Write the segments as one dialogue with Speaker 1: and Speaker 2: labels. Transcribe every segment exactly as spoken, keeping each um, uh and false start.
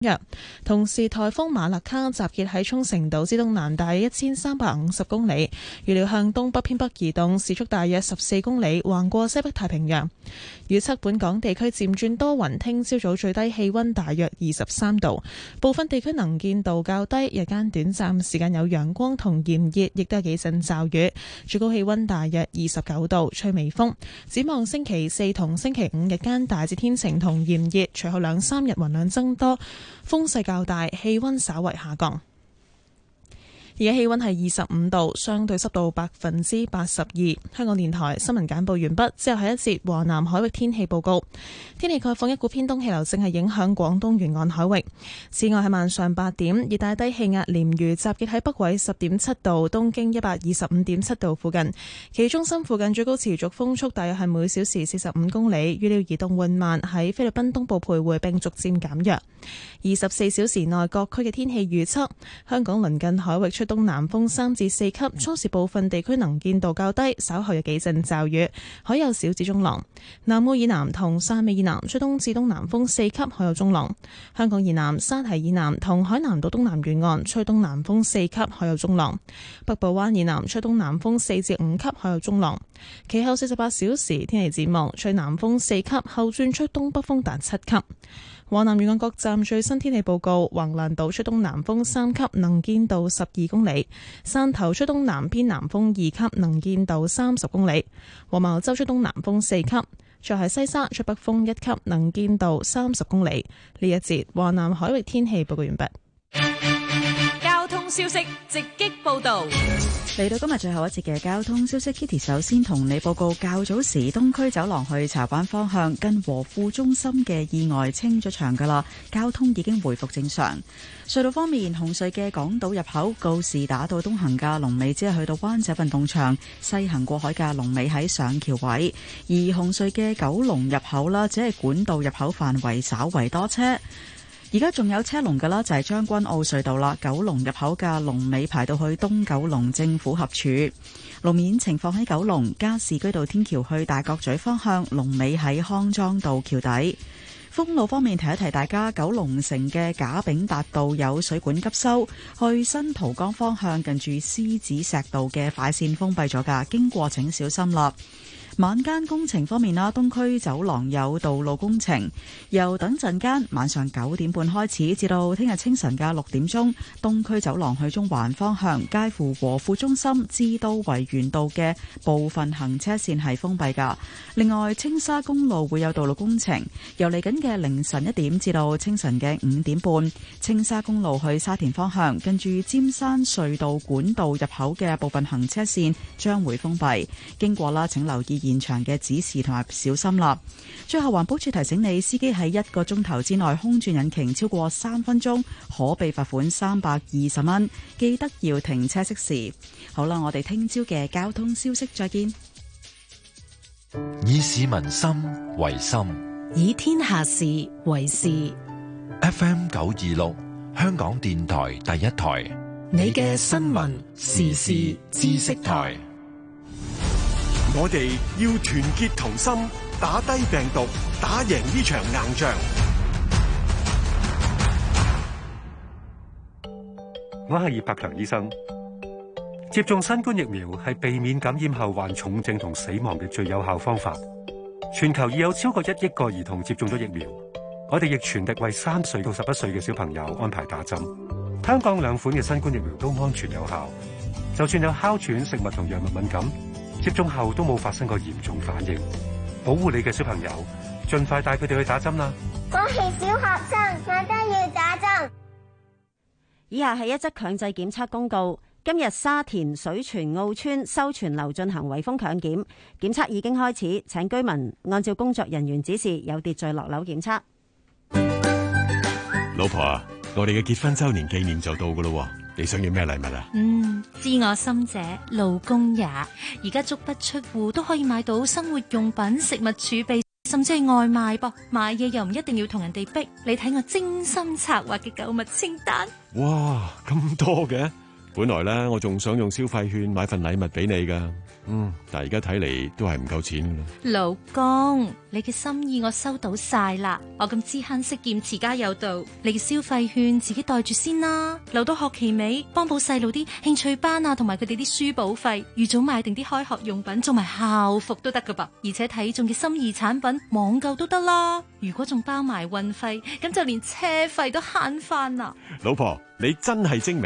Speaker 1: 弱，同時颱風馬勒卡集結喺沖繩島之東南大約一千三百五十公里，預料向東北偏北移動，時速大約十四公里，橫過西北太平洋。預測本港地區漸轉多雲，聽朝早最低氣溫大約二十三度，部分地區能見度較低，日間短暫時間有陽光同炎熱，亦都有幾陣驟雨，最高氣溫大約二十九度，吹微風。展望星期四同星期五日間大致天晴同炎熱，隨後兩三日雲量增多，風勢較大，氣溫稍為下降。而家氣溫係二十五度，相對濕度百分之八十二。香港電台新聞簡報完畢，之後係一節華南海域天氣報告。天氣概況，一股偏東氣流正係影響廣東沿岸海域。此外喺晚上八點，熱帶低氣壓鯰魚集結喺北緯十點七度、東經一百二十五點七度附近，其中心附近最高持續風速大約係每小時四十五公里，預料移動緩慢喺菲律賓東部徘徊並逐漸減弱。二十四小時內各區嘅天氣預測：香港鄰近海域出東南風三至四級，初時部分地區能見度較低，稍後有幾陣驟雨，海有小至中浪。南澳以南同汕尾以南吹東至東南風四級，海有中浪。香港以南、沙堤以南同海南島東南沿岸吹東南風四級，海有中浪。北部灣以南吹東南風四至五級，海有中浪。其後四十八小時天氣展望，吹南風四級，後轉吹東北風達七級。華南沿岸各站最新天氣報告：橫瀾島吹東南風三級，能見度十二公里；汕頭吹東南偏南風二級，能見度三十公里；黃茅洲吹東南風四級；再係西沙吹北風一級，能見度三十公里。呢一節華南海域天氣報告完畢。
Speaker 2: 交通消息直擊報道。
Speaker 3: 嚟到今日最後一節嘅交通消息 ，Kitty 首先同你報告，較早時東區走廊去柴灣方向近和富中心嘅意外清咗場噶啦，交通已經回復正常。隧道方面，紅隧嘅港島入口告士打道東行嘅龍尾只係去到灣仔運動場，西行過海嘅龍尾喺上橋位，而紅隧嘅九龍入口啦，只係管道入口範圍稍為多車。而家仲有車龍㗎啦，就係將軍澳隧道啦，九龍入口嘅龍尾排到去東九龍政府合署。路面情況喺九龍加士居道天橋去大角咀方向，龍尾喺康莊道橋底。封路方面，提一提大家，九龍城嘅賈炳達道有水管急修，去新蒲崗方向近住獅子石道嘅快線封閉咗㗎，經過請小心啦。晚間工程方面啦，東區走廊有道路工程，由等陣間晚上九點半開始，至到聽日清晨嘅六點鐘，東區走廊去中環方向，介乎和富中心至到維園道嘅部分行車線係封閉噶。另外，青沙公路會有道路工程，由嚟緊嘅凌晨一點至到清晨嘅五點半，青沙公路去沙田方向，近住尖山隧道管道入口嘅部分行車線將會封閉，經過啦，請留意現場嘅指示同埋小心啦。最後，環保署提醒你，司機喺一個鐘頭之內空轉引擎超過三分鐘，可被罰款三百二十蚊。記得要停車熄匙。好啦，我哋聽朝嘅交通消息再見。
Speaker 4: 以市民心為心，
Speaker 5: 以天下事為事。
Speaker 4: F M 九二六，香港電台第一台，
Speaker 5: 你嘅新聞時事知識台。
Speaker 6: 我哋要團結同心，打低病毒，打贏呢場硬仗。
Speaker 7: 我係葉柏強醫生。接種新冠疫苗係避免感染後患重症同死亡嘅最有效方法。全球已有超過一億個兒童接種咗疫苗，我哋亦全力為三歲到十一歲嘅小朋友安排打針。香港兩款嘅新冠疫苗都安全有效，就算有哮喘、食物同藥物敏感，接種後都冇發生過嚴重反應。保護你嘅小朋友，盡快帶佢哋去打針啦！
Speaker 8: 我係小學生，我都要打針。
Speaker 9: 以下係一則強制檢測公告。今日沙田水泉澳村修泉樓進行圍封強檢，檢測已經開始，請居民按照工作人員指示有秩序落樓檢測。
Speaker 10: 老婆啊，我哋嘅結婚周年紀念就到噶咯，你想要咩禮物啊？
Speaker 11: 嗯，知我心者，老公也。而家足不出戶都可以買到生活用品、食物儲備，甚至係外賣噃。買嘢又唔一定要同人哋逼，你睇我精心策劃嘅購物清單。
Speaker 10: 哇，咁多嘅！ 本來咧我仲想用消費券買份禮物俾你噶，嗯，但係而家睇嚟都係唔夠錢噶啦。
Speaker 11: 老公，你嘅心意我收到晒啦，我咁知慳識儉持家有道，你嘅消費券自己袋住先啦，留到學期尾幫補細路啲興趣班啊，同埋佢哋啲書簿費，預早買定啲開學用品，做埋校服都得噶噃，而且睇中嘅心儀產品網購都得啦。如果仲包埋運費，咁就連車費都慳翻啦。
Speaker 10: 老婆，你真係精明。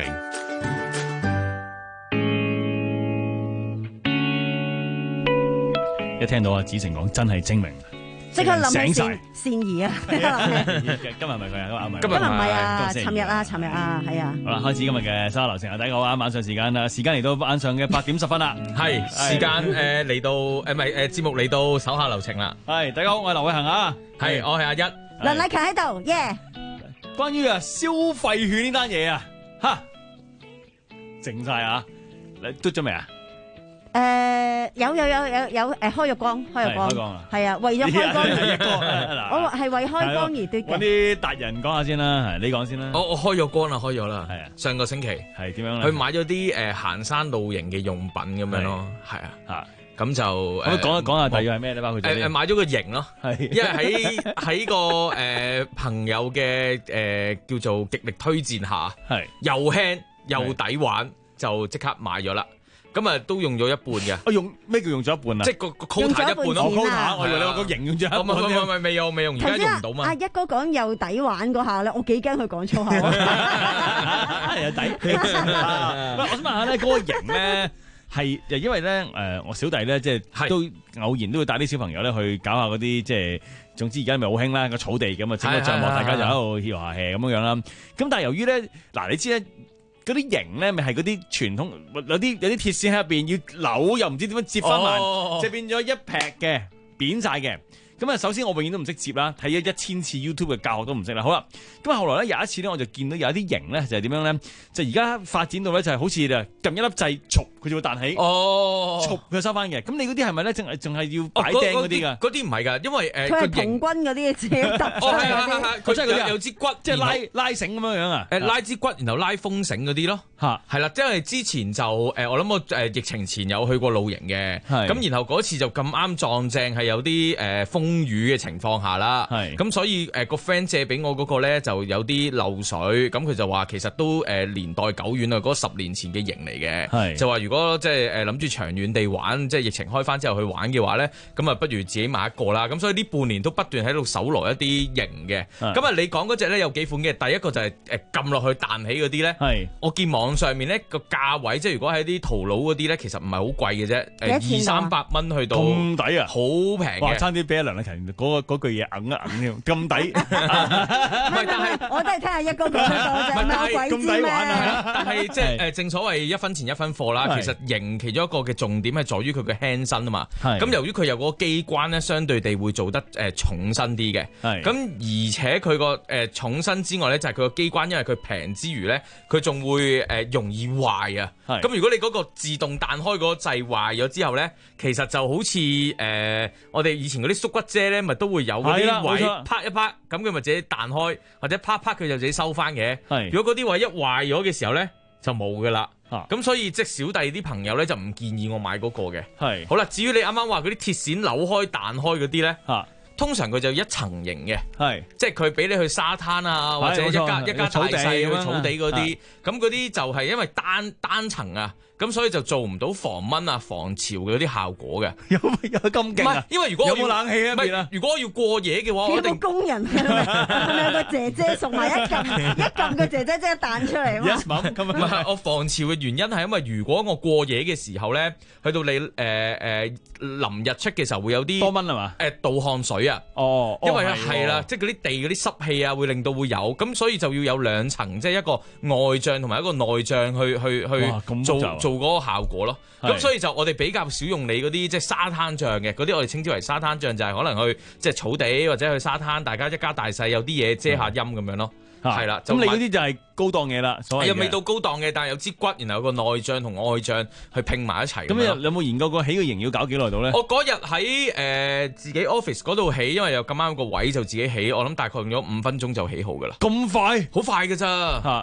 Speaker 12: 一聽到阿子晴講真係精明，
Speaker 9: 即刻諗起
Speaker 12: 醒晒
Speaker 9: 善善宜啊！
Speaker 12: 今日唔係佢啊，今日
Speaker 9: 今日唔係啊，尋日啊，尋日啊，係啊。
Speaker 12: 好啦，開始今日嘅沙樓成日第一個啊，晚上時間啦，時間嚟到晚上嘅八點十分啦，
Speaker 13: 係時間誒嚟到誒唔係誒節目嚟到手下留情啦。
Speaker 12: 係大家好，我係劉偉恒啊，
Speaker 13: 係我係阿一，
Speaker 9: 梁禮勤喺度，耶！
Speaker 12: 關於啊消費券呢單嘢啊，吓靜晒啊，你嘟咗未啊？
Speaker 9: 誒有有有有有誒開咗光，開咗光，係啊，為咗開光，我係為開光而奪嘅。
Speaker 12: 揾啲達人講下先啦，你講先啦。
Speaker 13: 我我開咗光啦，開咗啦。係啊，上個星期
Speaker 12: 係點樣咧？
Speaker 13: 佢買咗啲誒行山露營嘅用品咁樣咯，係啊嚇。咁就誒
Speaker 12: 講一講下，大約係咩咧？包括
Speaker 13: 誒誒買咗個營咯，係因為喺喺個誒朋友嘅誒叫做極力推薦下，係又輕又抵玩，就即刻買咗啦。咁啊，都用咗一半嘅。
Speaker 12: 我用咩叫用咗一半啊？
Speaker 13: 即係個個 quota 一半咯。
Speaker 12: quota，我以為你話個營用咗一半。
Speaker 13: 唔係唔係未用未用，而家用唔到嘛。
Speaker 9: 阿一哥講又抵玩嗰下咧，我幾驚佢講粗口。
Speaker 12: 又抵。我想問下咧，嗰個營咧係就因為咧誒，我小弟咧即係都偶然都會帶啲小朋友咧去搞下嗰啲即係總之而家咪好興啦個草地咁啊，整個帳幕，大家就喺度歇下 hea 咁樣樣啦。咁但係由於咧嗱，你知咧。嗰啲營咧，咪係嗰啲傳統，有啲有啲鐵線喺入邊要扭，又唔知點樣接翻埋，哦、就變咗一劈嘅扁晒嘅。咁啊，首先我永遠都唔識接啦，睇咗一千次 YouTube 嘅教學都唔識啦。好啦，咁啊後來咧有一次咧，我就見到有一啲營咧就係點樣咧，就而家發展到咧就係好似啊撳一粒掣，唰佢就會彈起，哦，唰佢收翻嘅。咁你嗰啲係咪咧，淨係淨係要擺釘嗰啲㗎？
Speaker 13: 嗰啲唔係㗎，因為誒
Speaker 9: 佢係童軍嗰啲自己揼出嚟嗰啲，
Speaker 13: 佢真係有有支骨，
Speaker 12: 即係拉拉繩咁樣樣啊？
Speaker 13: 誒拉支骨，然後拉風繩嗰啲咯，嚇係啦。即係之前就誒我諗我誒疫情前有去過露營嘅，咁然後嗰次就咁啱撞正係有啲誒風雨嘅情況。放下啦，咁所以誒個 friend 借俾我嗰個咧就有啲漏水，咁佢就話其實都誒年代久遠啦，嗰十年前嘅營嚟嘅，就話如果即係誒諗住長遠地玩，即係疫情開翻之後去玩嘅話咧，咁啊不如自己買一個啦。咁所以呢半年都不斷喺度搜羅一啲營嘅。咁啊你講嗰隻咧有幾款嘅，第一個就係誒撳落去彈起嗰啲咧，我見網上面咧個價位，即係如果喺啲淘佬嗰啲咧，其實唔係好貴嘅啫，誒二三百蚊去到
Speaker 12: 咁抵啊，
Speaker 13: 好平嘅，
Speaker 12: 差啲俾阿梁禮勤嗰個。嗰句嘢硬一硬添，咁抵。
Speaker 9: 唔係，但係我都係聽下一哥講得多啫，唔係鬼知咩？
Speaker 13: 但係即係誒，正所謂一分錢一分貨啦。其實營其中一個嘅重點係在於佢嘅輕身啊嘛。咁由於佢有嗰個機關咧，相對地會做得誒重身啲嘅。咁而且佢個誒重身之外咧，就係佢個機關，因為佢平之餘咧，佢仲會誒容易壞啊。咁如果你嗰個自動彈開嗰個掣壞咗之後咧，其實就好似誒我哋以前嗰啲縮骨遮咧，咪都會有嗰啲位拍一拍，咁佢咪自己彈開，或者拍拍佢就自己收翻嘅。如果嗰啲位一壞咗嘅時候咧，就冇噶啦。咁、啊、所以即係小弟啲朋友咧就唔建議我買嗰個嘅。係好啦，至於你啱啱話嗰啲鐵線扭開彈開嗰啲咧，啊、通常佢就一層型嘅，係即係佢俾你去沙灘啊，或者一家一家大細去草地嗰啲，咁嗰啲就係因為單單層啊。咁所以就做唔到防蚊啊、防潮嘅嗰啲效果嘅。有有咁勁啊？因為如果有冇冷氣啊？唔係，如果我要過夜嘅話，我一定
Speaker 9: 工人係咪有個姐姐送埋一撳一撳個姐姐即係彈出嚟嘛？
Speaker 13: Yes, mom. 唔係，我防潮嘅原因係因為如果我過夜嘅時候咧，去到你誒誒臨日出嘅時候會有啲
Speaker 12: 多蚊係嘛？
Speaker 13: 誒盜汗水啊！哦，因為係啦，即係嗰啲地嗰啲濕氣啊，會令到會有，咁所以就要有兩層，即係一個外帳同埋一個內帳去去去做。做嗰個效果咯，咁所以就我哋比較少用你嗰啲即係沙灘帳嘅，嗰啲我哋稱之為沙灘帳，就係可能去即係草地或者去沙灘，大家一家大細有啲嘢遮下陰咁樣咯，係啦。
Speaker 12: 咁你嗰啲就係高檔嘢啦，
Speaker 13: 又未到高檔嘅，但係有支骨，然後有個內帳同外帳去拼埋一齊。
Speaker 12: 咁你有冇研究過起個營要搞幾耐到咧？
Speaker 13: 我嗰日喺誒自己 office 嗰度起，因為有咁啱個位就自己起，我諗大概用咗五分鐘就起好噶啦。
Speaker 12: 咁快？
Speaker 13: 好快㗎咋嚇！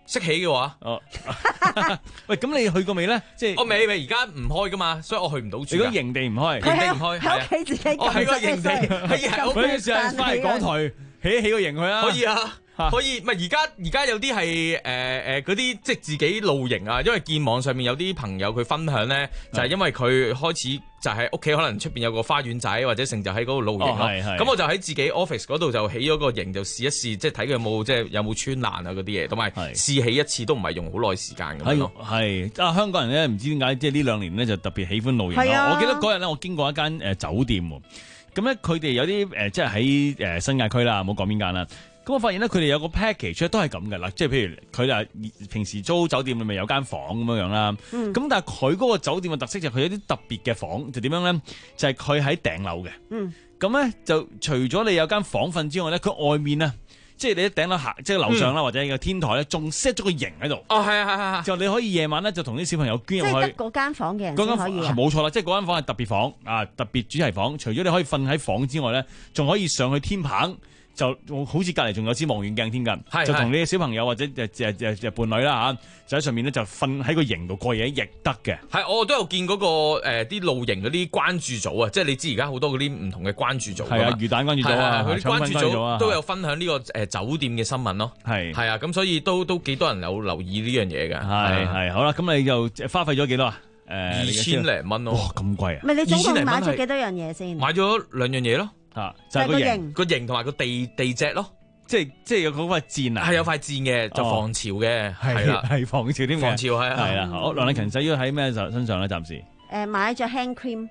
Speaker 13: 識起嘅話，
Speaker 12: 哦，喂，咁你去過未咧？即係
Speaker 13: 我未未而家唔開噶嘛，所以我去唔到住。
Speaker 12: 如果營地唔開，
Speaker 13: 營地唔開，
Speaker 3: 喺屋企自己
Speaker 13: 我喺個營地，係啊，
Speaker 12: 嗰陣時係翻嚟港台起起個營去啦。
Speaker 13: 可以啊。可以，唔係而家而家有啲係誒誒嗰啲即係自己露營啊，因為見網上面有啲朋友佢分享咧，就係因為佢開始就係屋企可能出邊有個花園仔或者成就喺嗰度露營咯。咁我就喺自己 office 嗰度就起咗個營，就試一試，即係睇佢有冇即係有冇穿爛啊嗰啲嘢，同埋試起一次都唔係用好耐時間咁樣咯。
Speaker 12: 係啊，香港人咧唔知點解即係呢兩年咧就特別喜歡露營咯。我記得嗰日咧我經過一間誒酒店喎，咁咧佢哋有啲誒即係喺誒新界區啦，唔好講邊間啦。咁我發現咧，佢哋有個 package 都係咁嘅啦，即係譬如佢哋平時租酒店裏面有間房咁樣樣啦。咁、嗯、但係佢嗰個酒店嘅特色就係佢有啲特別嘅房，就點樣咧？就係佢喺頂樓嘅。咁咧、嗯、就除咗你有間房瞓之外咧，佢外面啊，即係你喺頂樓下，即係樓上啦，嗯、或者個天台咧，仲 set 咗個營喺度。哦，係啊，係係係。就你可以夜晚咧就同啲小朋友捐入去。
Speaker 3: 即係得嗰間房嘅人先可以。
Speaker 12: 係冇錯啦，即係嗰間房係特別房啊，特別主題房。除咗你可以瞓喺房之外咧，仲可以上去天棚。就好似隔離仲有支望遠鏡添㗎，就同你嘅小朋友或者誒誒誒誒伴侶啦嚇，就喺上面咧就瞓喺個營度過夜亦得嘅。
Speaker 13: 係，我都有見嗰個誒啲露營嗰啲關注組啊，即係你知而家好多嗰啲唔同嘅關注組。係啊，
Speaker 12: 魚蛋關注組啊，
Speaker 13: 佢啲關注組都有分享呢個誒酒店嘅新聞咯。係係啊，咁所以都都幾多人有留意呢樣嘢㗎。
Speaker 12: 係係好啦，咁你就花費咗幾多啊？誒
Speaker 13: 二千零蚊咯。哇，
Speaker 12: 咁貴啊！
Speaker 3: 唔係你總共買咗幾多樣嘢先？
Speaker 13: 買咗兩樣嘢咯。
Speaker 12: 啊，就係個營，
Speaker 13: 個營同埋個地地隻咯，
Speaker 12: 即係即係有嗰塊墊啊，
Speaker 13: 係有塊墊嘅，就防潮嘅，係啦，
Speaker 12: 係防潮添嘅，
Speaker 13: 防潮係啊，
Speaker 12: 係啦。好，梁麗勤使咗喺咩身上咧？暫時
Speaker 3: 誒買咗 hand cream，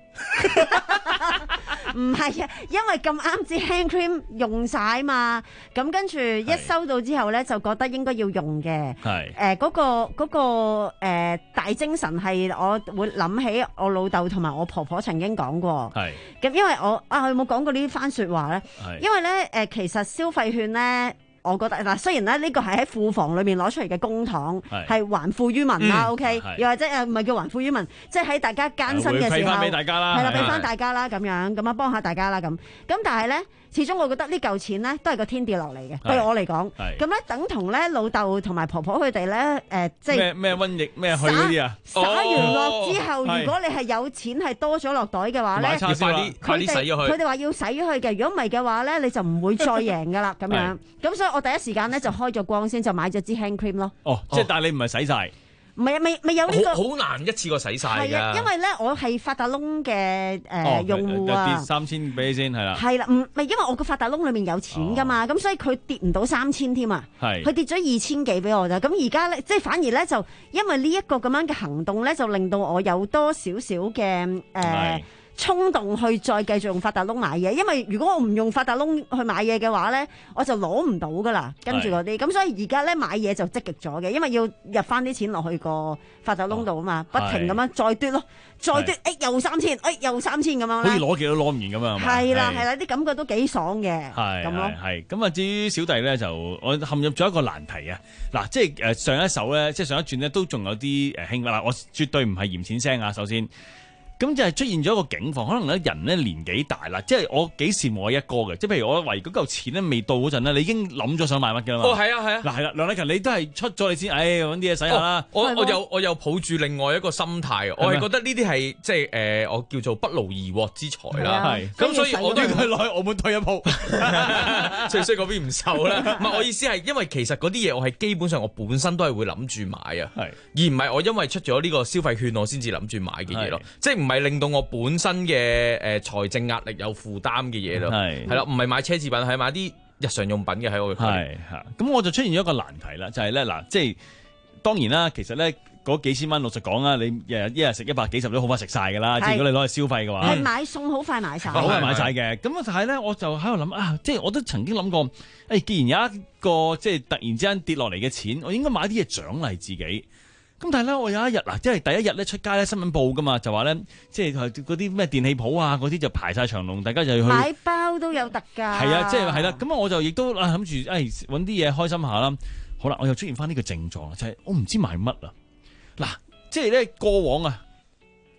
Speaker 3: 唔係啊，因為咁啱支 hand cream 用晒嘛，咁跟住一收到之後咧，就覺得應該要用嘅。係誒嗰個嗰個誒大精神係我會諗起我老豆同埋我婆婆曾經講過。係咁，因為我啊，佢有冇講過呢番説話咧？係因為咧誒，其實消費券咧。我覺得嗱，雖然咧呢個係喺庫房裏面攞出嚟嘅公帑，係還富於民啦。OK，又或者誒唔係叫還富於民，即係喺大家艱辛嘅時候，
Speaker 12: 會俾翻俾大家啦，
Speaker 3: 係啦，俾翻大家啦咁樣，咁啊幫下大家啦咁。咁但係咧，始終我覺得呢嚿錢咧都係個天跌落嚟嘅，對我嚟講。咁咧等同咧老豆同埋婆婆佢哋咧誒，即係
Speaker 12: 咩咩瘟疫咩去嗰啲啊？
Speaker 3: 灑完落之後，如果你係有錢係多咗落袋嘅話咧，
Speaker 13: 快啲快啲使咗佢。
Speaker 3: 佢哋話要使咗佢嘅，如果唔係嘅話咧，你就唔會再贏噶啦咁樣。咁所以我第一時間咧就開咗光先，就買咗支 hand cream 咯。
Speaker 12: 哦，即係但係你唔係洗晒。
Speaker 3: 唔係啊，未未有呢個
Speaker 13: 好難一次過洗晒㗎。係啊，
Speaker 3: 因為咧我係發達窿嘅誒用戶啊，
Speaker 12: 跌三千俾你先係啦。
Speaker 3: 係啦，唔係因為我個發達窿裏面有錢㗎嘛，咁所以佢跌唔到三千添啊。係，佢跌咗二千幾俾我咋。咁而家咧，即係反而咧就因為呢一個咁樣嘅行動咧，就令到我有多少少嘅誒衝動去再繼續用發達窿買嘢，因為如果我唔用發達窿去買嘢嘅話咧，我就攞唔到噶啦，跟住嗰啲，咁所以而家咧買嘢就積極咗嘅，因為要入翻啲錢落去個發達窿度啊嘛，不停咁樣再嘟咯，再嘟，誒又三千，誒又三千咁樣，
Speaker 12: 好似攞幾多攞唔完咁樣，
Speaker 3: 係啦係啦，啲感覺都幾爽嘅，
Speaker 12: 係
Speaker 3: 咁咯，
Speaker 12: 係咁啊。至於小弟咧，就我陷入咗一個難題啊！嗱，即係誒上一手咧，即係上一轉咧，都仲有啲誒興啦，我絕對唔係嫌錢聲啊，首先。咁就係出現咗一個境況，可能咧人咧年紀大啦，即係我幾羨慕我一哥嘅，即係譬如我為嗰嚿錢咧未到嗰陣咧，你已經諗咗想買乜嘅啦嘛。
Speaker 13: 哦，係啊，係啊。嗱，
Speaker 12: 係啦，梁麗勤，你都係出咗你先，唉，揾啲嘢使下啦。
Speaker 13: 我我又我又抱住另外一個心態，我係覺得呢啲係即係誒，我叫做不勞而獲之財啦。係。咁所以我都係攞去澳門退一鋪，最衰嗰邊唔受啦。唔係，我意思係因為其實嗰啲嘢我係基本上我本身都係會諗住買啊，而唔係我因為出咗呢個消費券我先至諗住買嘅嘢咯，即係唔係令到我本本身嘅誒財政壓力有負擔嘅嘢咯，係係啦，唔係買奢侈品，係買啲日常用品嘅喺我嘅。係
Speaker 12: 嚇，咁我就出現咗一個難題啦，就係咧嗱，即係當然啦，其實咧嗰幾千蚊，老實講啊，你日日一日食一百幾十都好快食晒㗎啦，即係如果你攞去消費嘅話，
Speaker 3: 係買餸好快買晒，
Speaker 12: 好快買晒嘅。咁但係咧，我就喺度諗啊，即係我都曾經諗過，誒，既然有一個即係突然之間跌落嚟嘅錢，我應該買啲嘢獎勵自己。咁但係咧，我有一日嗱，即係第一日咧出街咧，新聞報噶嘛，就話咧，即係嗰啲咩電器鋪啊，嗰啲就排晒長龍，大家就要去
Speaker 3: 買包都有特價。
Speaker 12: 係啊，即係係啦。咁我就亦都啊諗住，誒揾啲嘢開心下啦。好啦，我又出現翻呢個症狀啦，就係、是、我唔知買乜啊。嗱，即係咧過往啊，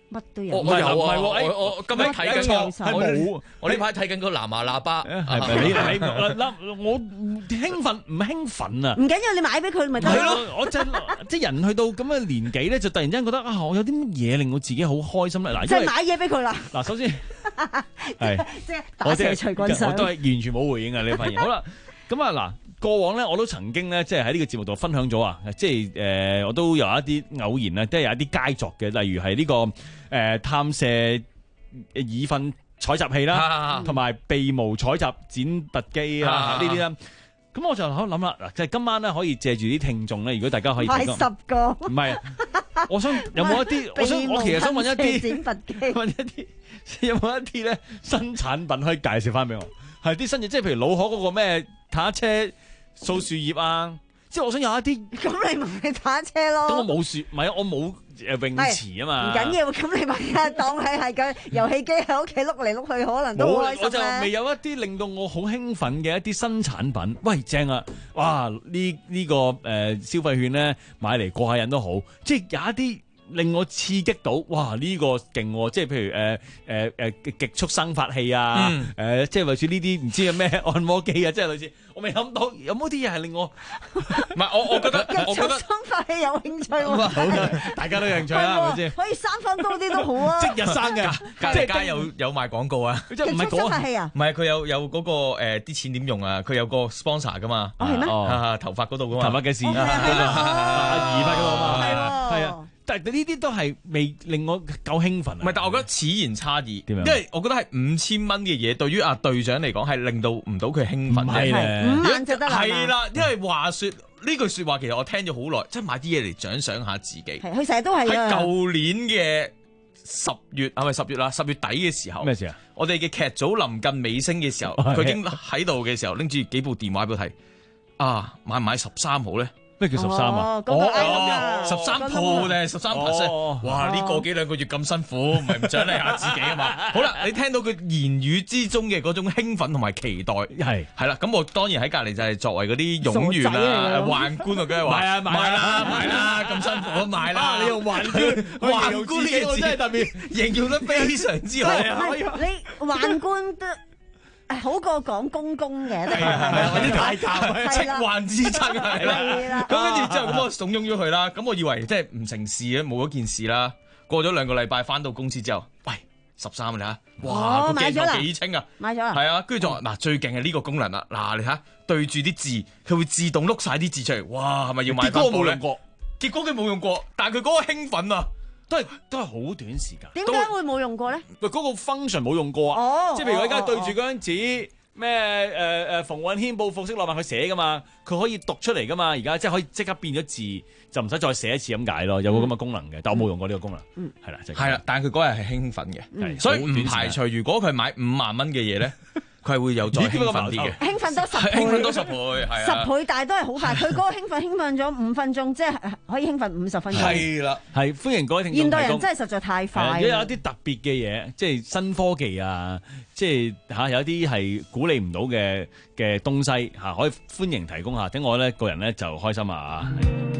Speaker 9: 乜都有。
Speaker 13: 我有啊，
Speaker 12: 唔係喎
Speaker 13: 我我今日睇緊個
Speaker 12: 係冇，
Speaker 13: 我呢排睇緊個藍牙喇叭，
Speaker 12: 係咪？你你嗱我興奮唔興奮啊？
Speaker 9: 唔緊要，你買俾佢咪得咯。
Speaker 12: 我真即係人去到咁嘅年紀咧，就突然之間覺得啊，我有啲乜嘢令我自己好開心咧？嗱，
Speaker 9: 即係買嘢俾佢啦。
Speaker 12: 嗱，首先係
Speaker 9: 即係打蛇隨棍上，
Speaker 12: 我都係完全冇回應啊！你發現好啦，咁啊嗱。過往咧，我都曾經咧，即係喺呢個節目度分享咗啊，即係誒、呃，我都有一啲偶然啊，即係有一啲佳作嘅，例如係呢、這個誒、呃、探射耳分採集器啦，同埋鼻毛採集剪拔機啊呢啲啦。咁我就喺度諗啦，嗱，即係今晚咧可以借住啲聽眾咧，如果大家可以
Speaker 9: 買十個，
Speaker 12: 唔係，我想有冇一啲，我想我其實想問一啲
Speaker 9: 剪拔機，
Speaker 12: 問一啲有冇一啲咧新產品可以介紹翻俾我？係啲新嘢，即係譬如老可嗰個咩坦克車。掃樹葉啊！即係我想有一啲，
Speaker 9: 咁你咪打車咯。
Speaker 12: 咁我冇樹，唔係我冇誒泳池啊嘛。
Speaker 9: 唔緊要，咁你咪啊當係係個遊戲機喺屋企碌嚟碌去，可能都好開心咧。
Speaker 12: 我就未有一啲令到我好興奮嘅一啲新產品。喂，正啊！哇！呢、呢、呢個誒、呃、消費券咧買嚟過下癮都好，即係有一啲。令我刺激到，哇！呢、這個勁喎，即係譬如誒誒誒極速生發器啊，誒、嗯呃、即係類似呢啲唔知有咩按摩機啊，即係類似，我未諗到有冇啲嘢係令我
Speaker 13: 唔係我我覺得我覺得
Speaker 9: 生發器有興趣喎、啊，
Speaker 12: 好大家都有興趣啦，係咪先？
Speaker 9: 可以生翻多啲都好啊！
Speaker 12: 即日生嘅，
Speaker 13: 隔離街有有賣廣告啊！
Speaker 9: 即係唔係生發器啊？
Speaker 13: 唔係佢有有嗰、那個誒啲、呃、錢點用啊？佢有個 sponsor 噶嘛？
Speaker 9: 哦係咩？
Speaker 13: 啊頭髮嗰度噶嘛？
Speaker 12: 頭髮嘅事，
Speaker 9: 阿
Speaker 12: 姨髮嗰度嘛？
Speaker 9: 係
Speaker 12: 係啊。但係呢啲都係未令我夠興奮啊！
Speaker 13: 唔係，但係我覺得此言差異，
Speaker 12: 點樣？
Speaker 13: 因為我覺得係五千蚊嘅嘢，對於阿隊長嚟講係令到唔到佢興奮嘅。
Speaker 12: 係
Speaker 9: 五萬就得啦。
Speaker 13: 係啦，因為話説呢句説話，其實我聽咗好耐，即係買啲嘢嚟獎賞下自己。
Speaker 9: 係，佢成日都係
Speaker 13: 喺舊年嘅十月係咪十月啦？十月底嘅時候，
Speaker 12: 咩事啊？
Speaker 13: 我哋嘅劇組臨近尾聲嘅時候，佢已經喺度嘅時候，拎住幾部電話俾我睇。啊，買唔買十三號咧？咩叫十三啊？
Speaker 9: 哦，
Speaker 13: 十三鋪定十三 percent？哇！呢個幾兩個月咁辛苦，唔係唔獎勵下自己啊嘛？好啦，你聽到佢言語之中嘅嗰種興奮同埋期待，係係啦。咁我當然喺隔離就係作為嗰啲冗員啊、宦官啊，梗係話買啊買啦買啦，咁辛苦買啦！你用宦官宦官呢個字真係特別形容得非常之好啊！
Speaker 9: 你宦官都。好過講公公嘅，
Speaker 13: 係啊，或者太監戚宦之爭係啦。咁跟住之後，咁我慫恿咗佢啦。咁我以為即係唔成事嘅，冇一件事啦。過咗兩個禮拜，翻到公司之後，喂，十三你睇下，哇，個鏡頭幾清啊！
Speaker 9: 買咗啦，
Speaker 13: 係啊。跟住就話嗱，最勁係呢個功能啦。嗱，你睇下對住啲字，佢會自動碌晒啲字出嚟。哇，係咪要買翻部咧？結果冇用過，結果佢冇用過，但係佢嗰個興奮啊！都係都係好短時間。
Speaker 9: 點解會冇用過咧？
Speaker 12: 喂，嗰個 function 冇用過啊！
Speaker 9: 哦，
Speaker 12: 即係譬如我而家對住嗰張紙，咩誒誒馮允軒報復式浪漫佢寫噶嘛，佢可以讀出嚟噶嘛。而家即係可以即刻變咗字，就唔使再寫一次咁解咯。有個咁嘅功能嘅，但我冇用過呢個功能。嗯，係啦，
Speaker 13: 係啦，但係佢嗰日係興奮嘅，所以唔排除如果佢買五萬蚊嘅嘢咧。佢係會有再興奮啲嘅，
Speaker 9: 興奮多十倍，
Speaker 13: 興奮多十倍，係
Speaker 9: 十倍，但係都係好快。佢嗰個興奮興奮咗五分鐘，即係可以興奮五十分鐘。
Speaker 12: 係啦，係歡迎各位聽眾。
Speaker 9: 現代人真係實在太快。
Speaker 12: 如果有一啲特別嘅嘢，即係新科技啊，即係嚇有一啲係鼓勵唔到嘅嘅東西嚇，可以歡迎提供下，等我咧個人咧就開心啊！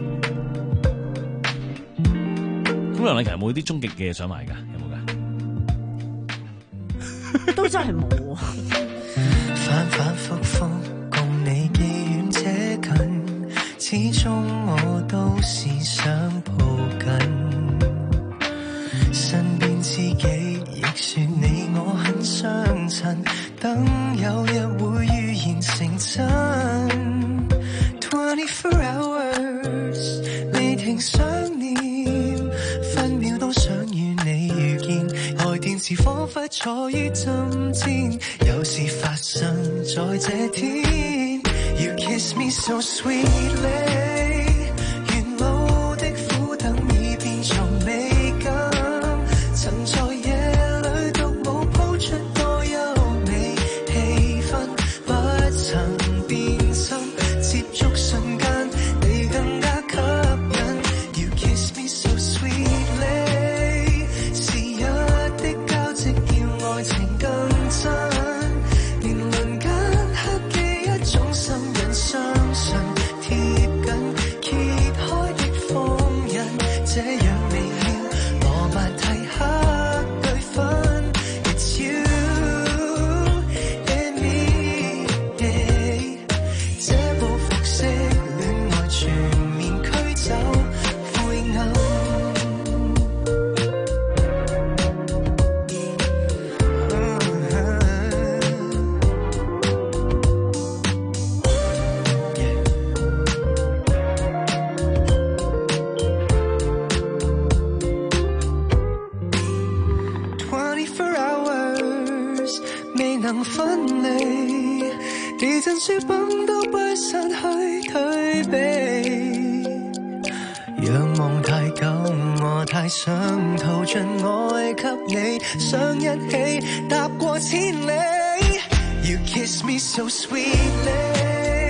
Speaker 12: 咁梁禮勤有冇啲終極嘅嘢想買㗎？有冇
Speaker 9: 㗎？都真係冇啊！
Speaker 14: 反反覆覆共你既遠且近，始終我都是想抱緊身邊知己，亦說你我很相襯，等有日會預言成真。twenty-four hours 未停想念，分秒都想與你遇見，來電時彷彿坐於針尖，有事發生在這天。You kiss me so sweetly。 書本都不失去對比。仰望太久，我太想逃進愛給你，想一起踏過千里。You kiss me so sweetly。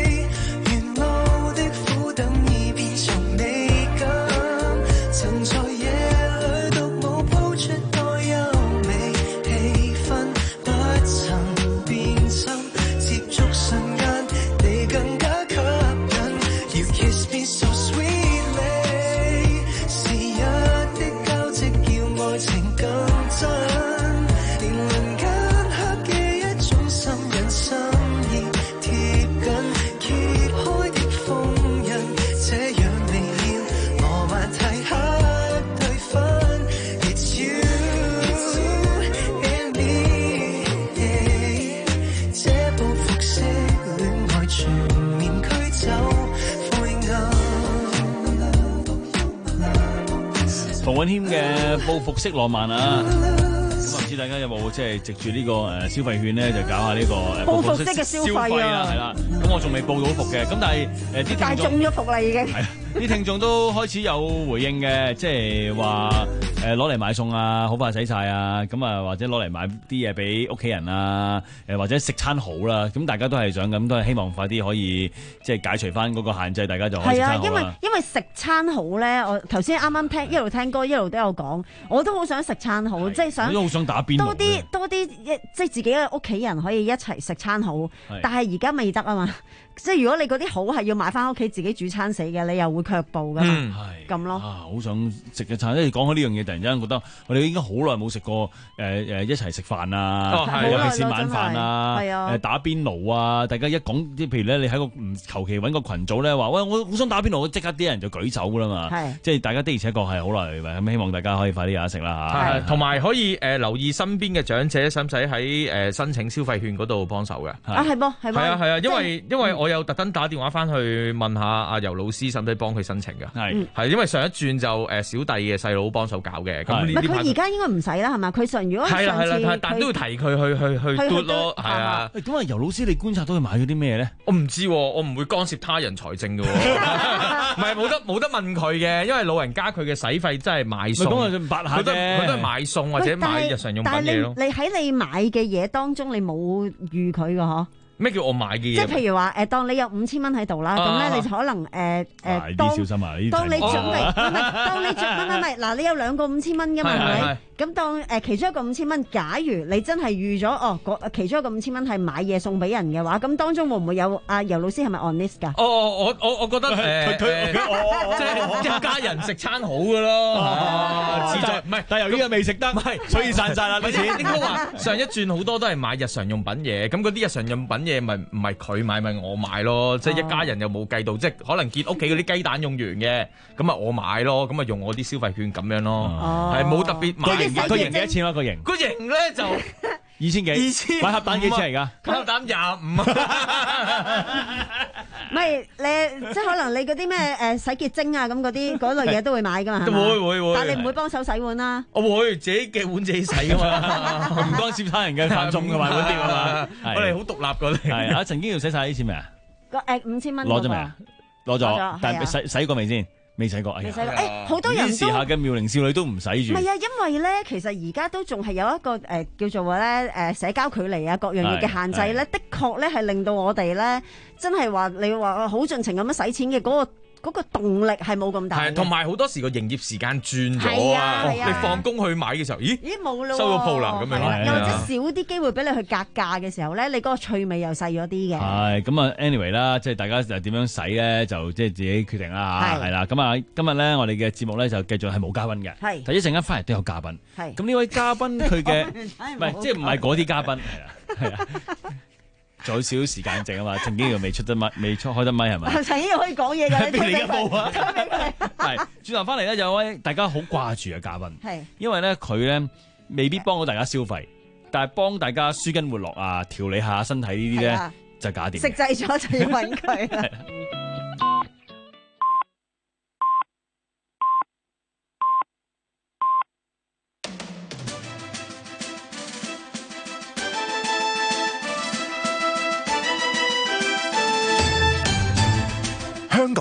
Speaker 12: 馮允謙嘅報復式浪漫啊！咁啊，唔知大家有冇即係藉住呢個誒消費券咧，就搞下呢個誒
Speaker 9: 報復式嘅消費啊！
Speaker 12: 係啦，咁我仲未報到復嘅，咁但係誒啲
Speaker 9: 但係中咗伏啦已經。
Speaker 12: 係啲聽眾都開始有回應嘅，即係話誒攞嚟買餸啊，好快使晒啊！咁啊，或者攞嚟買啲嘢俾屋企人啊，誒或者食餐好啦，咁大家都係想咁，都係希望快啲可以即係解除翻嗰個限制，大家就可以食餐好啦。
Speaker 9: 係啊，因為因為食餐好咧，我頭先啱啱聽一路聽歌一路都有講，我都好想食餐好，即係想
Speaker 12: 我都好想打邊爐
Speaker 9: 多啲多啲，即係自己嘅屋企人可以一齊食餐好，但係而家未得啊嘛。即係如果你嗰啲好係要買翻屋企自己煮餐死嘅，你又會卻步噶嘛，咁、嗯、咯。啊，
Speaker 12: 好想食嘅餐，因為講開呢樣嘢，突然之間覺得我哋已經好耐冇食過誒誒、呃、一齊食飯啊，哦、尤其是晚飯啊，誒、呃、打邊爐啊，大家一講即係譬如咧，你喺個唔求其揾個群組咧話，喂我好想打邊爐，即刻啲人就舉手噶啦嘛，即係大家的而且確係好耐，咁希望大家可以快啲有得食啦嚇。
Speaker 13: 同埋可以誒、呃、留意身邊嘅長者，使唔使喺誒申請消費券嗰度幫手嘅？
Speaker 9: 啊係噃係噃，
Speaker 13: 係啊係啊，因為因為我有特登打電話翻去問下阿游老師，使唔使幫佢申請嘅？係係因為上一轉就誒小弟嘅細佬幫手搞嘅。咁呢啲
Speaker 9: 佢而家應該唔使啦，係嘛？佢上如果係啦係啦，
Speaker 13: 但都要提佢去去去嘟咯，係啊。
Speaker 12: 咁啊，游老師你觀察到佢買咗啲咩咧？
Speaker 13: 我唔知，我唔會干涉他人財政嘅，唔係冇得冇得問佢嘅，因為老人家佢嘅使費真係買餸，佢都佢都係買餸或者買日常用品嘢咯。
Speaker 9: 你喺你買嘅嘢當中，你冇預佢嘅嗬？
Speaker 13: 咩叫我買嘅嘢？即
Speaker 9: 係譬如話誒，當你有五千蚊喺度啦，咁咧你就可能誒誒，當
Speaker 12: 小心啊！
Speaker 9: 當你準備，唔係當你準，唔係唔係，嗱，你有兩個五千蚊㗎嘛，係咪？咁當誒其中一個五千蚊，假如你真係預咗哦，其中一個五千蚊係買嘢送俾人嘅話，咁當中會唔會有阿游老師係咪 on list 㗎？
Speaker 13: 哦，我我我覺得誒，即係一家人食餐好㗎咯，自在唔係，
Speaker 12: 但係由於未食得，所以散晒啦啲錢。
Speaker 13: 應該話上一轉好多都係買日常用品嘢，咁嗰啲日常用品嘢咪唔係佢買咪我買咯，即係一家人又冇計到，即係可能見屋企嗰啲雞蛋用完嘅，咁啊我買咯，咁啊用我啲消費券咁樣咯，係冇特別買。
Speaker 12: 個型幾多錢啊？個型
Speaker 13: 個型咧就
Speaker 12: 二千幾，
Speaker 13: 二千
Speaker 12: 買盒蛋幾錢嚟㗎？
Speaker 13: 盒蛋廿五啊！
Speaker 9: 唔係你即係可能你嗰啲咩誒洗潔精啊咁嗰啲嗰類嘢都會買㗎嘛？係嘛？
Speaker 13: 會會會，
Speaker 9: 但係你唔會幫手洗碗啦？
Speaker 13: 我會自己嘅碗自己洗㗎嘛，
Speaker 12: 唔干涉他人嘅飯餸㗎嘛，碗碟啊嘛。
Speaker 13: 我哋好獨立㗎你。
Speaker 12: 係啊，陳經要洗晒啲錢未啊？
Speaker 9: 個誒五千蚊
Speaker 12: 攞咗未啊？攞咗，但係洗洗過未先？未洗過，
Speaker 9: 未洗過。誒，好多人都
Speaker 12: 時下嘅妙齡少女都唔洗住。
Speaker 9: 唔係啊，因為咧，其實而家都仲係有一個誒、呃、叫做話咧誒社交距離啊，各樣嘢嘅限制咧，的確咧係令到我哋咧真係話你話好盡情咁樣使錢嘅嗰個。嗰個動力係冇咁大嘅，
Speaker 13: 同埋好多時個營業時間轉咗啊！你放工去買嘅時候，咦？
Speaker 9: 咦冇咯，
Speaker 13: 收咗鋪啦咁樣，
Speaker 9: 又或者少啲機會俾你去格價嘅時候咧，你嗰個趣味又細咗啲嘅。
Speaker 12: 係咁啊 ，anyway 啦，即係大家就點樣使咧，就即係自己決定啦嚇。係啦，咁啊，今日咧我哋嘅節目咧就繼續係冇嘉賓嘅，係，但一陣間翻嚟都有嘉賓。係，咁呢位嘉賓佢嘅唔係即係唔係嗰啲嘉賓係啊係啊。仲有少少時間剩啊嘛，陳經又未出得咪，未出開得咪係咪？
Speaker 9: 陳經又可以講嘢㗎，
Speaker 12: 俾你一步啊！係轉頭翻嚟咧，有位大家好掛住嘅嘉賓，係因為咧佢咧未必幫到大家消費，但係幫大家舒筋活絡啊，調理下身體呢啲咧就搞掂。
Speaker 9: 食滯咗就要揾佢啦。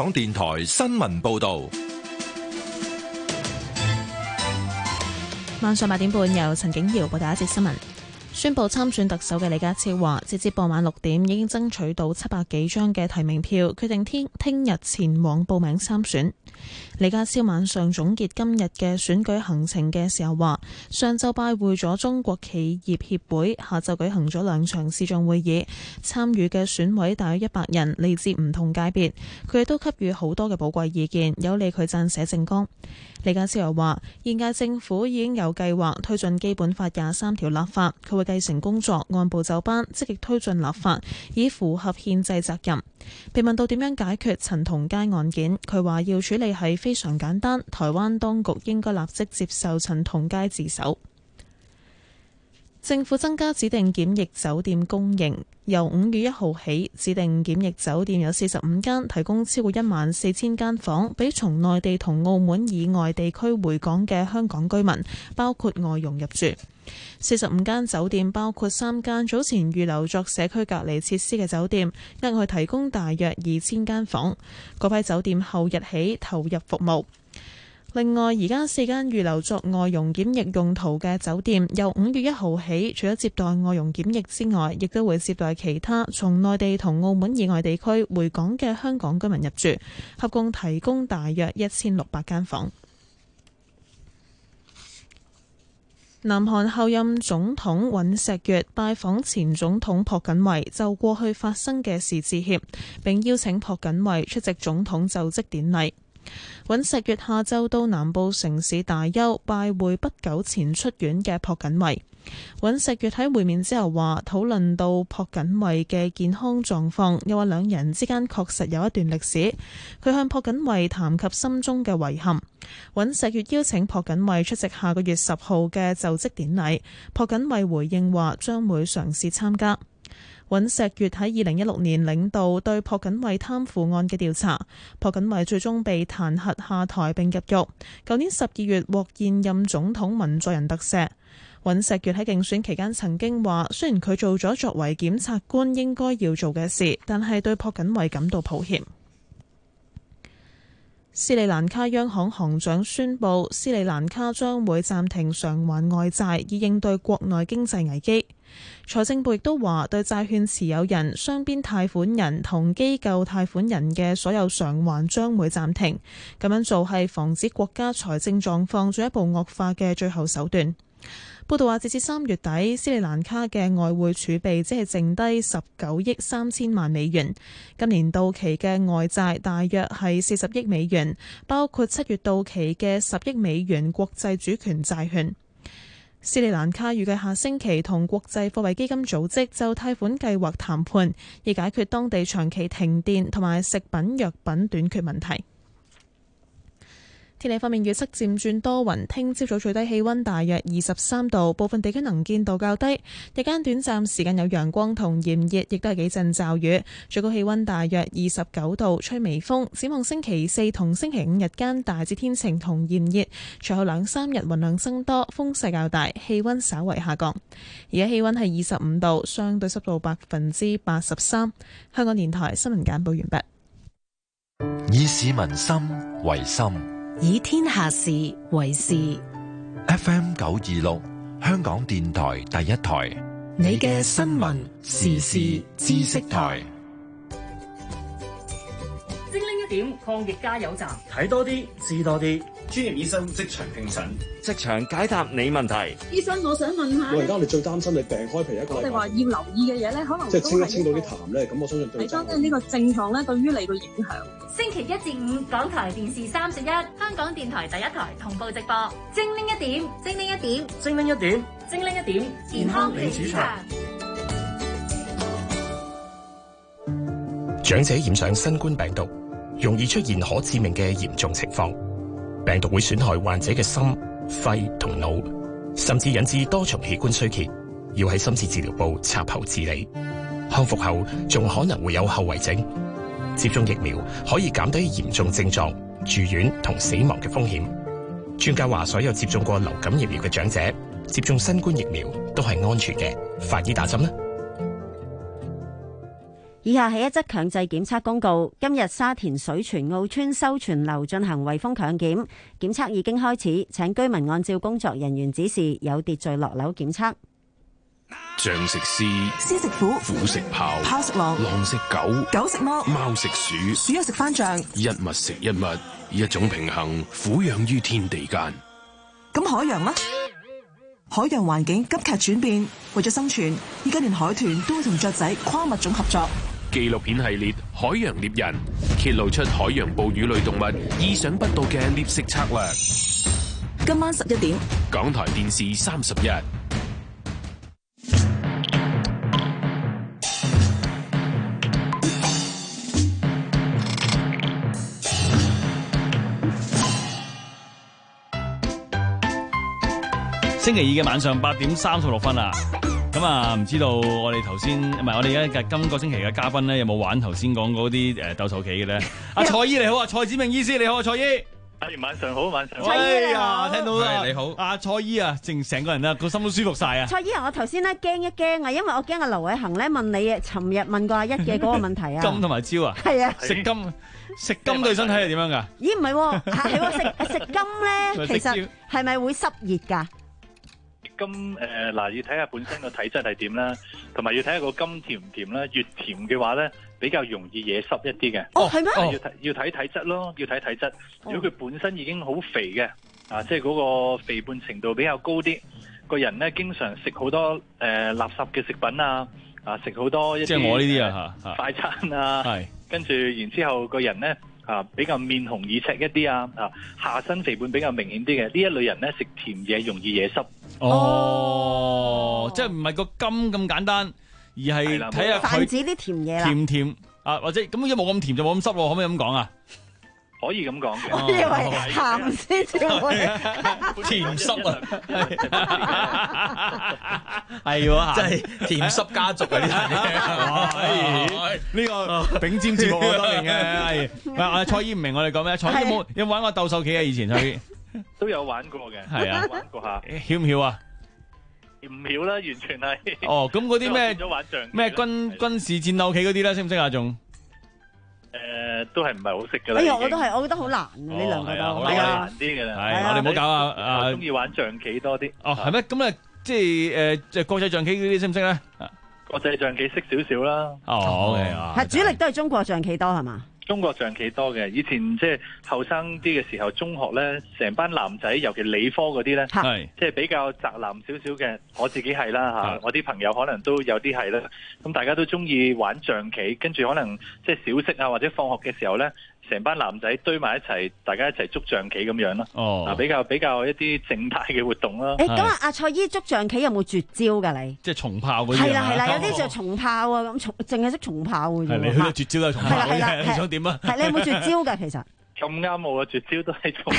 Speaker 4: 港電台新聞報道。
Speaker 1: 晚上八點半，由陳景瑤報道一節新聞。宣布參選特首嘅李家超話，截至傍晚六點已經爭取到七百幾張嘅提名票，決定聽聽日前往報名參選。李家超晚上總結今日嘅選舉行程嘅時候話，上晝拜會咗中國企業協會，下晝舉行咗兩場視像會議，參與嘅選委大約一百人，嚟自唔同界別，佢亦都給予好多嘅寶貴意見，有利佢撰寫政綱。李家超又話，現屆政府已經有計劃推進基本法廿三條立法，佢會繼承工作，按部就班，積極推進立法，以符合憲制責任。被問到點樣解決陳同佳案件，佢話要處理係非常簡單，台灣當局應該立即接受陳同佳自首。政府增加指定檢疫酒店供應，由五月一號起，指定檢疫酒店有四十五間，提供超過一萬四千間房，俾從內地同澳門以外地區回港嘅香港居民，包括外傭入住。四十五間酒店包括三間早前預留作社區隔離設施嘅酒店，額外提供大約二千間房，嗰批酒店後日起投入服務。另外，而家四間預留作外傭檢疫用途嘅酒店，由五月一號起，除咗接待外傭檢疫之外，亦都會接待其他從內地同澳門以外地區回港嘅香港居民入住，合共提供大約一千六百間房。南韓後任總統尹錫悅拜訪前總統朴槿惠，就過去發生嘅事致歉，並邀請朴槿惠出席總統就職典禮。尹錫悅下晝到南部城市大邱拜會不久前出院嘅朴槿惠。尹錫悅喺會面之後話，討論到朴槿惠嘅健康狀況，又話兩人之間確實有一段歷史。佢向朴槿惠談及心中嘅遺憾。尹錫悅邀請朴槿惠出席下個月十號嘅就職典禮，朴槿惠回應話將會嘗試參加。尹錫悅喺二零一六年領導對朴槿惠貪腐案嘅調查，朴槿惠最終被彈劾下台並入獄。舊年十二月獲現任總統文在寅特赦。尹錫悅喺競選期間曾經話，雖然佢做咗作為檢察官應該要做嘅事，但係對朴槿惠感到抱歉。斯里蘭卡央行行長宣布，斯里蘭卡將會暫停償還外債，以應對國內經濟危機。財政部亦都話，對債券持有人、雙邊貸款人同機構貸款人嘅所有償還將會暫停。咁樣做係防止國家財政狀況進一步惡化嘅最後手段。報道話，截至三月底，斯里蘭卡嘅外匯儲備只係剩低十九億三千萬美元。今年到期嘅外債大約係四十億美元，包括七月到期嘅十億美元國際主權債券。斯里蘭卡預計下星期同國際貨幣基金組織就貸款計劃談判，以解決當地長期停電同埋食品藥品短缺問題。天氣方面，預測漸轉多雲，聽朝早最低氣溫大約二十三度，部分地區能見度較低。日間短暫時間有陽光同炎熱，亦都係幾陣驟雨。最高氣溫大約二十九度，吹微風。展望星期四同星期五日間大致天晴同炎熱，隨後兩三日雲量增多，風勢較大，氣溫稍為下降。而家氣溫係二十五度，相對濕度百分之八十三。香港電台新聞簡報完
Speaker 4: 畢。以市民心為心，
Speaker 5: 以天下事為事。
Speaker 4: F M 九二六，香港電台第一台，
Speaker 5: 你嘅新聞時事知識台。
Speaker 15: 精靈一點抗疫加油站，
Speaker 16: 睇多啲，知多啲。專業醫生即場評診，
Speaker 17: 即場解答你問題。
Speaker 18: 醫生，我想問下，
Speaker 19: 我而家我哋最擔心你病開皮一個禮拜，
Speaker 18: 我哋話要留意嘅嘢咧，可能
Speaker 19: 即係清一清到啲痰咧，咁我相信對。
Speaker 18: 你講緊呢個症狀咧，對於你個影響。
Speaker 2: 星期一至五，港台電視三十一，香港電台第一台同步直播。精靈一點，精靈一點，
Speaker 16: 精靈一點，
Speaker 2: 精靈一點，健康你主場。
Speaker 20: 長者染上新冠病毒，容易出現可致命嘅嚴重情況。病毒會損害患者嘅心、肺同腦，甚至引致多重器官衰竭，要喺深切治療部插喉治理。康復後仲可能會有後遺症。接種疫苗可以減低嚴重症狀、住院同死亡嘅風險。專家話，所有接種過流感疫苗嘅長者接種新冠疫苗都係安全嘅。快啲打針啦！
Speaker 9: 以下係一則強制檢測公告。今日沙田水泉澳村修泉樓進行圍封強檢，檢測已經開始，請居民按照工作人員指示有秩序落樓檢測。
Speaker 21: 象食獅，
Speaker 22: 獅食虎，
Speaker 21: 虎食豹，
Speaker 22: 豹食狼，
Speaker 21: 狼食狗，
Speaker 22: 狗食貓，
Speaker 21: 貓食鼠，
Speaker 22: 鼠又食番象，
Speaker 21: 一物食一物，一種平衡，俯仰於天地間。
Speaker 22: 咁海洋呢？海洋環境急劇轉變，為咗生存，依家連海豚都會同雀仔跨物種合作。
Speaker 21: 紀錄片系列《海洋獵人》揭露出海洋哺乳類動物意想不到嘅獵食策略。
Speaker 22: 今晚十一點，
Speaker 21: 港台電視三十一。
Speaker 12: 星期二嘅晚上八點三十六分啦，咁啊唔知道我哋頭先唔係我哋而家今個星期嘅嘉賓咧，有冇玩頭先講嗰啲誒鬥獸棋嘅咧？阿蔡姨你好啊，蔡子明醫師你好啊，蔡姨。
Speaker 23: 係晚上好，晚上好。
Speaker 12: 哎呀，聽到啦，
Speaker 13: 你好，
Speaker 12: 阿蔡姨啊，成成個人啊個心都舒服晒啊。
Speaker 9: 蔡姨啊，我頭先咧驚一驚啊，因為我驚阿劉偉恒咧問你，尋日問過阿一嘅嗰個問題啊。
Speaker 12: 金同埋蕉啊？係啊。食金食金對身體係點樣㗎？
Speaker 9: 咦唔係喎，係喎食食金咧，其實係咪會濕熱㗎？
Speaker 23: 金誒嗱，要睇下本身個體質係點啦，同埋要睇下個金甜唔甜啦。越甜嘅話咧，比較容易惹濕一啲嘅。
Speaker 9: 哦，係咩？
Speaker 23: 要睇要睇體質咯，要睇體質。如果佢本身已經好肥嘅，啊，即係嗰個肥胖程度比較高啲，個人咧經常食好多誒、呃、垃圾嘅食品啊，啊食好多一啲
Speaker 12: 即係我呢啲啊嚇
Speaker 23: 快餐啊，係跟住然之後個人咧。啊，比較面紅耳赤一啲啊，啊下身肥胖比較明顯啲嘅呢一類人咧，食甜嘢容易惹濕。
Speaker 12: 哦，即係唔係個金咁簡單，而係睇下佢
Speaker 9: 泛指啲甜嘢啦，
Speaker 12: 甜甜啊，或者咁如果冇咁甜就冇咁濕喎，可唔可以咁講啊？
Speaker 23: 可以咁講嘅，
Speaker 9: 我以為鹹先至會
Speaker 13: 甜濕
Speaker 12: 啊，係喎，
Speaker 13: 即係甜濕家族啊！呢
Speaker 12: 呢個頂尖節目啊，當年嘅。阿蔡姨唔明我哋講咩？蔡姨有冇有冇玩過鬥獸棋啊？以前蔡姨
Speaker 23: 都有玩過嘅，
Speaker 12: 係啊，
Speaker 23: 玩過下，
Speaker 12: 曉唔曉啊？
Speaker 23: 唔曉啦，完全係。
Speaker 12: 哦，咁嗰啲咩咩軍軍事戰鬥棋嗰啲咧，識唔識啊？仲？
Speaker 23: 誒，都係唔係好識噶啦。
Speaker 9: 哎呀，我都係，我覺得好難啊！呢兩個都
Speaker 23: 係啊，難啲噶啦。
Speaker 12: 係，我哋唔好搞啊！啊，
Speaker 23: 中意玩象棋多啲。
Speaker 12: 哦，係咩？咁啊，即係誒，即係國際象棋嗰啲識唔識咧？
Speaker 23: 國際象棋識少少啦。
Speaker 12: 哦，OK 啊。
Speaker 9: 係主力都係中國象棋多係嘛？
Speaker 23: 中國象棋多嘅，以前即係後生啲嘅時候，中學咧成班男仔，尤其理科嗰啲咧，即係比較宅男少少嘅。我自己係啦嚇，我啲朋友可能都有啲係啦。咁大家都中意玩象棋，跟住可能即係小息啊，或者放學嘅時候咧，成班男仔堆埋一齊，大家一齊捉象棋咁樣咯。哦，啊比較比較一啲靜態嘅活動啦。
Speaker 9: 誒咁啊，阿蔡姨捉象棋有冇絕招㗎你？
Speaker 12: 即係重炮嗰啲。係
Speaker 9: 啦係啦，有啲就重炮啊，咁重淨係識重炮嘅啫。係
Speaker 12: 你去到絕招都係重炮嘅，你想點啊？
Speaker 9: 係你有冇絕招㗎？其實
Speaker 23: 咁啱我嘅絕招都係重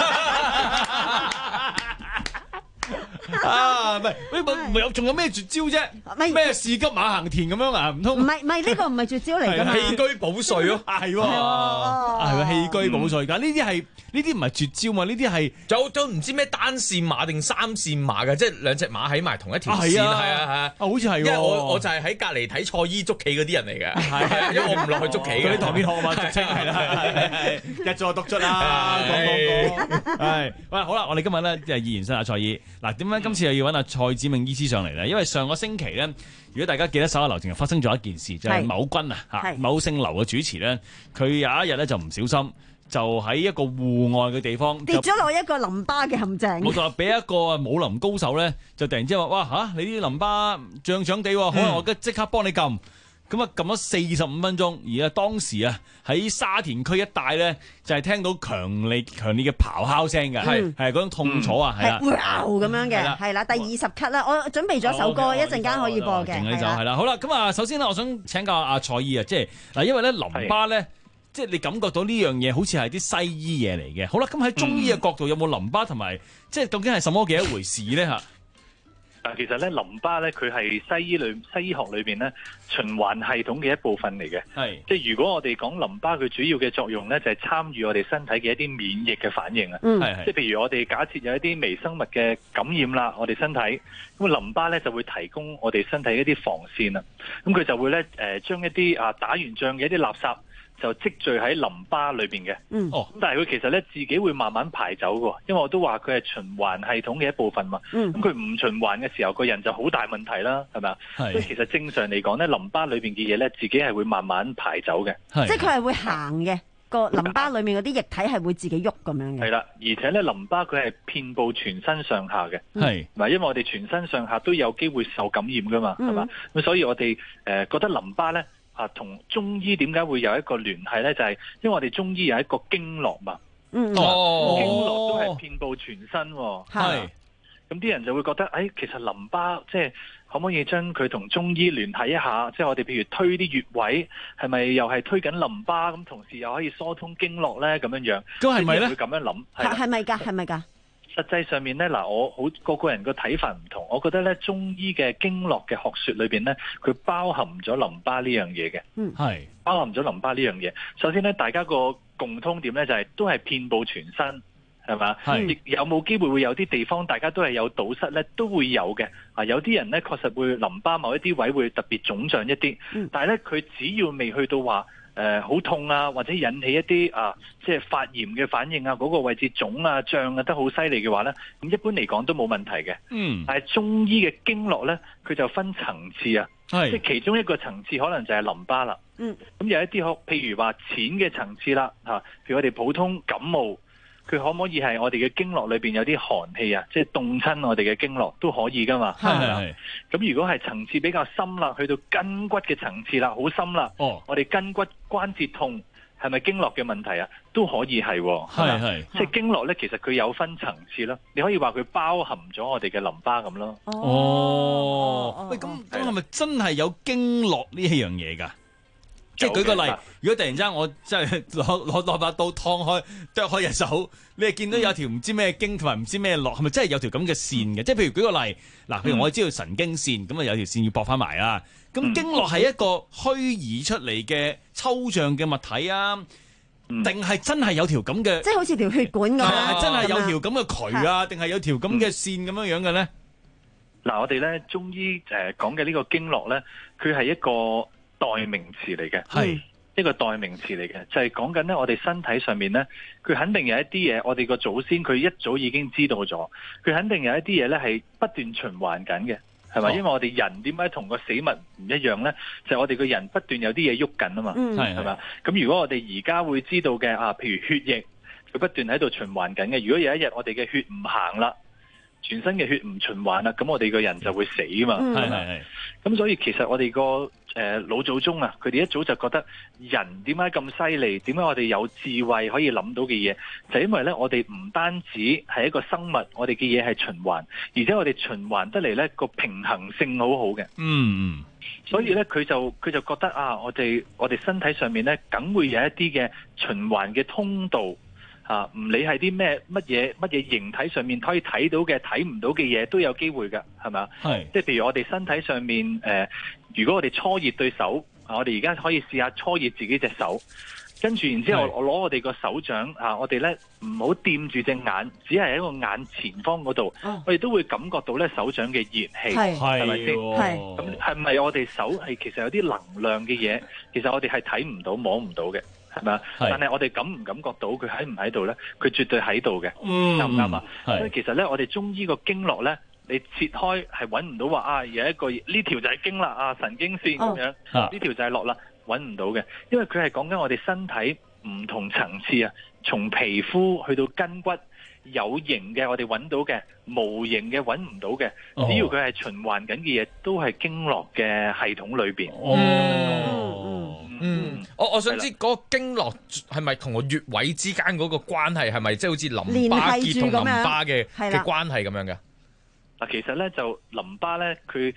Speaker 12: 啊，唔係，喂，有仲有咩絕招啫？咩士急馬行田咁樣啊？唔通？
Speaker 9: 唔係唔係呢個唔係絕招嚟㗎嘛？
Speaker 13: 棄車保帥咯，
Speaker 12: 係喎，係喎，棄車保帥㗎。呢啲係呢啲唔係絕招嘛？呢啲係
Speaker 13: 就就唔知咩單線馬定三線馬嘅，即係兩隻馬喺埋同一條線，係啊係啊，
Speaker 12: 好似係。
Speaker 13: 因為我我就係喺隔離睇蔡姨捉棋嗰啲人嚟嘅，係啊，因為我唔落去捉棋嘅。
Speaker 12: 嗰啲台面學嘛，俗稱係啦，一座獨出啦，講講講。係，喂，好啦，我哋今日咧即係延伸下蔡姨。嗱，點解今次又要揾阿蔡子明醫師上嚟咧？因為上個星期咧，如果大家記得手下留情，發生咗一件事，就係、是、某君啊嚇，某姓劉嘅主持咧，佢有一日咧就唔小心，就喺一個戶外嘅地方
Speaker 9: 跌咗落一個淋巴嘅陷阱。
Speaker 12: 冇錯，俾一個武林高手咧，就突然之間話：哇嚇、啊，你啲淋巴脹脹地，可能我即刻幫你撳。咁啊，撳咗四十五分鐘，而啊當時啊喺沙田區一帶咧，就係聽到強烈強烈嘅咆哮聲嘅，係係嗰種痛楚啊，係啦，
Speaker 9: 咁樣嘅，係啦，第二十級啦，我準備咗首歌，一陣間可以播嘅，
Speaker 12: 就係啦，好啦，咁啊，首先咧，我想請教阿蔡姨啊，即係嗱，因為咧淋巴咧，即係你感覺到呢樣嘢好似係啲西醫嘢嚟嘅，好啦，咁喺中醫嘅角度有冇淋巴同埋，即係究竟係什麼嘅一回事咧嚇？
Speaker 23: 但其實咧，淋巴咧佢係西醫裏西醫學裏邊咧循環系統嘅一部分嚟嘅。係，即係如果我哋講淋巴，佢主要嘅作用咧就係參與我哋身體嘅一啲免疫嘅反應啊。嗯，係，即係譬如我哋假設有一啲微生物嘅感染啦，我哋身體咁淋巴咧就會提供我哋身體一啲防線啊。咁佢就會咧誒將一啲啊打完仗嘅一啲垃圾，就積聚喺淋巴裏邊嘅，嗯，哦，咁但係佢其實咧自己會慢慢排走嘅，因為我都話佢係循環系統嘅一部分嘛，嗯，咁佢唔循環嘅時候，個人就好大問題啦，係咪啊？係，所以其實正常嚟講咧，淋巴裏邊嘅嘢咧，自己係會慢慢排走嘅，
Speaker 9: 即係佢係會行嘅，個淋巴裏面嗰啲液體係會自己喐咁樣嘅。係啦，
Speaker 23: 而且咧淋巴佢係遍佈全身上下嘅，係，嗱，因為我哋全身上下都有機會受感染噶嘛，係嘛，咁所以我哋誒覺得淋巴咧。啊，同中醫點解會有一個聯繫咧？就係、是、因為我哋中醫有一個經絡嘛，嗯，哦，經絡都係遍佈全身，係，咁啲人就會覺得，誒、哎，其實淋巴即係可唔可以將佢同中醫聯繫一下？即係我哋譬如推啲穴位，係咪又係推緊淋巴？咁同時又可以疏通經絡咧？咁樣樣，咁係咪咧？會咁樣諗，
Speaker 9: 係係咪㗎？係咪㗎？
Speaker 23: 實際上面咧，嗱，我好個個人個睇法唔同，我覺得咧中醫嘅經絡嘅學說裏邊咧，佢包含咗淋巴呢樣嘢嘅，嗯，係包含咗淋巴呢樣嘢。首先咧，大家個共通點咧就係、是、都係遍佈全身，係嘛？係，亦有冇機會會有啲地方大家都係有堵塞咧，都會有嘅。啊，有啲人咧確實會淋巴某一啲位會特別腫脹一啲，嗯、但係咧佢只要未去到話。誒好、呃、痛啊，或者引起一啲啊，即係發炎嘅反應啊，嗰、那個位置腫啊、脹啊得好犀利嘅話咧，咁一般嚟講都冇問題嘅。嗯，但係中醫嘅經絡咧，佢就分層次啊，是即係其中一個層次可能就係淋巴啦。嗯，咁有一啲譬如話淺嘅層次啦，嚇，譬如我哋普通感冒。佢可唔可以係我哋嘅經絡裏邊有啲寒氣啊？即係凍親我哋嘅經絡都可以噶嘛？係係。咁如果係層次比較深啦，去到筋骨嘅層次啦，好深啦。哦。我哋筋骨關節痛係咪經絡嘅問題啊？都可以係。係係。即係經絡咧，其實佢有分層次咯。你可以話佢包含咗我哋嘅淋巴咁咯。
Speaker 12: 哦。喂，咁咁係咪真係有經絡呢一樣嘢㗎？即係舉個例，如果突然之間我真係攞攞攞把刀劏開剁開隻手，你係見到有條唔知咩經同埋唔知咩絡，係咪真係有條咁嘅線嘅？即係譬如舉個例，嗱，譬如我知道神經線，咁啊有條線要駁翻埋啊。咁經絡係一個虛擬出嚟嘅抽象嘅物體啊，定係真係有條咁嘅？
Speaker 9: 即係好似條血管咁樣，
Speaker 12: 真係有條咁嘅渠啊，定係有條咁嘅線咁樣樣嘅咧？
Speaker 23: 嗱，我哋咧中醫誒講嘅呢個經絡咧，佢係一個代名詞嚟嘅，係一個代名詞嚟嘅，就係講緊咧，我哋身體上面咧，佢肯定有一啲嘢，我哋個祖先佢一早已經知道咗，佢肯定有一啲嘢咧係不斷循環緊嘅，係咪？哦、因為我哋人點解同個死物唔一樣咧？就係、是、我哋個人不斷有啲嘢喐緊啊嘛，係係嘛？咁如果我哋而家會知道嘅啊，譬如血液佢不斷喺度循環緊嘅，如果有一日我哋嘅血唔行啦，全身嘅血唔循環啦，咁我哋個人就會死啊嘛，係係係。咁所以其實我哋個誒老祖宗啊，佢哋一早就覺得人點解咁犀利？點解我哋有智慧可以諗到嘅嘢？就係因為咧，我哋唔單止係一個生物，我哋嘅嘢係循環，而且我哋循環得嚟咧個平衡性好好嘅。嗯嗯。所以咧，佢就佢就覺得啊，我哋我哋身體上面咧，梗會有一啲嘅循環嘅通道。啊！唔理係啲咩乜嘢乜嘢形體上面可以睇到嘅睇唔到嘅嘢都有機會㗎，係咪？係即係譬如我哋身體上面誒、呃，如果我哋搓熱對手，啊、我哋而家可以試下搓熱自己隻手，跟住然之後我攞我哋個手掌啊，我哋咧唔好掂住隻眼，只係喺個眼前方嗰度，哦、我哋都會感覺到咧手掌嘅熱氣，係咪先？係咁係咪我哋手係其實有啲能量嘅嘢？其實我哋係睇唔到摸唔到嘅。係咪啊？但係我哋感唔感覺到佢喺唔喺度咧？佢絕對喺度嘅，啱唔啱啊？所以其實咧，我哋中醫個經絡咧，你切開係揾唔到話啊，有一個呢條就係經啦啊，神經線咁樣，呢、哦、條就係絡啦，揾唔到嘅，因為佢係講緊我哋身體唔同層次啊，從皮膚去到筋骨，有形嘅我哋揾到嘅，無形嘅揾唔到嘅，哦、只要佢係循環緊嘅嘢，都係經絡嘅系統裏邊。哦
Speaker 13: 嗯嗯，我我想知嗰個經絡係咪同個穴位之間嗰個關係係咪即係好似淋巴結同淋巴嘅嘅關係咁樣嘅？
Speaker 23: 嗱，其實咧就淋巴咧，佢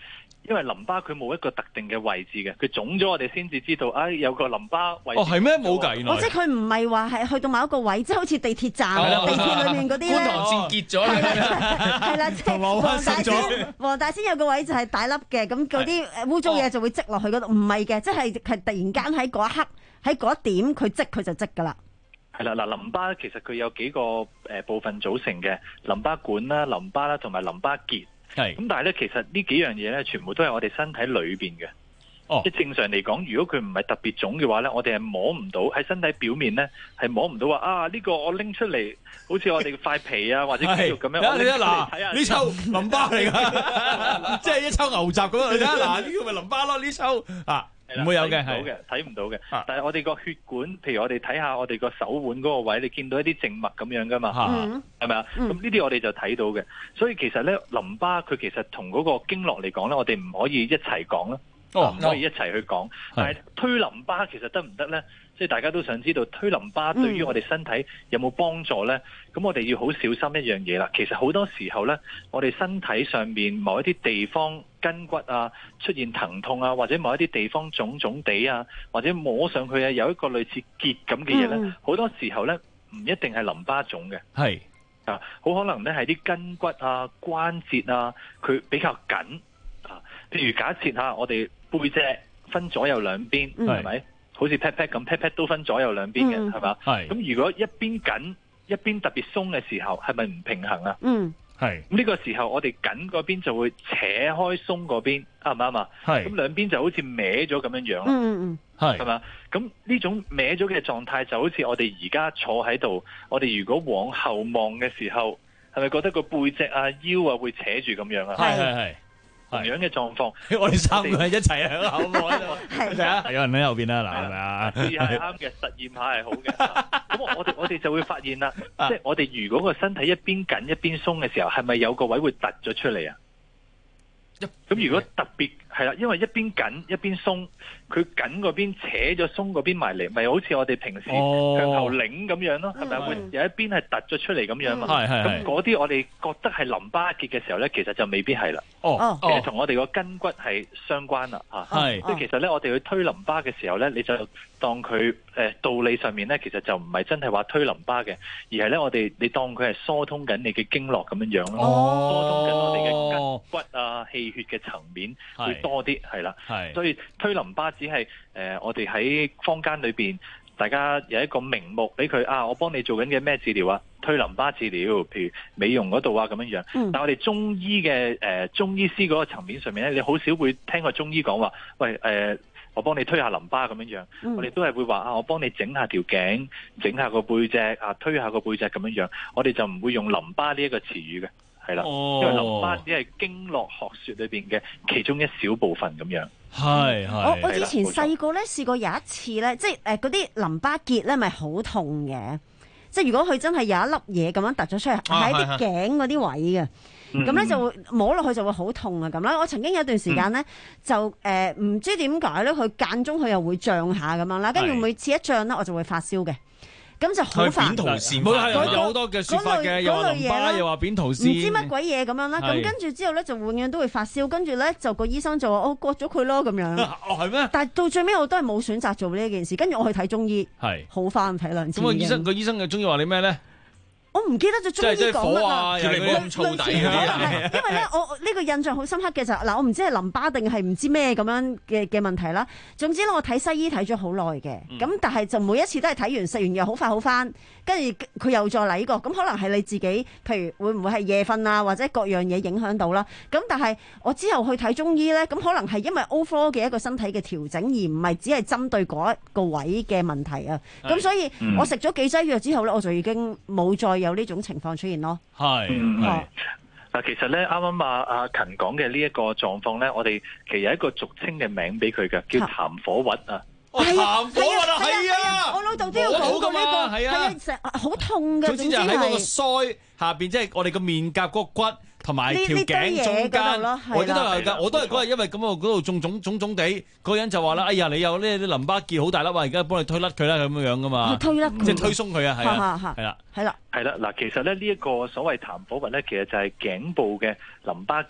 Speaker 23: 因為淋巴佢冇一個特定嘅位置嘅，佢腫咗我哋先至知道，哎有個淋巴位置。
Speaker 12: 哦係咩？冇㗎，原來。
Speaker 9: 哦，即係佢唔係話係去到某一個位，即係好似地鐵站、地鐵裏面嗰啲咧。
Speaker 13: 觀塘線結咗啦，
Speaker 9: 係啦，即係黃大仙，黃大仙有個位就係大粒嘅，咁嗰啲污糟嘢就會積落去嗰度。唔係嘅，即係係突然間喺嗰一刻，喺嗰一點佢積佢就積㗎啦。
Speaker 23: 係啦，嗱淋巴其實佢有幾個誒部分組成嘅，淋巴管啦、淋巴啦同埋淋巴結。係。咁但係咧，其實呢幾樣嘢咧，全部都係我哋身體裏邊嘅。哦。即係正常嚟講，如果佢唔係特別腫嘅話咧，我哋係摸唔到喺身體表面咧，係摸唔到話啊呢個我拎出嚟，好似我哋塊皮啊或者肌肉咁樣。
Speaker 12: 你睇下嗱，呢抽淋巴嚟㗎，即係一抽牛雜咁樣。你睇下嗱，呢個咪淋巴咯，呢抽啊。唔會有嘅，係睇唔到嘅。但係我哋個血管，譬如我哋睇下我哋個手腕嗰個位，你見到一啲靜脈咁樣噶嘛，係咪啊？咁呢啲我哋就睇到嘅。所以其實咧，淋巴佢其實同嗰個經絡嚟講咧，我哋唔可以一齊講啦，唔、哦、可以一齊去講。但係推淋巴其實得唔得咧？即係大家都想知道推淋巴對於我哋身體有冇幫助咧？咁、嗯、我哋要好小心一樣嘢啦。其實好多時候咧，我哋身體上面某一啲地方筋骨啊出現疼痛啊，或者某一啲地方腫腫地啊，或者摸上去啊有一個類似結咁嘅嘢咧，好、嗯、多時候咧唔一定係淋巴腫嘅，係啊，好可能咧係啲筋骨啊關節啊佢比較緊啊。譬如假設下我哋背脊分左右兩邊，係咪？好似 pat pat 咁 pat pat 都分左右兩邊嘅，係嘛？係。咁如果一邊緊一邊特別鬆嘅時候，係咪唔平衡啊？嗯，係。咁呢個時候我哋緊嗰邊就會扯開鬆嗰邊，啱唔啱啊？係。咁兩邊就好似歪咗咁樣樣啦。嗯嗯。係。係嘛？咁呢種歪咗嘅狀態就好似我哋而家坐喺度，我哋如果往後望嘅時候，係咪覺得個背脊啊腰啊會扯住咁樣啊？係係係。同樣嘅狀況， 我哋三個人一齊喺後望喺度，係啊，有人喺後邊啦，嗱係咪啊？
Speaker 23: 試下係啱嘅，實驗下係好嘅。咁我哋我哋就會發現啦，即係我哋如果個身體一邊緊一邊鬆嘅時候，係咪有個位會突咗出嚟啊？咁如果特別係啦，因為一邊緊一邊鬆，佢緊嗰邊扯咗鬆嗰邊埋嚟，咪好似我哋平時向後擰咁樣咯，係咪會有一邊係突咗出嚟咁樣嘛？係係。咁嗰啲我哋覺得係淋巴結嘅時候咧，其實就未必係啦。哦，其實同我哋個筋骨係相關啦，嚇。係。即係其實咧，我哋去推淋巴嘅時候咧，你就當佢誒道理上面咧，其實就唔係真係話推淋巴嘅，而係咧我哋你當佢係疏通緊你嘅經絡咁樣樣咯，疏通緊我哋嘅筋骨啊氣血嘅層面會多啲，係啦，所以推淋巴只係誒、呃、我哋喺坊間裏邊，大家有一個名目俾佢啊，我幫你做緊嘅咩治療啊？推淋巴治療，譬如美容嗰度啊咁樣樣。嗯、但係我哋中醫嘅誒、呃、中醫師嗰個層面上面咧，你好少會聽個中醫講話，喂誒、呃，我幫你推下淋巴咁樣樣。嗯、我哋都係會話啊，我幫你整下條頸，整下個背脊啊，推下個背脊咁樣樣。我哋就唔會用淋巴呢一個詞語嘅。係啦，因為淋巴只係經絡學說裏邊嘅其中一小部分咁樣。係係。
Speaker 9: 我我以前細個咧試過有一次咧，即係誒嗰啲淋巴結咧，咪好痛嘅。即係如果佢真係有一粒嘢咁樣突咗出嚟，喺啲頸嗰啲位嘅，咁咧就會摸落去就會好痛啊咁啦。我曾經有段時間咧，就誒唔知點解咧，佢間中佢又會脹下咁樣啦，跟住每次一脹咧，我就會發燒嘅。咁就好煩，
Speaker 12: 扁桃腺，冇係有好多嘅説法嘅，又話淋巴，又話扁桃腺，
Speaker 9: 唔知乜鬼嘢咁樣啦。咁跟住之後咧，就永遠都會發燒。跟住咧，就個醫生就話：我割咗佢咯咁樣。
Speaker 12: 哦，係咩？
Speaker 9: 但係到最尾我都係冇選擇做呢一件事。跟住我去睇中醫，係好翻睇兩次。
Speaker 12: 咁個醫生個醫生嘅中醫話你咩咧？
Speaker 9: 我唔記得咗中醫講乜啦，
Speaker 12: 叫你唔好咁燥底嗰啲啊。
Speaker 9: 因為咧，我呢個印象好深刻嘅就嗱，我唔知係淋巴定係唔知咩咁樣嘅嘅問題啦。總之咧，我睇西醫睇咗好耐嘅，咁、嗯、但係就每一次都係睇完食完藥好快好翻，跟住佢又再嚟過。咁可能係你自己，譬如會唔會係夜瞓啊，或者各樣嘢影響到啦。咁但係我之後去睇中醫咧，咁可能係因為 overall 嘅一個身體嘅調整，而唔係只係針對嗰一個位嘅問題啊。咁所以我食咗幾劑藥之後咧，我就已經冇再有呢種情況出現咯。
Speaker 23: 係係嗱，其實咧啱啱阿阿勤講嘅呢一個狀況咧，我哋其實有一個俗稱嘅名俾佢嘅，叫痰火核啊。
Speaker 12: 哦，痰火核啊，係啊，
Speaker 9: 我老豆都有講過呢個，係啊，成好痛嘅。總之就喺嗰個腮
Speaker 12: 下邊，即係我哋個面頰嗰個骨。同埋條頸中間，我都係㗎，我都係嗰日因為咁啊，嗰度種種種種地，嗰個人就話啦：哎呀，你有呢啲淋巴結好大粒啊，而家幫你推甩佢啦，咁樣樣噶嘛，推甩，即係推鬆佢啊，係啊，係啦，
Speaker 9: 係啦，
Speaker 23: 係啦。嗱，其實咧呢一個所謂痰火核咧，其實就係頸部嘅淋巴結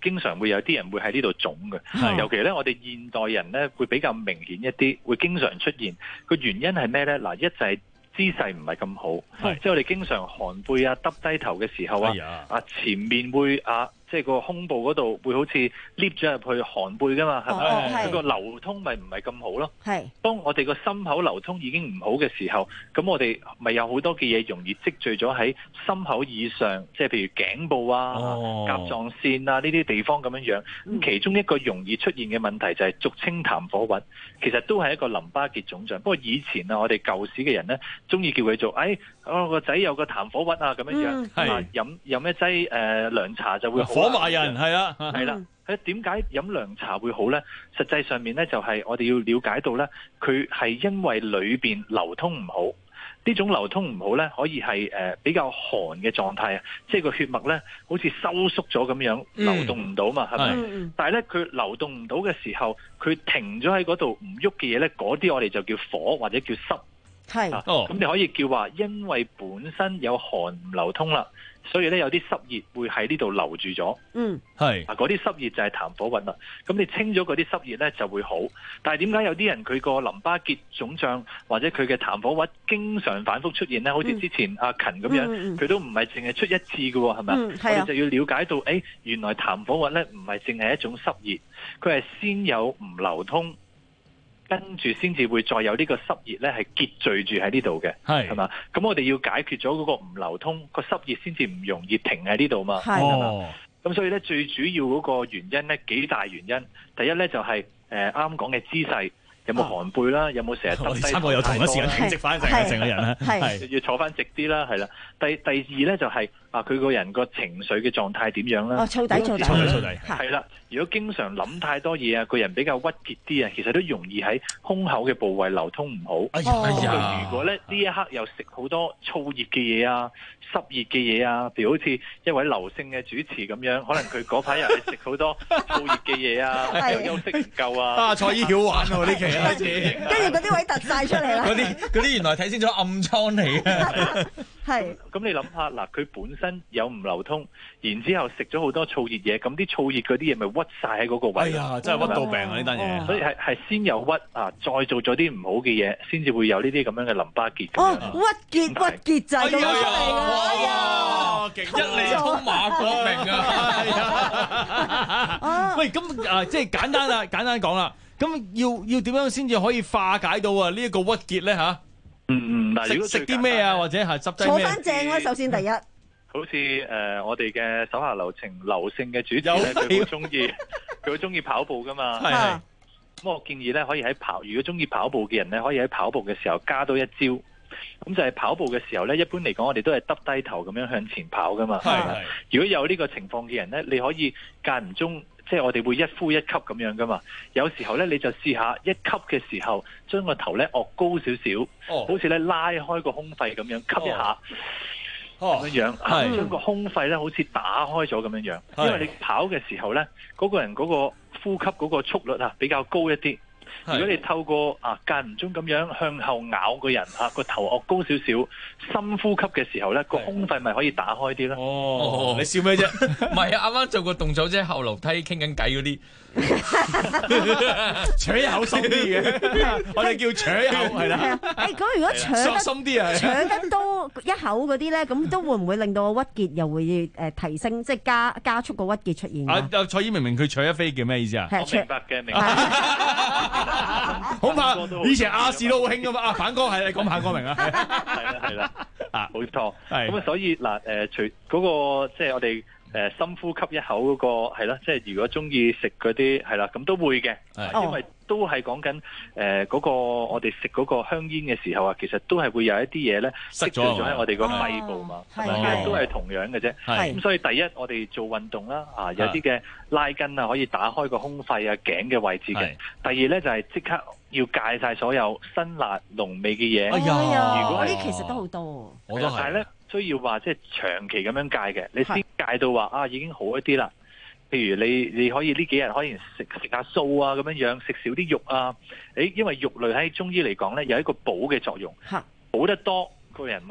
Speaker 23: 經常會有啲人會喺呢度腫嘅，尤其咧我哋現代人咧會比較明顯一啲，會經常出現。個原因係咩咧？嗱，一就係姿勢唔係咁好，即係我哋經常寒背啊、耷低頭嘅時候啊，啊、哎、前面會啊。即係個胸部嗰度會好似 lift 咗入去寒背噶嘛，係咪？佢個流通咪唔係咁好咯。係。當我哋個心口流通已經唔好嘅時候，咁我哋咪有好多嘅嘢容易積聚咗喺心口以上，即係譬如頸部啊、哦、甲狀腺啊呢啲地方咁樣樣。咁、嗯、其中一個容易出現嘅問題就係俗稱痰火鬱，其實都係一個淋巴結腫脹。不過以前啊，我哋舊時嘅人咧，中意叫佢做，哎，我個仔有個痰火鬱啊咁樣樣，嗯、啊飲飲一劑誒涼茶就會好。火麻人係啦，係啦，誒點解飲涼茶會好咧？實際上面咧就係我哋要了解到咧，佢係因為裏邊流通唔好，呢種流通唔好咧，可以係誒比較寒嘅狀態啊，即係個血脈咧好似收縮咗咁樣，流動唔到嘛，係咪？嗯、但係咧佢流動唔到嘅時候，佢停咗喺嗰度唔喐嘅嘢咧，嗰啲我哋就叫火或者叫濕。係，咁、啊、你可以叫話，因為本身有寒唔流通啦，所以咧有啲濕熱會喺呢度留住咗。嗯，係，啊嗰啲濕熱就係痰火鬱啦。咁你清咗嗰啲濕熱咧就會好。但係點解有啲人佢個淋巴結腫脹或者佢嘅痰火鬱經常反覆出現咧？好似之前阿勤咁樣，佢、嗯嗯、都唔係淨係出一次嘅喎，係咪、嗯？我哋就要了解到，誒、哎、原來痰火鬱咧唔係淨係一種濕熱，佢係先有唔流通。跟住先至會再有呢個濕熱咧，係結聚住喺呢度嘅，係係嘛？咁我哋要解決咗嗰個唔流通個濕熱，先至唔容易停喺呢度嘛。係嘛？咁所以咧，最主要嗰個原因咧，幾大原因。第一咧就係誒啱講嘅姿勢。有冇寒背啦？有冇成日耷低頭？
Speaker 12: 三個有同一時間挺直翻成成個人啦，
Speaker 23: 係要坐翻直啲啦，係啦。第第二咧就係、是、啊，佢個人個情緒嘅狀態點樣啦？哦，燥底燥底，燥底係啦。如果經常諗太多嘢啊，個人比較鬱結啲啊，其實都容易喺胸口嘅部位流通唔好。哎呀，如果咧呢一刻又食好多燥熱嘅嘢啊、濕熱嘅嘢啊，譬如好似一位劉姓嘅主持咁樣，可能佢嗰排又係食好多燥熱嘅嘢啊，又休息唔夠啊。
Speaker 12: 啊，蔡姨曉玩喎呢期。
Speaker 9: 跟住嗰啲位突晒出嚟啦！
Speaker 13: 嗰啲嗰啲原來睇清楚暗瘡嚟嘅。
Speaker 23: 係。咁你諗下嗱，佢本身有唔流通，然之後食咗好多燥熱嘢，咁啲燥熱嗰啲嘢咪屈晒喺嗰個位。哎呀，
Speaker 12: 真係屈到病啊！呢單嘢。
Speaker 23: 所以係係先有屈啊，再做咗啲唔好嘅嘢，先至會有呢啲咁樣嘅淋巴結。
Speaker 9: 哦，鬱結鬱結就係咁樣出嚟㗎。哎呀，
Speaker 13: 一理通馬國明
Speaker 12: 啊！喂，咁啊，即係簡單啦，簡單講啦。咁要要點樣先至可以化解到啊呢一個鬱結咧吓？
Speaker 23: 嗯嗯，嗱，如果
Speaker 12: 食啲咩啊，或者係執劑咩？
Speaker 9: 坐翻正啦，首先第一。
Speaker 23: 好似誒、呃、我哋嘅手下留情劉姓嘅主持咧，佢好中意，佢好中意跑步噶嘛。係係。咁我建議咧，可以喺跑，如果中意跑步嘅人咧，可以喺跑步嘅時候加多一招。咁就係跑步嘅時候咧，一般嚟講，我哋都係耷低頭咁樣向前跑噶嘛。係係。如果有呢個情況嘅人咧，你可以間唔中。即係我哋會一呼一吸咁樣噶嘛，有時候咧你就試下一吸嘅時候，將個頭咧昂高少少，哦、好似咧拉開個胸肺咁樣吸一下，咁、哦、樣樣，將個胸肺咧好似打開咗咁樣樣。因為你跑嘅時候咧，嗰、嗰個人嗰個呼吸嗰個速率啊比較高一啲。如果你透過啊間唔中咁樣向後咬個人啊個頭昂高少少，深呼吸嘅時候咧個胸肺咪可以打開啲咧。
Speaker 12: 哦，你笑咩啫？
Speaker 13: 唔係啊，啱啱做個動作啫，後樓梯傾緊偈嗰啲。
Speaker 12: 扯一口深啲嘅，我哋叫扯一口係啦。
Speaker 9: 誒，咁如果扯得
Speaker 12: 深啲啊，
Speaker 9: 扯得多一口嗰啲咧，咁都會唔會令到個鬱結又會誒提升，即係加加速個鬱結出現？
Speaker 12: 啊，蔡姨明明佢扯一飛叫咩意思啊？
Speaker 23: 我明白嘅，明白。
Speaker 12: 恐怕以前亞視都好興噶嘛。啊，反哥係你講反哥明啊？
Speaker 23: 係啦係啦，啊冇錯。咁啊，所以嗱誒，除嗰個即係我哋。誒深呼吸一口嗰、那個係啦，即係如果中意食嗰啲係啦，咁都會嘅，因為都係講緊誒嗰個我哋食嗰個香煙嘅時候啊，其實都係會有一啲嘢咧積聚咗喺我哋個肺部嘛，係咪？其實都係同樣嘅啫。咁所以第一我哋做運動啦，啊有啲嘅拉筋啊，可以打開個胸肺啊頸嘅位置嘅。第二咧就係、是、即刻要戒晒所有辛辣濃味嘅嘢。
Speaker 9: 哎呀，如果嗰啲其實都好多，
Speaker 23: 我都係。但係咧需要話即係長期咁樣戒嘅，你先戒到話啊已經好一啲啦。譬如你你可以呢幾日可以食食下素啊咁樣樣，食少啲肉啊。誒，因為肉類喺中醫嚟講咧有一個補嘅作用，補得多個人咪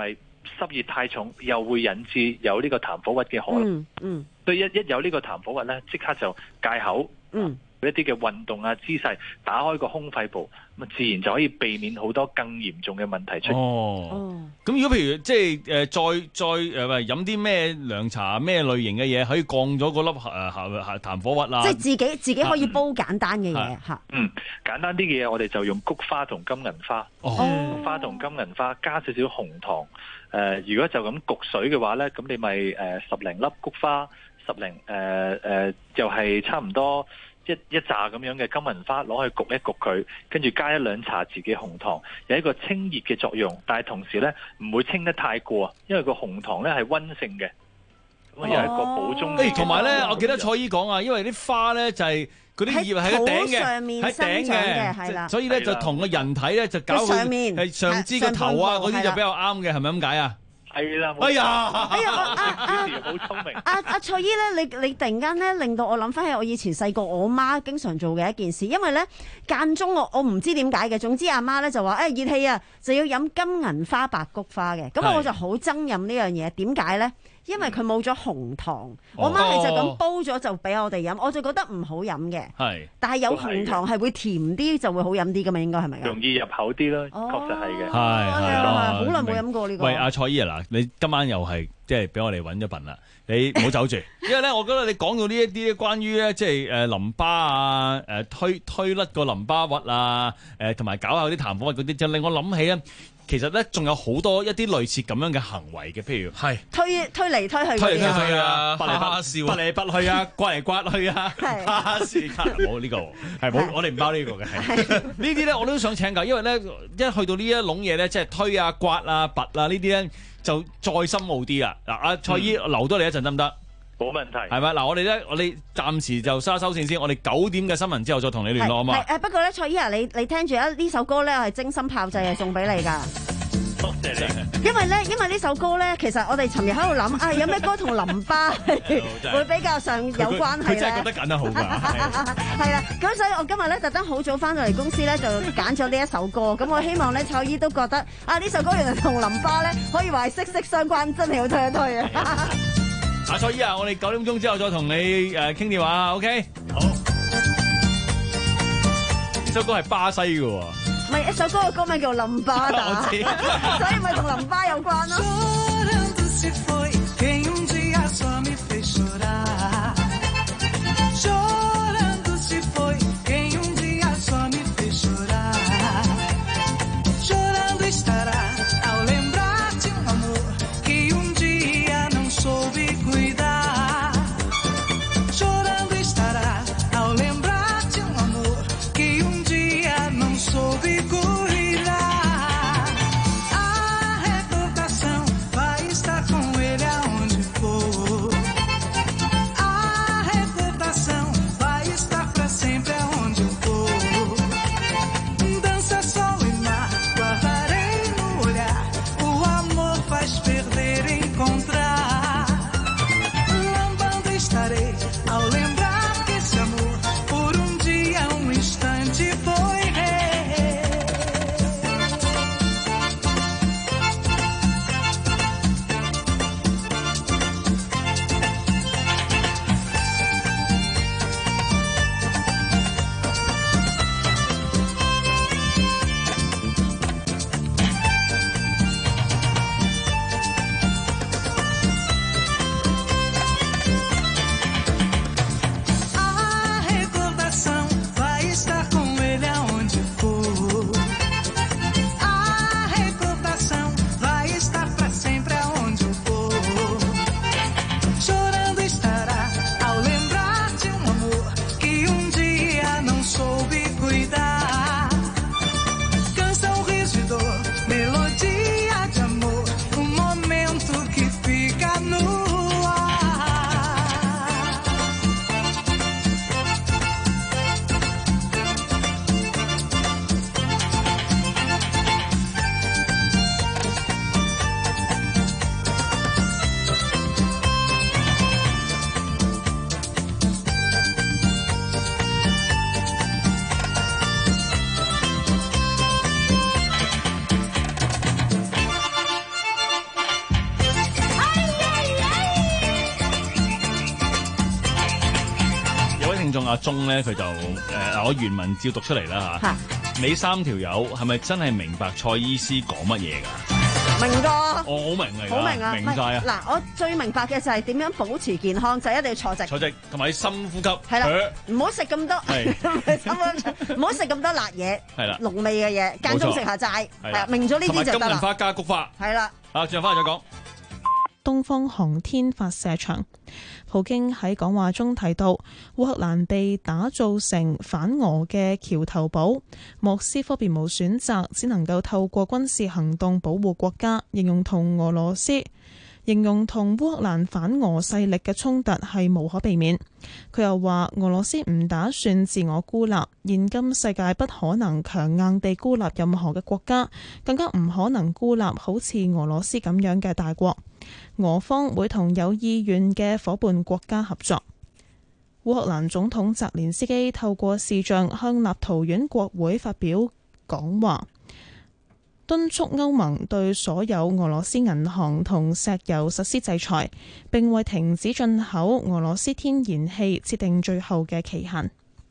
Speaker 23: 濕熱太重，又會引致有呢個痰火鬱嘅可能。
Speaker 9: 嗯嗯，
Speaker 23: 所以一一有呢個痰火鬱咧，即刻就戒口。
Speaker 9: 嗯。
Speaker 23: 一啲嘅運動啊、姿勢，打開個胸肺部，咁自然就可以避免好多更嚴重嘅問題出現。
Speaker 12: 哦，咁如果譬如即係誒再再誒喂飲啲咩涼茶咩類型嘅嘢，可以降咗嗰粒誒誒痰火鬱啦。
Speaker 9: 即係自己自己可以煲簡單嘅嘢嚇。
Speaker 23: 嗯，簡單啲嘅嘢，我哋就用菊花同金銀花。
Speaker 12: 哦，
Speaker 23: 菊花同金銀花加少少紅糖。誒、呃，如果就咁焗水嘅話咧，咁你咪誒、呃、十零粒菊花，十零誒誒，就係差唔多。一一紮咁樣嘅金銀花攞去焗一焗佢，跟住加一兩茶匙嘅紅糖，有一個清熱嘅作用，但係同時咧唔會清得太過，因為個紅糖咧係溫性嘅，咁啊又係個補中。
Speaker 12: 誒，同埋咧，我記得蔡醫講啊，因為啲花咧就係嗰啲葉係喺頂嘅，喺頂嘅，係啦，所以咧就同個人體咧就搞佢係上肢個頭啊嗰啲就比較啱嘅，係咪咁解啊？
Speaker 23: 係啦，
Speaker 12: 哎呀，
Speaker 9: 哎呀，阿阿
Speaker 23: 好聰明。
Speaker 9: 阿阿蔡姨咧，你你突然間咧令到我諗翻起我以前細個我媽經常做嘅一件事，因為咧間中我我唔知點解嘅，總之阿媽咧就話誒熱氣啊就要飲金銀花白菊花嘅，咁我就好憎飲呢樣嘢，點解咧？因為佢冇咗紅糖，我媽係就咁煲咗就俾我哋飲，我就覺得唔好飲嘅。係，但係有紅糖係會甜啲，就會好飲啲噶嘛，應該係咪？
Speaker 23: 容易入口啲咯，確實係嘅。
Speaker 12: 係係
Speaker 9: 好耐冇飲過呢個。
Speaker 12: 喂，阿蔡姨啊，嗱，你今晚又係即係俾我哋揾咗笨啦，你唔好走住，因為咧，我覺得你講到呢一啲關於咧，即係誒淋巴啊，誒推推甩個淋巴核啊，誒同埋搞下啲痰火嗰啲，就令我諗起咧。其實咧，仲有好多一啲類似咁樣嘅行為嘅，譬如係
Speaker 9: 推推嚟推去，
Speaker 12: 推嚟推去啊，
Speaker 13: 哈哈笑，
Speaker 12: 拔嚟拔去啊，刮嚟刮去啊，哈哈笑，冇呢個係冇，我哋唔包呢個嘅。呢啲咧我都想請教，因為咧一去到呢一籠嘢咧，即係推啊、刮啊、拔啊呢啲咧，就再深奧啲啦。嗱，阿蔡姨留多你一陣得唔得？
Speaker 23: 冇問題，
Speaker 12: 係咪？嗱，我哋咧，我哋暫時就收一收線先。我哋九點嘅新聞之後再同你聯絡啊嘛。
Speaker 9: 係誒，不過咧，蔡姨啊，你你聽住啊，呢首歌咧，我係精心炮製係送俾你㗎。
Speaker 23: 多謝你。
Speaker 9: 因為咧，因為呢首歌咧，其實我哋尋日喺度諗啊，有咩歌同淋巴會比較上有關係咧？
Speaker 12: 佢真係覺得揀得好㗎。
Speaker 9: 係啦，咁所以我今日咧特登好早翻到嚟公司咧，就揀咗呢一首歌。咁我希望咧，蔡姨都覺得啊，呢首歌原來同淋巴咧可以話係息息相關，真係要推一推啊！
Speaker 12: 阿蔡姨啊，我哋九點鐘之後再同你誒傾電話 ，OK？ 好。呢首歌係巴西嘅喎。
Speaker 9: 唔係，一首歌嘅歌名叫淋巴打，所以咪同淋巴有關咯。
Speaker 14: Soube cuidar, a recordação faz
Speaker 12: 聽眾阿鐘咧，佢就誒嗱，我原文照讀出嚟啦嚇。你三條友係咪真係明白蔡醫師講乜嘢㗎？
Speaker 9: 明㗎，
Speaker 12: 我好明嚟㗎，
Speaker 9: 好明啊，
Speaker 12: 明晒啊！
Speaker 9: 嗱，我最明白嘅就係點樣保持健康，就一定要坐直。
Speaker 12: 坐直，同埋深呼吸。
Speaker 9: 係啦，唔好食咁多，唔好食咁多辣嘢，
Speaker 12: 係啦，
Speaker 9: 濃味嘅嘢，間中食下齋，係啊，明咗呢啲就得啦。
Speaker 12: 同埋金銀花加菊花，
Speaker 9: 係啦。
Speaker 12: 啊，轉翻嚟再講。
Speaker 1: 東方航天發射場，普京喺講話中提到，烏克蘭被打造成反俄嘅橋頭堡，莫斯科別無選擇，只能夠透過軍事行動保護國家，形容同俄羅斯。形容同烏克蘭反俄勢力嘅衝突係無可避免。佢又話俄羅斯唔打算自我孤立，現今世界不可能強硬地孤立任何嘅國家，更加唔可能孤立好似俄羅斯咁樣嘅大國。俄方會同有意願嘅夥伴國家合作。烏克蘭總統澤連斯基透過視像向立陶宛國會發表講話，敦促歐盟對所有俄羅斯銀行同石油實施制裁，並為停止進口俄羅斯天然氣設定最後嘅期限。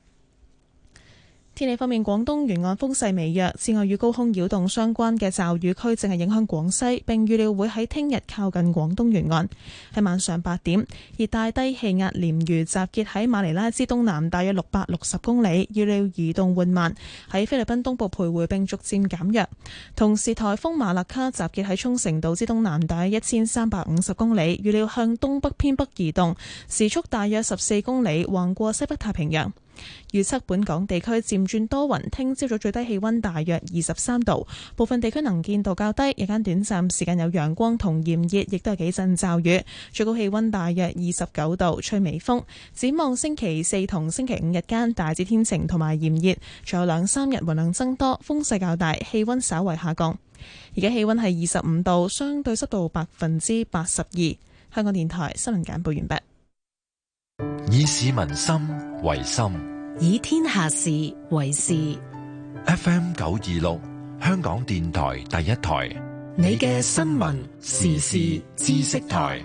Speaker 1: 天氣方面，廣東沿岸風勢微弱，此外與高空擾動相關嘅驟雨區正係影響廣西，並預料會喺聽日靠近廣東沿岸。喺晚上八點，熱帶低氣壓鯰魚集結喺馬尼拉之東南大約六百六十公里，預料移動緩慢，喺菲律賓東部徘徊並逐漸減弱。同時，颱風馬勒卡集結喺沖繩島之東南大約一千三百五十公里，預料向東北偏北移動，時速大約十四公里，橫過西北太平洋。預測本港地區漸轉多雲，聽朝早最低氣溫大約二十三度，部分地區能見度較低，日間短暫時間有陽光同炎熱，亦都係幾陣驟雨，最高氣溫大約二十九度，吹微風。展望星期四同星期五日間大致天晴同埋炎熱，仲有兩三日雲量增多，風勢較大，氣溫稍為下降。而家氣溫係二十五度，相對濕度百分之八十二。香港電台新聞簡報完畢。
Speaker 4: 以市民心為心，
Speaker 5: 以天下事為事。
Speaker 4: F M 九二六，香港電台第一台，
Speaker 5: 你嘅新聞時事知識台。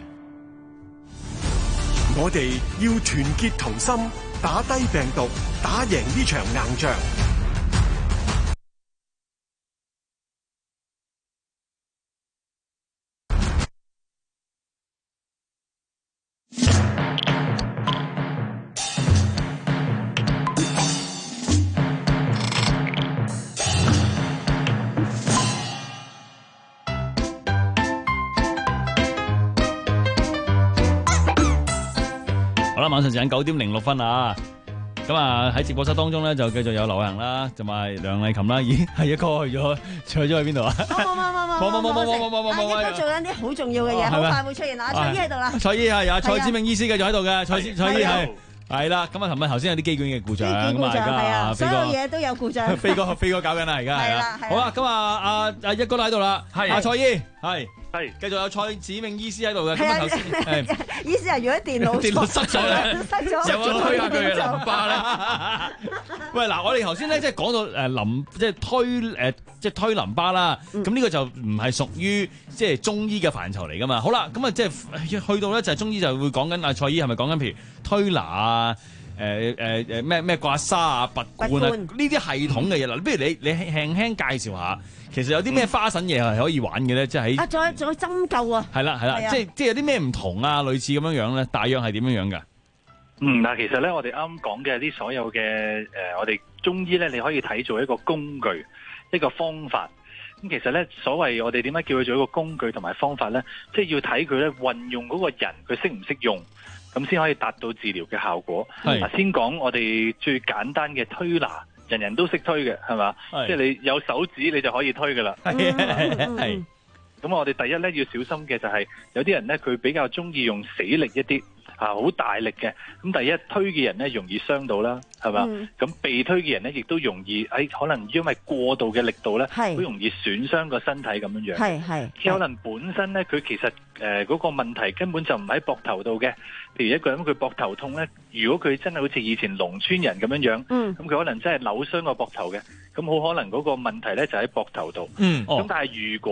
Speaker 6: 我哋要團結同心，打低病毒，打贏呢場硬仗。
Speaker 12: 晚上時間九點零六分啊！咁啊喺直播室當中咧就繼續有劉行啦，同埋梁麗琴啦。咦，係一哥去咗，去咗去邊度啊？
Speaker 9: 冇冇冇冇冇冇冇冇冇冇冇！一哥做緊啲好重要嘅嘢，好快會出現啦。蔡醫喺度啦，
Speaker 12: 蔡醫係啊，蔡子明醫師繼續喺度嘅，蔡蔡醫係。係啦，咁啊，琴日頭先有啲機管嘅故障，咁啊，而家
Speaker 9: 所有嘢都有故障。
Speaker 12: 飛哥飛哥搞緊啦，而家係啦。好啦，咁啊，阿阿一哥都喺度啦，係阿蔡醫係。係，繼續有蔡子明醫師喺度嘅。咁啊，頭先係
Speaker 9: 醫師係如果電腦
Speaker 12: 電腦塞咗咧，
Speaker 9: 塞咗，
Speaker 12: 有冇推下佢嘅淋巴咧？喂，嗱，我哋頭先咧即係講到誒淋，即係推誒即係推淋巴啦。咁呢個就唔係屬於即係中醫嘅範疇嚟噶嘛。好啦，咁啊即係去到咧就係中醫就會講緊啊，蔡醫係咪講緊譬如推拿啊？誒誒誒咩咩刮痧啊、拔罐啊呢啲系統嘅嘢啦，不如你你輕輕介紹下，其實有啲咩花神嘢係可以玩嘅咧？即係喺啊，
Speaker 9: 仲有仲有針灸啊，
Speaker 12: 係啦係啦，即係即係有啲咩唔同啊？類似咁樣樣咧，大約係點樣樣㗎？
Speaker 23: 嗯，嗱，其實咧，我哋啱講嘅啲所有嘅誒、呃，我哋中醫咧，你可以睇做一個工具，一個方法。咁其實咧，所謂我哋點解叫佢做一個工具同埋方法咧，即係要睇佢咧運用嗰個人，佢識唔識用。咁先可以達到治療嘅效果。嗱，先講我哋最簡單嘅推拿，人人都識推嘅，係嘛？即係你有手指你就可以推㗎啦。係。咁我哋第一咧要小心嘅就係、是、有啲人咧佢比較中意用死力一啲，啊好大力嘅。咁第一推嘅人咧容易傷到啦，係嘛？咁、嗯、被推嘅人咧亦都容易，誒、哎、可能因為過度嘅力度咧，好容易損傷個身體咁樣樣。係係。即可能本身咧佢其實誒嗰、呃那個問題根本就唔喺膊頭度嘅。譬如一個人佢膊頭痛咧，如果佢真係好似以前農村人咁樣樣，咁、嗯、佢可能真係扭傷個膊頭嘅，咁好可能嗰個問題咧就喺膊頭度。嗯。咁、哦、但係如果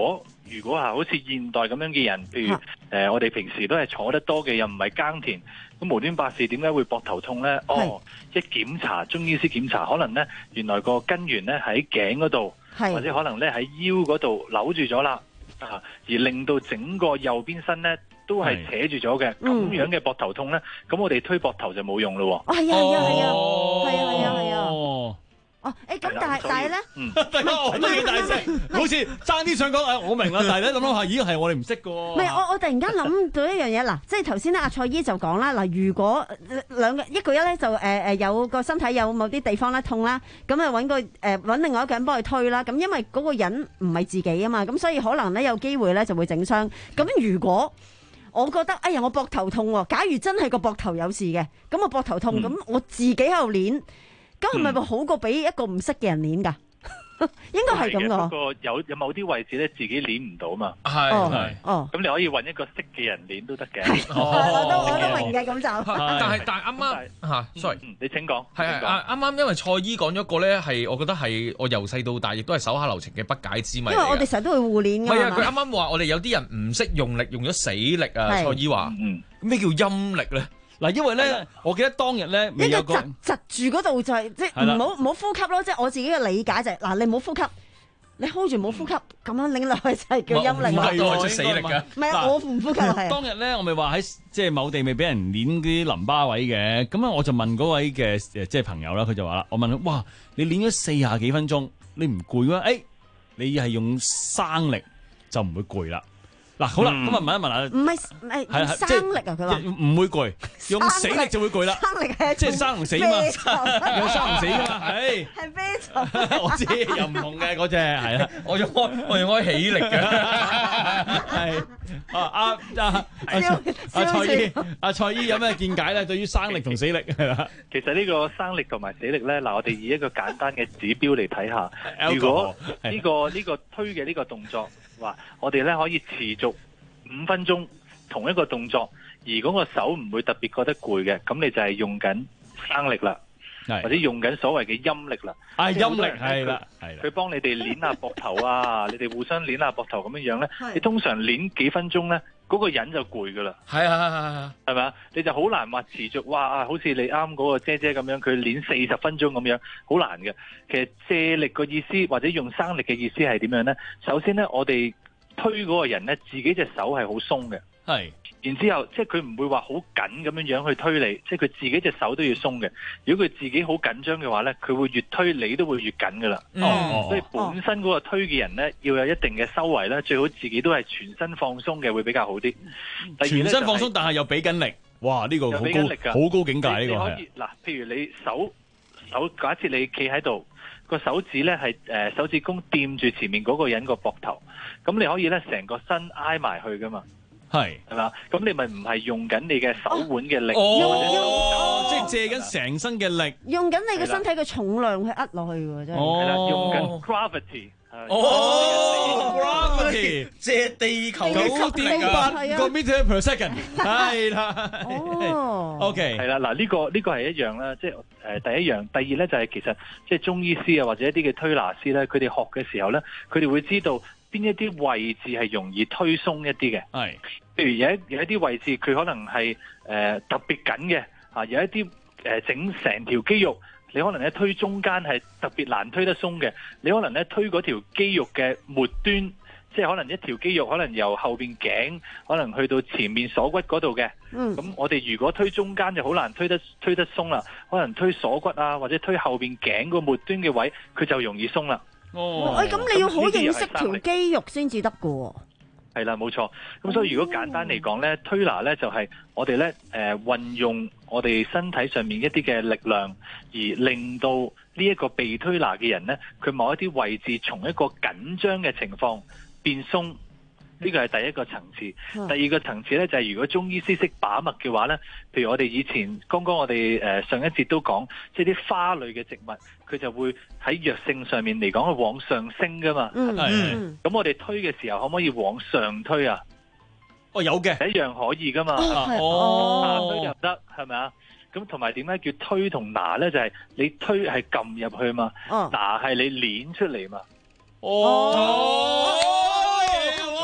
Speaker 23: 如果係好似現代咁樣嘅人，譬如誒、呃、我哋平時都係坐得多嘅，又唔係耕田，咁無端百事點解會膊頭痛咧？哦，一檢查中醫師檢查，可能咧原來個根源咧喺頸嗰度，或者可能咧喺腰嗰度扭住咗啦，啊，而令到整個右邊身咧都係扯住咗嘅，咁樣嘅膊頭痛咧，咁我哋推膊頭就冇用咯。
Speaker 9: 係啊係啊係啊，係啊係啊係啊。哦，誒咁但係但係咧，
Speaker 12: 大家我都幾大聲，好似爭啲想講誒，我明啦，但係咧諗諗下，咦係我哋唔識嘅喎。
Speaker 9: 唔係，我我突然間諗到一樣嘢嗱，即係頭先咧阿蔡姨就講啦嗱，如果兩個一個一咧就誒誒有個身體有某啲地方咧痛啦，咁啊揾個誒揾另外一個人幫佢推啦，咁因為嗰個人唔係自己啊嘛，咁所以可能咧有機會咧就會整傷。咁如果我覺得哎呀我膊頭痛喎，假如真係個膊頭有事嘅，咁我膊頭痛，咁、嗯、我自己喺度練。咁係咪好過俾一個唔識嘅人練㗎？應該係咁㗎。
Speaker 23: 不過有有某啲位置咧，自己練唔到嘛。
Speaker 13: 係係
Speaker 23: 哦。咁你可以揾一個識嘅人練都得嘅。
Speaker 9: 我都我都明嘅咁就。
Speaker 13: 但係但係啱啱嚇，sorry，
Speaker 23: 你請講。
Speaker 13: 係係啱啱啱，因為蔡姨講咗個咧，係我覺得係我由細到大亦都係手下留情嘅不解之謎。
Speaker 9: 因為我哋成日都會互練㗎嘛。
Speaker 13: 係啊，佢啱啱話我哋有啲人唔識用力，用咗死力啊。蔡姨話：嗯，咩叫陰力咧？
Speaker 12: 嗱，因為咧，我記得當日咧，
Speaker 9: 一個窒窒住嗰度就係即係唔好唔好呼吸咯，即係我自己嘅理解就係嗱，你唔好呼吸，你 hold 住冇呼吸，咁樣擰落去就係叫陰力。
Speaker 12: 唔係喎，
Speaker 13: 死力㗎。
Speaker 9: 唔係我唔呼吸係。
Speaker 12: 當日咧，我咪話喺即係某地未俾人捏啲淋巴位嘅，咁啊我就問嗰位嘅即係朋友啦，佢就話啦，我問佢：哇，你練咗四廿幾分鐘，你唔攰咩？誒，你係用生力就唔會攰啦。嗱，好啦，咁啊問一問下，
Speaker 9: 唔係唔係生力啊？佢話
Speaker 12: 唔會攰，用死力就會攰啦。
Speaker 9: 生力係
Speaker 12: 即係生同死嘛，有生同死噶嘛，係
Speaker 9: 係咩錯？
Speaker 12: 我知又唔同嘅嗰隻係啦，
Speaker 13: 我用開我用開起力嘅，
Speaker 12: 係啊啊啊阿蔡姨阿蔡姨有咩見解咧？對於生力同死力係啦，
Speaker 23: 其實呢個生力同埋死力咧，嗱我哋以一個簡單嘅指標嚟睇下，如果呢個呢個推嘅呢個動作。話我哋咧可以持續五分鐘同一個動作，而嗰個手唔會特別覺得攰嘅，咁你就係用緊生力啦，或者用緊所謂嘅陰力啦。
Speaker 12: 啊，陰力係啦，係
Speaker 23: 佢幫你哋捏下膊頭啊，你哋互相捏下膊頭咁樣樣咧，你通常捏幾分鐘咧，嗰個人就攰噶啦。
Speaker 13: 係啊係係係，
Speaker 23: 係咪啊？你就好難話持續，哇！好似你啱嗰個姐姐咁樣，佢捏四十分鐘咁樣，好難嘅。其實借力個意思或者用生力嘅意思係點樣咧？首先咧，我哋推嗰個人咧，自己隻手係好鬆嘅。
Speaker 12: 係。
Speaker 23: 然之後，即係佢唔會話好緊咁樣樣去推你，即係佢自己隻手都要鬆嘅。如果佢自己好緊張嘅話咧，佢會越推你都會越緊噶啦。哦，所以本身嗰個推嘅人咧，要有一定嘅修為咧，最好自己都係全身放鬆嘅，會比較好啲。
Speaker 12: 全身放鬆，但係又俾緊力，哇！呢個好高好高境界呢個係。
Speaker 23: 嗱，譬如你手手，假設你企喺度，個手指咧係誒手指公掂住前面嗰個人個膊頭，咁你可以咧成個身挨埋去噶嘛。
Speaker 12: 係，
Speaker 23: 係嘛？咁你咪唔係用緊你嘅手腕嘅力，
Speaker 12: 哦，即係借緊成身嘅力，
Speaker 9: 用緊你嘅身體嘅重量去壓落去喎，真係。
Speaker 23: 係啦，用緊 gravity。
Speaker 12: 哦 ，gravity
Speaker 13: 借地球
Speaker 12: 九點八個 meter per second，係啦。
Speaker 9: 哦
Speaker 12: ，OK，
Speaker 23: 係啦，嗱呢個呢個係一樣啦，即係誒第一樣，第二咧就係其實即係中醫師啊或者一啲嘅推拿師咧，佢哋學嘅時候咧，佢哋會知道邊一啲位置係容易推鬆一啲嘅。係。譬如有一有一啲位置佢可能係誒、呃、特別緊嘅，啊有一啲誒整成條肌肉，你可能咧推中間係特別難推得鬆嘅，你可能咧推嗰條肌肉嘅末端，即係可能一條肌肉可能由後邊頸可能去到前面鎖骨嗰度嘅。嗯，咁我哋如果推中間就好難推得推得鬆啦，可能推鎖骨啊或者推後邊頸個末端嘅位，佢就容易鬆啦。
Speaker 9: 哦，誒咁、哎、你要好認識條肌肉先至得㗎喎。
Speaker 23: 係啦，冇錯。咁所以如果簡單嚟講咧，推拿咧就係我哋咧誒運用我哋身體上面一啲嘅力量，而令到呢一個被推拿嘅人咧，佢某一啲位置從一個緊張嘅情況變鬆。呢個係第一個層次。第二個層次咧就係如果中醫師識把脈嘅話咧，譬如我哋以前剛剛我哋誒上一節都講，即係啲花類嘅植物，佢就會喺藥性上面嚟講係往上升噶嘛。嗯，係。咁我哋推嘅時候可唔可以往上推啊？
Speaker 12: 哦，有嘅，
Speaker 23: 一樣可以噶嘛。
Speaker 12: 哦，
Speaker 23: 下推又得，係咪啊？咁同埋點解叫推同拿咧？就係你推係撳入去嘛，拿係你捏出嚟嘛。哦。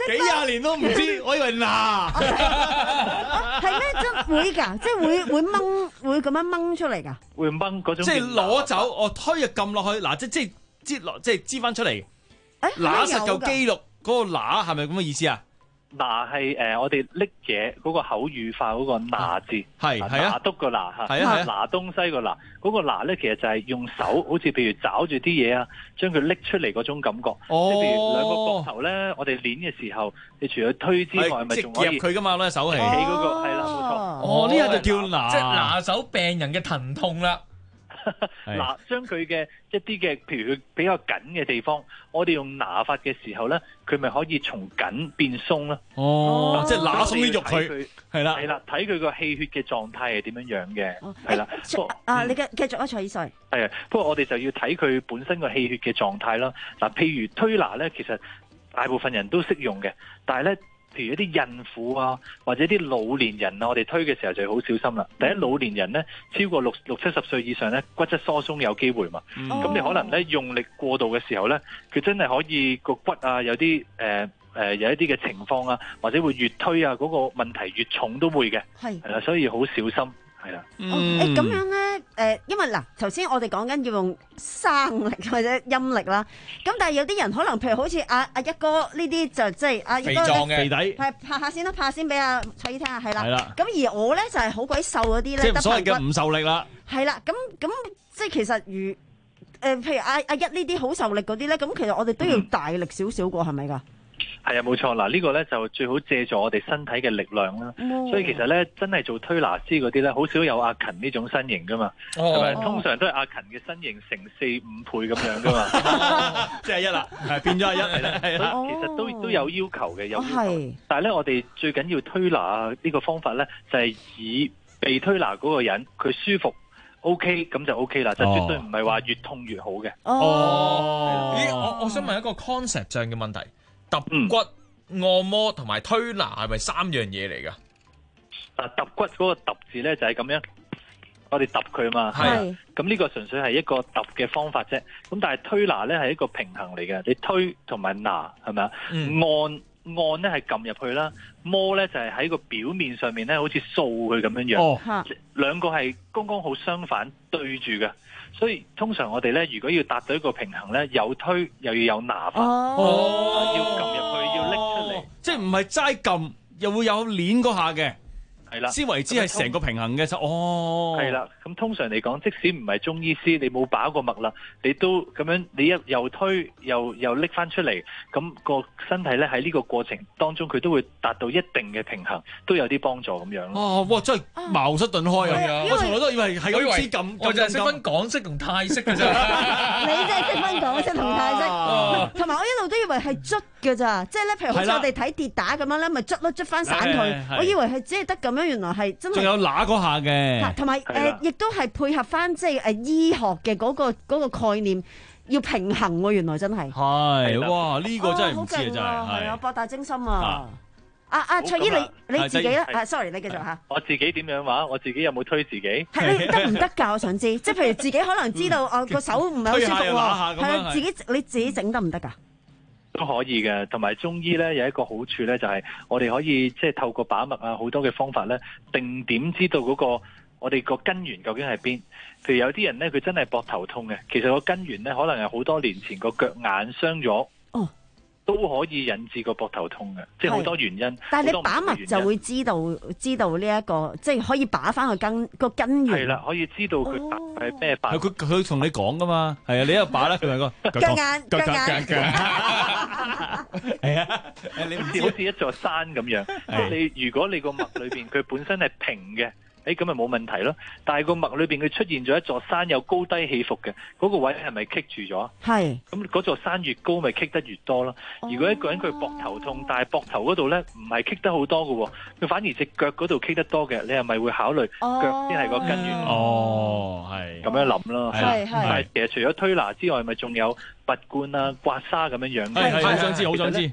Speaker 12: 幾廿年都唔知，我以為嗱，
Speaker 9: 係咩？真會㗎，即係會會掹，會咁樣掹出嚟㗎。
Speaker 23: 會掹嗰種，
Speaker 12: 即係攞走，我推就撳落去，嗱，即即擠落，即係擠翻出嚟，揦實嚿肌肉嗰個揦係咪咁嘅意思啊？
Speaker 23: 拿係誒，我哋拎嘢嗰個口語化嗰個拿字，
Speaker 12: 係係啊，
Speaker 23: 拿督個拿嚇，
Speaker 12: 係啊係啊，
Speaker 23: 拿東西個拿，嗰個拿咧其實就係用手，好似譬如抓住啲嘢啊，將佢拎出嚟嗰種感覺。
Speaker 12: 哦，
Speaker 23: 即係譬如兩個膊頭咧，我哋練嘅時候，你除咗推之外，咪仲可以
Speaker 12: 夾佢噶嘛？攞手嚟
Speaker 23: 起嗰個係啦，冇錯。
Speaker 12: 哦，呢下就叫拿，
Speaker 13: 即係拿手病人嘅疼痛啦。
Speaker 23: 嗱，將佢嘅一啲嘅，譬如佢比較緊嘅地方，我哋用拿法嘅時候咧，佢咪可以從緊變鬆啦。
Speaker 12: 哦，即係拿鬆啲肉佢，係啦，
Speaker 23: 係啦，睇佢個氣血嘅狀態係點樣樣嘅，係啦。
Speaker 9: 啊，你嘅繼續啊，蔡醫生。
Speaker 23: 係啊，不過我哋就要睇佢本身個氣血嘅狀態啦。嗱，譬如推拿咧，其實大部分人都識用嘅，但係咧。譬如一啲孕婦啊，或者啲老年人啊，我哋推嘅時候就要好小心啦。第一，老年人咧超過六六七十歲以上咧，骨質疏鬆有機會嘛。咁、嗯、你可能咧用力過度嘅時候咧，佢真係可以個骨啊有啲誒誒有一啲嘅情況啊，或者會越推啊嗰、那個問題越重都會嘅。係係啦，所以好小心。係啦，
Speaker 9: 誒咁樣咧，誒，因為嗱，頭先我哋講緊要用生力或者陰力啦，咁但係有啲人可能譬如好似阿阿一哥呢啲就即係阿一哥
Speaker 12: 肥壯嘅肥底，
Speaker 9: 係拍下先啦，拍下先俾阿蔡姨聽下，係啦，
Speaker 12: 係啦，
Speaker 9: 咁而我咧就係好鬼瘦嗰啲咧，
Speaker 12: 即係所謂嘅唔受力啦，
Speaker 9: 係啦，咁咁即係其實如誒，譬如阿阿一呢啲好受力嗰啲咧，咁其實我哋都要大力少少個，係咪㗎？
Speaker 23: 係啊，冇錯嗱，呢個咧就最好借助我哋身體嘅力量啦。
Speaker 9: 哦、
Speaker 23: 所以其實咧，真係做推拿師嗰啲咧，好少有阿勤呢種身形噶嘛。係咪、哦？通常都係阿勤嘅身形成四五倍咁樣噶嘛。
Speaker 12: 即係一啦，係變咗係一係啦。
Speaker 23: 係啦，其實都都有要求嘅，有要求。
Speaker 9: 哦、
Speaker 23: 但係咧，我哋最緊要推拿呢個方法咧，就係、是、以被推拿嗰個人佢舒服 OK 咁就 OK 啦，就絕對唔係話越痛越好嘅。
Speaker 13: 哦，咦，我我想問一個 concept 上嘅問題。揼骨、按摩同埋推拿係咪三樣嘢嚟㗎？
Speaker 23: 啊，揼骨嗰個揼字咧就係咁樣，我哋揼佢嘛。係。咁呢個純粹係一個揼嘅方法啫。咁但係推拿咧係一個平衡嚟嘅，你推同埋拿係咪啊？按按咧係撳入去啦，摩咧就係喺個表面上面咧，好似掃佢咁樣樣。哦。兩個係剛剛好相反對住嘅。所以通常我哋咧，如果要達到一個平衡咧，有推又要有拿法，哦，要撳入去，要拎出嚟，
Speaker 12: 即係唔係齋撳，又會有鏈嗰下嘅，係啦，先為之係成個平衡嘅，就哦，
Speaker 23: 係啦。咁通常嚟講，即使唔係中醫師，你冇把過脈啦，你都咁樣，你一又推又又拎翻出嚟，咁個身體咧喺呢個過程當中，佢都會達到一定嘅平衡，都有啲幫助咁樣咯。
Speaker 12: 哦，哇，真係茅塞頓開啊！我從來都以為係咁知撳，
Speaker 13: 我就係識分港式同泰式嘅啫。
Speaker 9: 你真係識分港式同泰式，同埋我一路都以為係捽嘅咋，即係咧，譬如好似我哋睇跌打咁樣咧，咪捽咯，捽翻散佢。我以為係只係得咁樣，原來係真係。
Speaker 12: 仲有揦嗰下嘅，
Speaker 9: 同埋誒，亦都係配合翻即係誒醫學嘅嗰個嗰個概念，要平衡喎。原來真係
Speaker 12: 係哇！呢個真係唔知啊，真係
Speaker 9: 係啊，博大精深啊！阿阿蔡姨，你你自己咧？啊，sorry，你繼續嚇。
Speaker 23: 我自己點樣話？我自己有冇推自己？
Speaker 9: 係你得唔得㗎？我想知，即係譬如自己可能知道啊個手唔係好舒服喎，係啊，自己你自己整得唔得㗎？
Speaker 23: 都可以嘅，同埋中醫咧有一個好處咧，就係我哋可以即係透過把脈啊，好多嘅方法咧，定點知道嗰個我哋個根源究竟係邊。譬如有啲人咧，佢真係膊頭痛嘅，其實個根源咧可能係好多年前個腳眼傷咗，哦，都可以引致個膊頭痛嘅，即係好多原因。
Speaker 9: 但係你把脈就會知道知道呢一個，即係可以把翻個根個根源。
Speaker 23: 係啦，可以知道佢係咩把。
Speaker 12: 佢佢同你講噶嘛，係啊，你一個把啦，佢咪個
Speaker 9: 腳眼腳眼腳。
Speaker 23: 係啊，你唔知好似一座山咁樣。你如果你個脈裏邊佢本身係平嘅。誒咁咪冇問題咯，但係個脈裏邊佢出現咗一座山有高低起伏嘅，嗰、嗰個位係咪棘住咗？係。咁嗰座山越高，咪棘得越多咯。哦、如果一個人佢膊頭痛，但係膊頭嗰度咧唔係棘得好多嘅喎，佢反而隻腳嗰度棘得多嘅，你係咪會考慮腳先係個根源？
Speaker 12: 哦，係。咁
Speaker 23: 樣諗咯。
Speaker 9: 係係。
Speaker 23: 但係其實除咗推拿之外，咪仲有拔罐啊、刮痧咁樣樣嘅。
Speaker 12: 係係，好想知，好想知，係。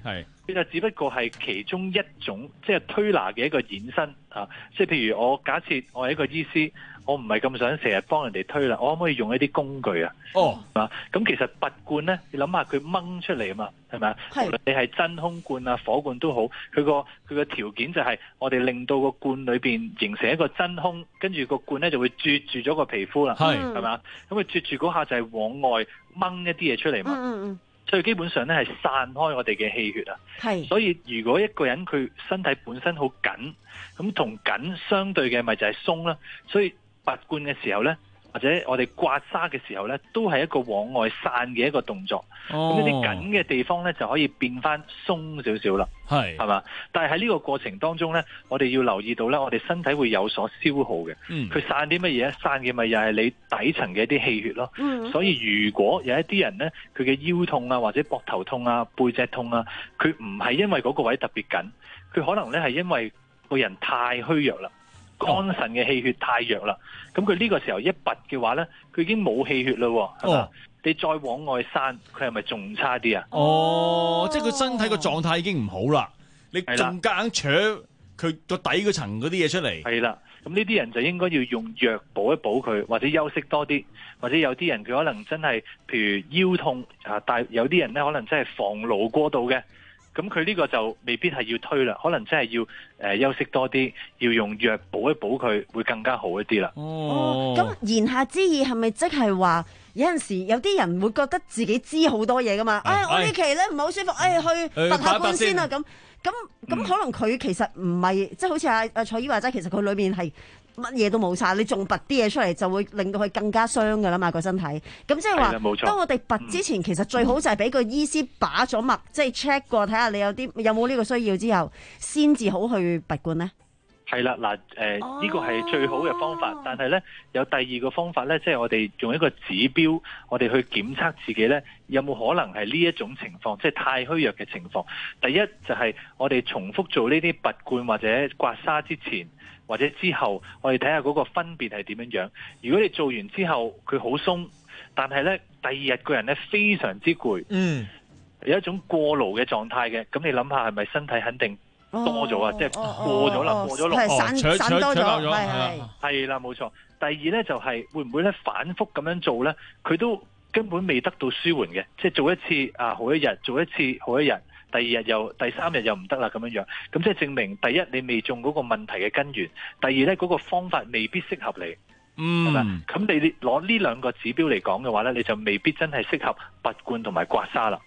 Speaker 23: 佢就只不過係其中一種即係推拿嘅一個衍生啊！即係譬如我假設我係一個醫師，我唔係咁想成日幫人哋推拿，我可唔可以用一啲工具啊？
Speaker 12: 哦，
Speaker 23: 啊，咁其實拔罐咧，你諗下佢掹出嚟啊嘛，係咪啊？無論你係真空罐啊、火罐都好，佢個佢個條件就係我哋令到個罐裏邊形成一個真空，跟住個罐咧就會啜住咗個皮膚啦，係係咪啊？咁佢啜住嗰下就係往外掹一啲嘢出嚟嘛。嗯嗯所以基本上咧係散開我哋嘅氣血啊，係。所以如果一個人佢身體本身好緊，咁同緊相對嘅咪就係鬆啦。所以拔罐嘅時候咧，或者我哋刮痧嘅時候咧，都係一個往外散嘅一個動作。咁呢啲緊嘅地方咧就可以變翻鬆少少啦，係係嘛？但係喺呢個過程當中咧，我哋要留意到咧，我哋身體會有所消耗嘅。嗯，佢散啲乜嘢？散嘅咪又係你底層嘅一啲氣血咯。嗯，所以如果有一啲人咧，佢嘅腰痛啊，或者膊頭痛啊、背脊痛啊，佢唔係因為嗰個位特別緊，佢可能咧係因為個人太虛弱啦。肝腎嘅氣血太弱啦，咁佢呢個時候一拔嘅話咧，佢已經冇氣血啦，係嘛？哦，你再往外散，佢係咪仲差啲啊？
Speaker 12: 哦，即係佢身體個狀態已經唔好啦，你仲夾硬扯佢個底嗰層嗰啲嘢出嚟。
Speaker 23: 係啦，咁呢啲人就應該要用藥補一補佢，或者休息多啲，或者有啲人佢可能真係譬如腰痛啊，但係有啲人咧可能真係防勞過度嘅。咁佢呢個就未必係要推啦，可能真係要誒、呃、休息多啲，要用藥補一補佢，會更加好一啲啦。
Speaker 9: 哦，咁言下之意係咪即係話有陣時有啲人會覺得自己知好多嘢噶嘛？哎，我呢期咧唔係好舒服，哎去拔下罐先啊咁。咁咁可能佢其實唔係，即係好似阿阿蔡醫話齋，其實佢裏面係乜嘢都冇晒，你仲拔啲嘢出嚟，就會令到佢更加傷噶啦嘛個身體。咁即係話，當我哋拔之前，嗯、其實最好就係俾個醫師把咗脈，即係 check 過睇下你有啲有冇呢個需要之後，先至好去拔罐咧。
Speaker 23: 係啦，嗱，誒呢個係最好嘅方法，但係咧有第二個方法咧，即係我哋用一個指標，我哋去檢測自己咧有冇可能係呢一種情況，即係太虛弱嘅情況。第一就係我哋重複做呢啲拔罐或者刮痧之前或者之後，我哋睇下嗰個分別係點樣樣。如果你做完之後佢好鬆，但係咧第二日個人咧非常之攰，嗯，有一種過勞嘅狀態嘅，咁你諗下係咪身體肯定多咗啊？哦、即係過咗啦，哦、過咗落，
Speaker 9: 散散多咗，係係
Speaker 23: 係啦，冇錯。第二咧就係、是、會唔會咧反覆咁樣做咧？佢都根本未得到舒緩嘅，即係做一次啊好一日，做一次好一日，第二日又第三日又唔得啦咁樣樣。咁即係證明第一你未中嗰個問題嘅根源，第二咧嗰個方法未必適合你。嗯，係咪？咁你攞呢兩個指標嚟講嘅話咧，你就未必真係適合拔罐同埋刮痧啦。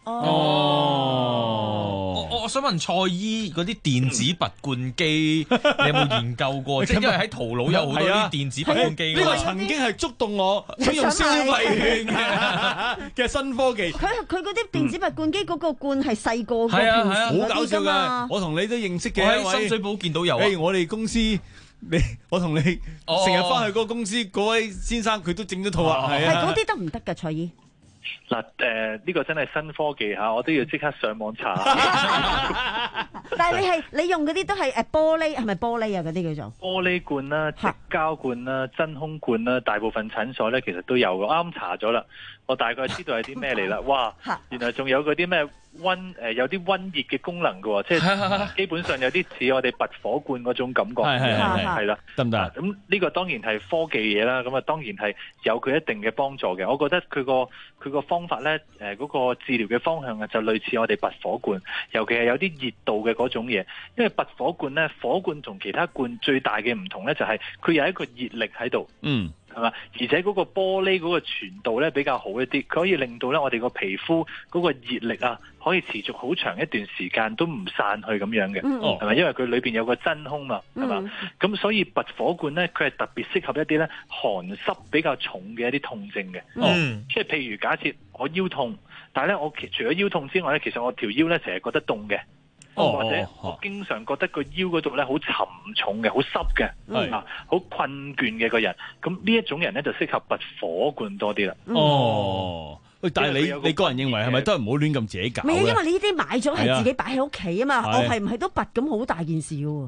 Speaker 13: 哦，我我想問蔡醫嗰啲電子拔罐機，你有冇研究過？即係因為喺淘寶有好多啲電子拔罐機。
Speaker 12: 呢個曾經係觸動我想用消費券嘅嘅新科技。
Speaker 9: 佢佢嗰啲電子拔罐機嗰個罐係細個嘅，
Speaker 12: 係啊係啊，好搞笑嘅。我同你都認識嘅，
Speaker 13: 我喺深水埗見到有啊。
Speaker 12: 誒，我哋公司。你我同你成日翻去嗰個公司嗰位先生，佢都整咗套啊，係
Speaker 9: 啊，係嗰啲得唔得噶？蔡醫
Speaker 23: 嗱，誒呢個真係新科技嚇，我都要即刻上網查。
Speaker 9: 但係你係你用嗰啲都係誒玻璃，係咪玻璃啊？嗰啲叫做
Speaker 23: 玻璃罐啦、矽膠罐啦、真空罐啦，大部分診所咧其實都有嘅。啱啱查咗啦，我大概知道係啲咩嚟啦。哇，原來仲有嗰啲咩溫誒有啲溫熱嘅功能嘅喎，即係基本上有啲似我哋拔火罐嗰種感覺，係係係係啦，得唔得？咁呢個當然係科技嘢啦，咁啊當然係有佢一定嘅幫助嘅。我覺得佢個佢個方法咧，誒嗰個治療嘅方向啊，就類似我哋拔火罐，尤其係有啲熱度嘅嗰種嘢。因為拔火罐咧，火罐同其他罐最大嘅唔同咧，就係佢有一個熱力喺度。嗯。係嘛？而且嗰個玻璃嗰個傳導咧比較好一啲，佢可以令到咧我哋個皮膚嗰個熱力啊，可以持續好長一段時間都唔散去咁樣嘅，係咪、嗯？因為佢裏邊有個真空嘛，係嘛？咁、嗯、所以拔火罐咧，佢係特別適合一啲咧寒濕比較重嘅一啲痛症嘅，嗯、即係譬如假設我腰痛，但係咧我除咗腰痛之外咧，其實我條腰咧成日覺得凍嘅。哦、或者我經常覺得個腰嗰度咧好沉重嘅，好濕嘅，嗯、啊，好困倦嘅個人，咁呢一種人咧就適合拔火罐多啲啦。
Speaker 12: 哦，喂，但係你你個人認為係咪都係唔好亂咁自己搞咧？
Speaker 9: 唔係，因為你呢啲買咗係自己擺喺屋企啊嘛，我係唔係都拔咁好大件事嘅喎？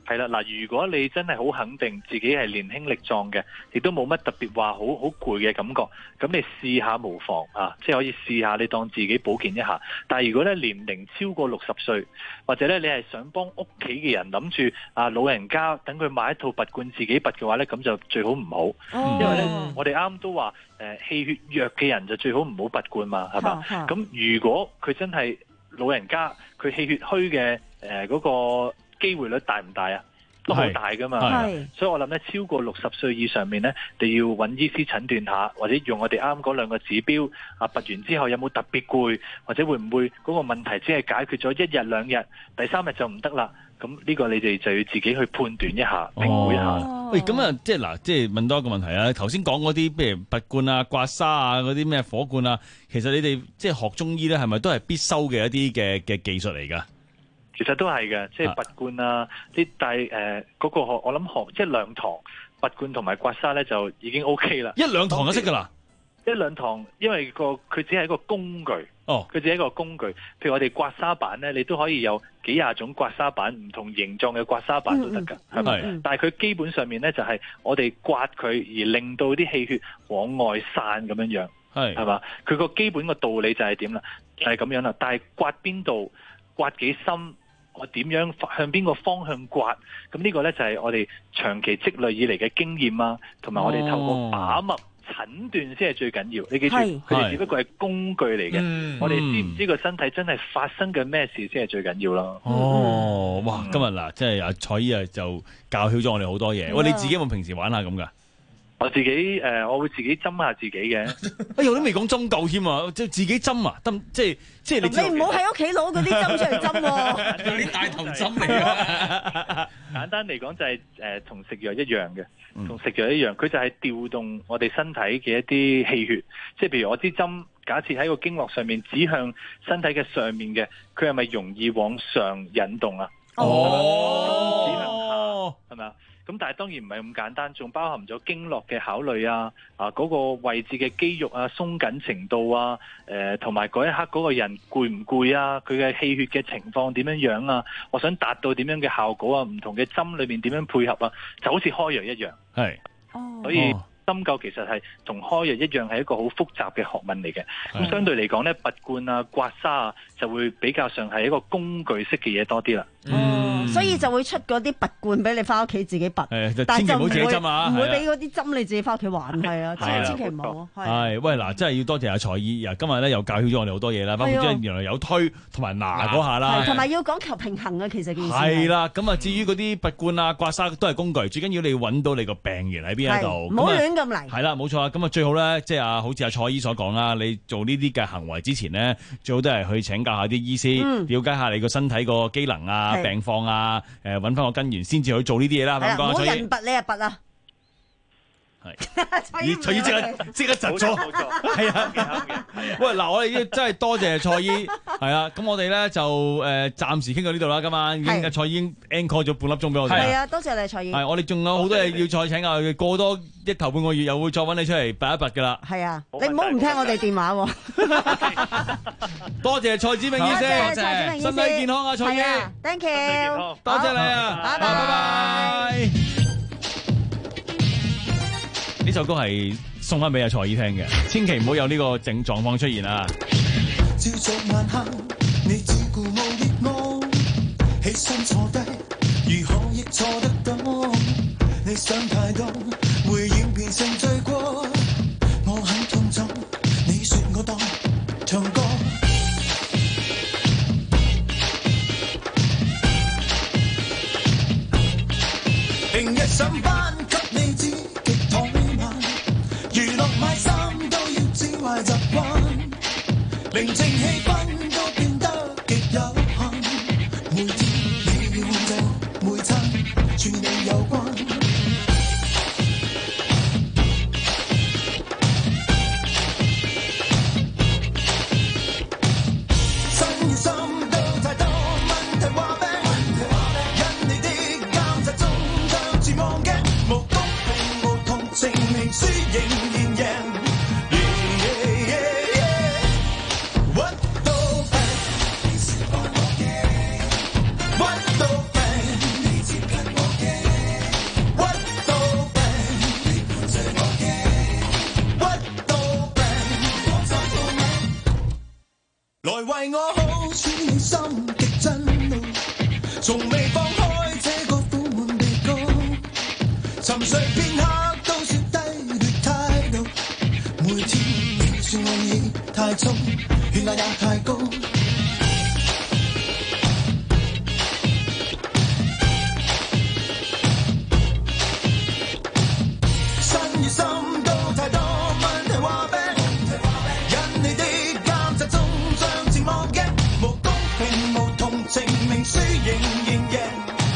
Speaker 23: 係啦，嗱，如果你真係好肯定自己係年輕力壯嘅，亦都冇乜特別話好好攰嘅感覺，咁你試下無妨啊，即係可以試下你當自己保健一下。但係如果咧年齡超過六十歲，或者咧你係想幫屋企嘅人諗住啊老人家等佢買一套拔罐自己拔嘅話咧，咁就最好唔好，哦、因為咧我哋啱都話誒氣血弱嘅人就最好唔好拔罐嘛，係嘛？咁如果佢真係老人家，佢氣血虛嘅誒嗰個機會率大唔大啊？都好大噶嘛，所以我諗咧超過六十歲以上面咧，你要揾醫師診斷下，或者用我哋啱嗰兩個指標啊，拔完之後有冇特別攰，或者會唔會嗰個問題只係解決咗一日兩日，第三日就唔得啦？咁呢個你哋就要自己去判斷一下、評估一下。
Speaker 12: 哦、喂，咁啊，即係嗱，即係問多一個問題啊。頭先講嗰啲，譬如拔罐啊、刮痧啊、嗰啲咩火罐啊，其實你哋即係學中醫咧，係咪都係必修嘅一啲嘅嘅技術嚟㗎？
Speaker 23: 其實都係嘅，即係拔罐啊，啲但係誒嗰個學，我諗學即係兩堂拔罐同埋刮痧咧就已經 O K 啦。
Speaker 12: 一兩堂就識㗎啦，
Speaker 23: 一兩堂，因為個佢只係一個工具，
Speaker 12: 哦，
Speaker 23: 佢只係一個工具。譬如我哋刮痧板咧，你都可以有幾廿種刮痧板，唔同形狀嘅刮痧板都得㗎，係咪？嗯、但係佢基本上面咧就係我哋刮佢而令到啲氣血往外散咁樣樣，係係嘛？佢個基本個道理就係點啦，就係、是、咁樣啦。但係刮邊度，刮幾深？我點樣向邊個方向刮？咁呢個呢，就係我哋長期積累以嚟嘅經驗啊，同埋我哋透過把脈診斷先係最緊要。你記住，佢哋只不過係工具嚟嘅。嗯、我哋知唔知個身體真係發生嘅咩事先係最緊要咯。
Speaker 12: 哦，哇！今日嗱，即係阿蔡醫啊，就教曉咗我哋好多嘢。喂，你自己有冇平時玩下咁㗎？
Speaker 23: 我自己誒、呃，我會自己針下自己嘅。
Speaker 12: 哎呀，我都未講針灸添啊！即係自己針啊，針即係即係你。
Speaker 9: 你唔好喺屋企攞嗰啲針出嚟針喎，
Speaker 23: 嗰啲大頭針嚟嘅。簡單嚟講就係誒同食藥一樣嘅，同食藥一樣，佢就係調動我哋身體嘅一啲氣血。即係譬如我支針，假設喺個經絡上面指向身體嘅上面嘅，佢係咪容易往上引動啊？哦，指向下係咪啊？咁但係當然唔係咁簡單，仲包含咗經絡嘅考慮啊，啊嗰、那個位置嘅肌肉啊鬆緊程度啊，誒同埋嗰一刻嗰個人攰唔攰啊，佢嘅氣血嘅情況點樣樣啊，我想達到點樣嘅效果啊，唔同嘅針裏面點樣配合啊，就好似開藥一樣。係，哦，所以針灸其實係同開藥一樣，係一個好複雜嘅學問嚟嘅。咁相對嚟講咧，拔罐啊、刮痧啊，就會比較上係一個工具式嘅嘢多啲啦。
Speaker 9: 嗯，所以就會出嗰啲拔罐俾你翻屋企自己拔，但係就唔會唔會俾嗰啲針你自己翻屋企玩，係啊，千千祈唔好。
Speaker 12: 係，喂嗱，真係要多謝阿蔡醫，今日咧又教曉咗我哋好多嘢啦，包括即係原來有推同埋拿嗰下啦，
Speaker 9: 同埋要講求平衡啊，其實件事
Speaker 12: 係啦。咁啊，至於嗰啲拔罐啊、刮痧都係工具，最緊要你揾到你個病源喺邊一度，
Speaker 9: 唔好亂咁嚟。
Speaker 12: 係啦，冇錯啊。咁啊，最好咧，即係啊，好似阿蔡醫所講啦，你做呢啲嘅行為之前呢，最好都係去請教下啲醫師，嗯、了解下你個身體個機能啊、病況啊。誒，揾翻個根源先至去做呢啲嘢啦，咁講。
Speaker 9: 冇人拔你啊拔啊！
Speaker 12: 係，蔡醫即刻即刻窒咗，係啊，喂，嗱，我哋真係多謝蔡醫，係啊，咁我哋咧就誒暫時傾到呢度啦，今晚已經蔡醫已經 encore 咗半粒鐘俾我哋。
Speaker 9: 係啊，多謝你蔡醫。
Speaker 12: 係，我哋仲有好多嘢要再請教，過多一頭半個月又會再揾你出嚟拔一拔噶啦。
Speaker 9: 係啊，你唔好唔聽我哋電話喎。
Speaker 12: 多謝蔡梓銘醫生，
Speaker 9: 多謝蔡梓銘醫生，
Speaker 12: 身體健康啊，蔡醫。
Speaker 9: Thank you，
Speaker 12: 多謝你啊，拜拜拜拜。呢首歌係送翻俾阿蔡醫聽嘅，千祈唔好有呢個症狀況出現啊！朝早晚黑，你照顧無益我，起身坐低，如何亦錯得到？你想太多，回應變成罪過，我很痛楚，你說我當唱歌。平日上班給你知極怠慢，娛樂買衫都要知壞習慣，寧靜氣氛都變得極有限，每天你要控制每餐，全你有關。新要心都太多問題話病，因你的監察中將自忘鏡，無公平無同情，明輸贏仍贏。屈到病，你接近我
Speaker 14: 心極震怒，從未放開這個苦悶地高，沉睡片刻都說低劣態度，每天算我已太重，血壓也太高。身與心都太多問題話病，因你的監察中將折磨嘅，無公平無同情，明輸贏贏贏。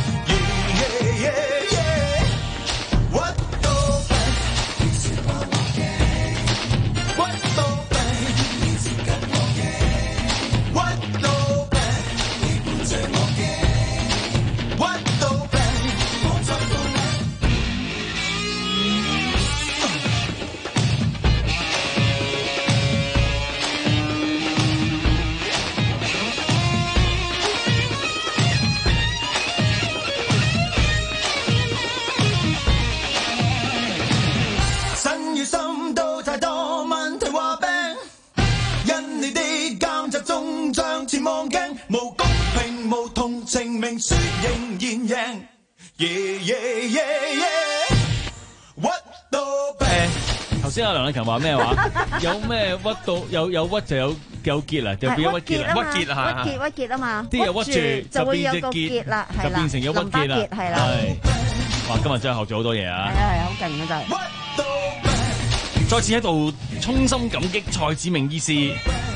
Speaker 14: 無公平無同情，明輸仍然贏。耶耶耶耶，屈到病。
Speaker 12: 頭先阿梁禮勤話咩話？有咩屈到有有屈就有有結啦，就變咗屈結啦，屈結啊，
Speaker 9: 屈結屈結啊嘛，
Speaker 12: 啲嘢屈住
Speaker 9: 就會有個結啦，
Speaker 12: 就變成咗屈結啦，
Speaker 9: 係啦。
Speaker 12: 哇！今日真係學咗好多嘢啊！
Speaker 9: 係啊係啊，好勁啊真係。
Speaker 12: 再次喺度衷心感激蔡梓明醫師。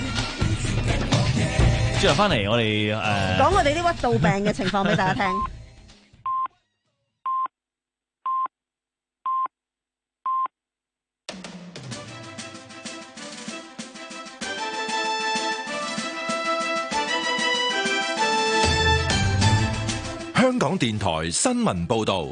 Speaker 12: 之後翻嚟，我哋誒
Speaker 9: 講我哋啲屈到病嘅情況俾大家聽。
Speaker 4: 香港電台新聞報導，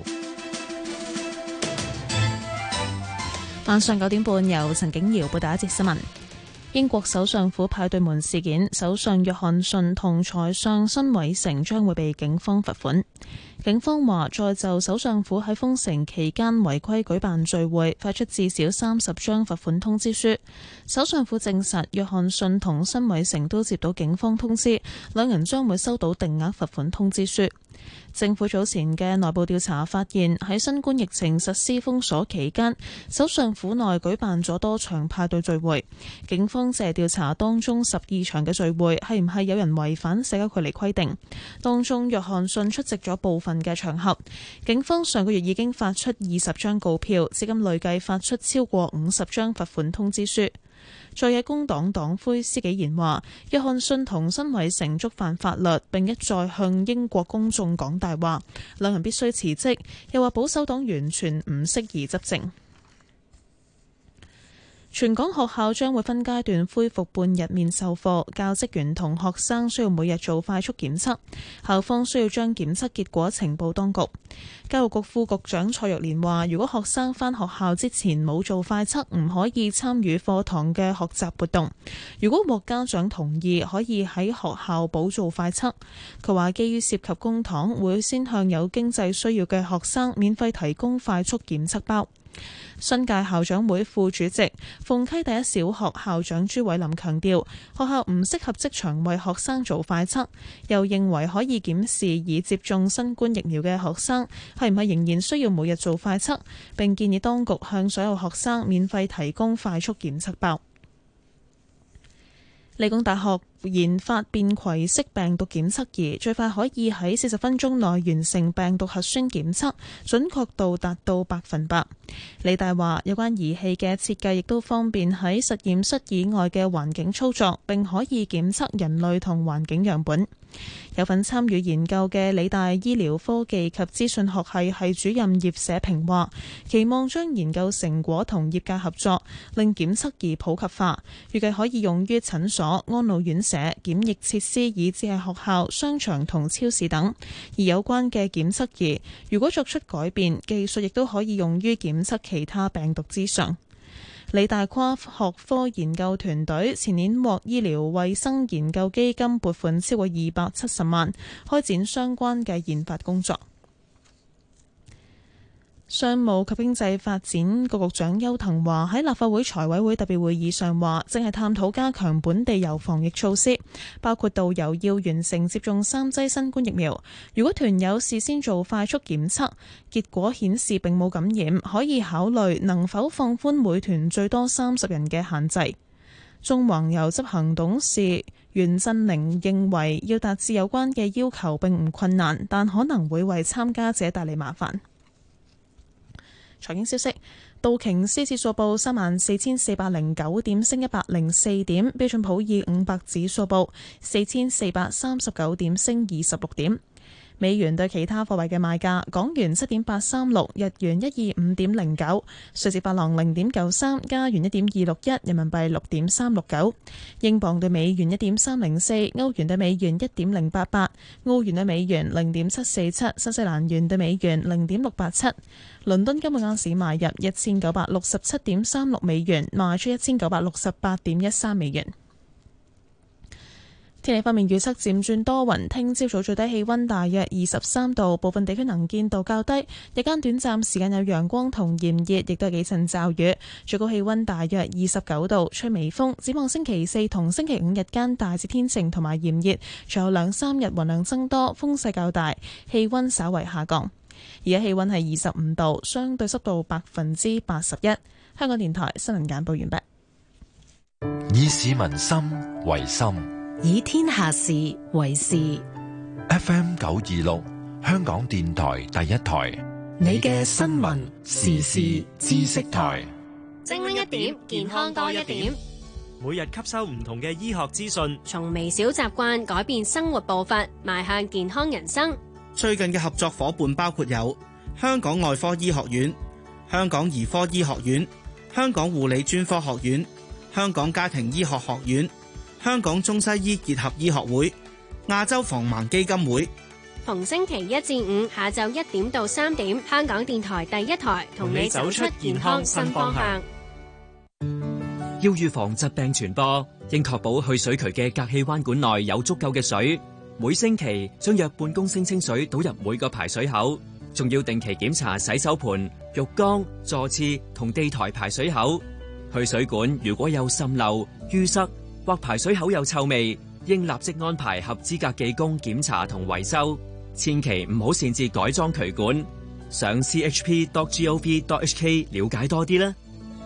Speaker 1: 晚上九點半由陳景瑤報道一節新聞。英國首相府派對門事件，首相約翰遜同財相辛偉誠將會被警方罰款。警方話，再就首相府喺封城期間違規舉辦聚會，發出至少三十張罰款通知書。首相府證實，約翰遜同辛偉誠都接到警方通知，兩人將會收到定額罰款通知書。政府早前嘅內部調查發現，喺新冠疫情實施封鎖期間，首相府內舉辦咗多場派對聚會。警方借調查當中十二場嘅聚會係唔係有人違反社交距離規定，當中約翰遜出席咗部分嘅場合。警方上個月已經發出二十張告票，至今累計發出超過五十張罰款通知書。在野工黨黨魁施紀賢話，約翰遜同辛偉誠觸犯法律，並一再向英國公眾講大話，兩人必須辭職。又話保守黨完全唔適宜執政。全港學校將會分階段恢復半日面授課，教職員同學生需要每日做快速檢測，校方需要將檢測結果呈報當局。教育局副局長蔡玉蓮話，如果學生返學校之前冇做快測，唔可以參與課堂嘅學習活動。如果獲家長同意，可以喺學校補做快測。佢話，基於涉及公帑，會先向有經濟需要嘅學生免費提供快速檢測包。新界校長會副主席鳳溪第一小學校長朱偉林強調，學校唔適合即場為學生做快測，又認為可以檢視已接種新冠疫苗嘅學生係唔係仍然需要每日做快測，並建議當局向所有學生免費提供快速檢測包。理工大學研發便攜式病毒檢測儀，最快可以喺四十分鐘內完成病毒核酸檢測，準確度達到百分百。理大話，有關儀器嘅設計亦都方便喺實驗室以外嘅環境操作，並可以檢測人類同環境樣本。有份參與研究嘅理大醫療科技及資訊學系系主任葉社平話，期望將研究成果同業界合作，令檢測儀普及化，預計可以用於診所、安老院舍、檢疫設施，以至係學校、商場同超市等。而有關嘅檢測儀，如果作出改變，技術亦都可以用於檢測其他病毒之上。理大跨學科研究團隊前年獲醫療衛生研究基金撥款超過二百七十萬，開展相關嘅研發工作。 商務及經濟發展局局長邱騰華喺立法會財委會特別會議上話，正係探討加強本地遊防疫措施，包括導遊要完成接種三劑新冠疫苗。如果團友事先做快速檢測，結果顯示並冇感染，可以考慮能否放寬每團最多三十人嘅限制。縱橫遊執行董事袁振寧認為，要達至有關嘅要求並唔困難，但可能會為參加者帶嚟麻煩。財經消息，道瓊斯指數報三萬四千四百零九點，升一百零四點；標準普爾五百指數報四千四百三十九點，升二十六點。美元對其他貨幣嘅賣價：港元七點八三六，日元一二五點零九，瑞士法郎零點九三，加元一點二六一，人民幣六點三六九，英鎊對美元一點三零四，歐元對美元一點零八八，澳元對美元零點七四七，新西蘭元對美元零點六八七。倫敦金每盎司買入一千九百六十七點三六美元，賣出一千九百六十八點一三美元。天氣方面預測漸轉多雲，聽朝早最低氣溫大約二十三度，部分地區能見度較低，日間短暫時間有陽光同炎熱，亦都有幾陣驟雨，最高氣溫大約二十九度，吹微風。展望星期四同星期五日間大致天晴同埋炎熱，隨後兩三日雲量增多，風勢較大，氣溫稍為下降。而家氣溫係二十五度，相對濕度百分之八十一。香港電台新聞簡報完畢。
Speaker 4: 以市民心為心，
Speaker 5: 以天下事為事。
Speaker 4: F M 九二六，香港電台第一台，
Speaker 5: 你嘅新聞時事知識台，
Speaker 7: 精靈一點，健康多一點。
Speaker 8: 每日吸收唔同嘅醫學資訊，
Speaker 7: 從微小習慣改變生活步伐，邁向健康人生。
Speaker 11: 最近嘅合作夥伴包括有香港外科醫學院、香港兒科醫學院、香港護理專科學院、香港家庭醫學學院、香港中西醫結合醫學會、亞洲防盲基金會。
Speaker 7: 逢星期一至五下晝一點到三點，香港電台第一台同你走出健康新方向。
Speaker 24: 要預防疾病傳播，應確保去水渠嘅隔氣彎管內有足夠嘅水。每星期將約半公升清水倒入每個排水口，仲要定期檢查洗手盆、浴缸、座廁同地台排水口。去水管如果有滲漏、淤塞或排水口有臭味，應立即安排合資格技工檢查同維修。千祈唔好擅自改裝渠管。上 c h p dot gov dot h k 了解多啲啦。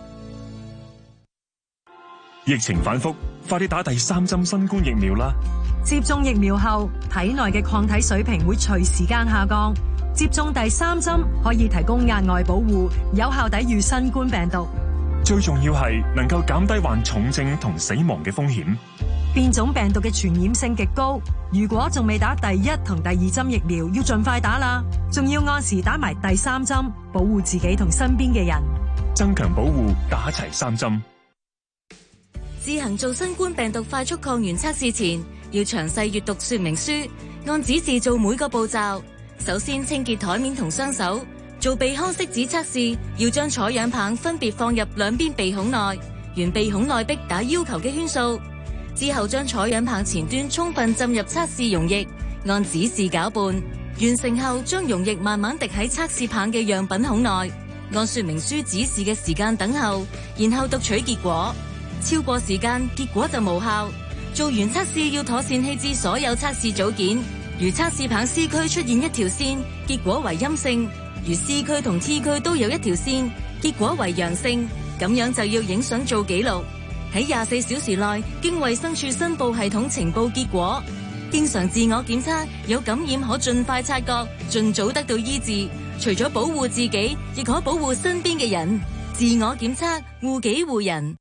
Speaker 25: 疫情反覆，快啲打第三針新冠疫苗啦！
Speaker 26: 接種疫苗後，體內嘅抗體水平會隨時間下降。接種第三針可以提供額外保護，有效抵禦新冠病毒。
Speaker 25: 最重要係能夠減低患重症同死亡嘅風險。
Speaker 26: 變種病毒嘅傳染性極高，如果仲未打第一同第二針疫苗，要盡快打啦。仲要按時打埋第三針，保護自己同身邊嘅人。
Speaker 25: 增強保護，打齊三針。
Speaker 27: 自行做新冠病毒快速抗原測試前，要詳細閱讀說明書，按指示做每個步驟。首先清潔台面同雙手。做鼻腔拭子測試，要將採樣棒分別放入兩邊鼻孔內，沿鼻孔內壁打要求嘅圈數。之後將採樣棒前端充分浸入測試溶液，按指示攪拌。完成後，將溶液慢慢滴喺測試棒嘅樣品孔內，按說明書指示嘅時間等候，然後讀取結果。超過時間，結果就無效。做完測試要妥善棄置所有測試組件。如測試棒 C 區出現一條線，結果為陰性；如 C 區同 T 區都有一條線，結果為陽性。咁樣就要影相做記錄，喺廿四小時內經衛生署申報系統呈報結果。經常自我檢測，有感染可盡快察覺，盡早得到醫治。除咗保護自己，亦可保護身邊嘅人。自我檢測，護己護人。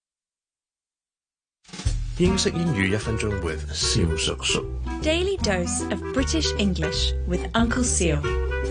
Speaker 28: 英式英語一分鐘 with 蕭叔叔。
Speaker 29: Daily dose of British English with Uncle Seal。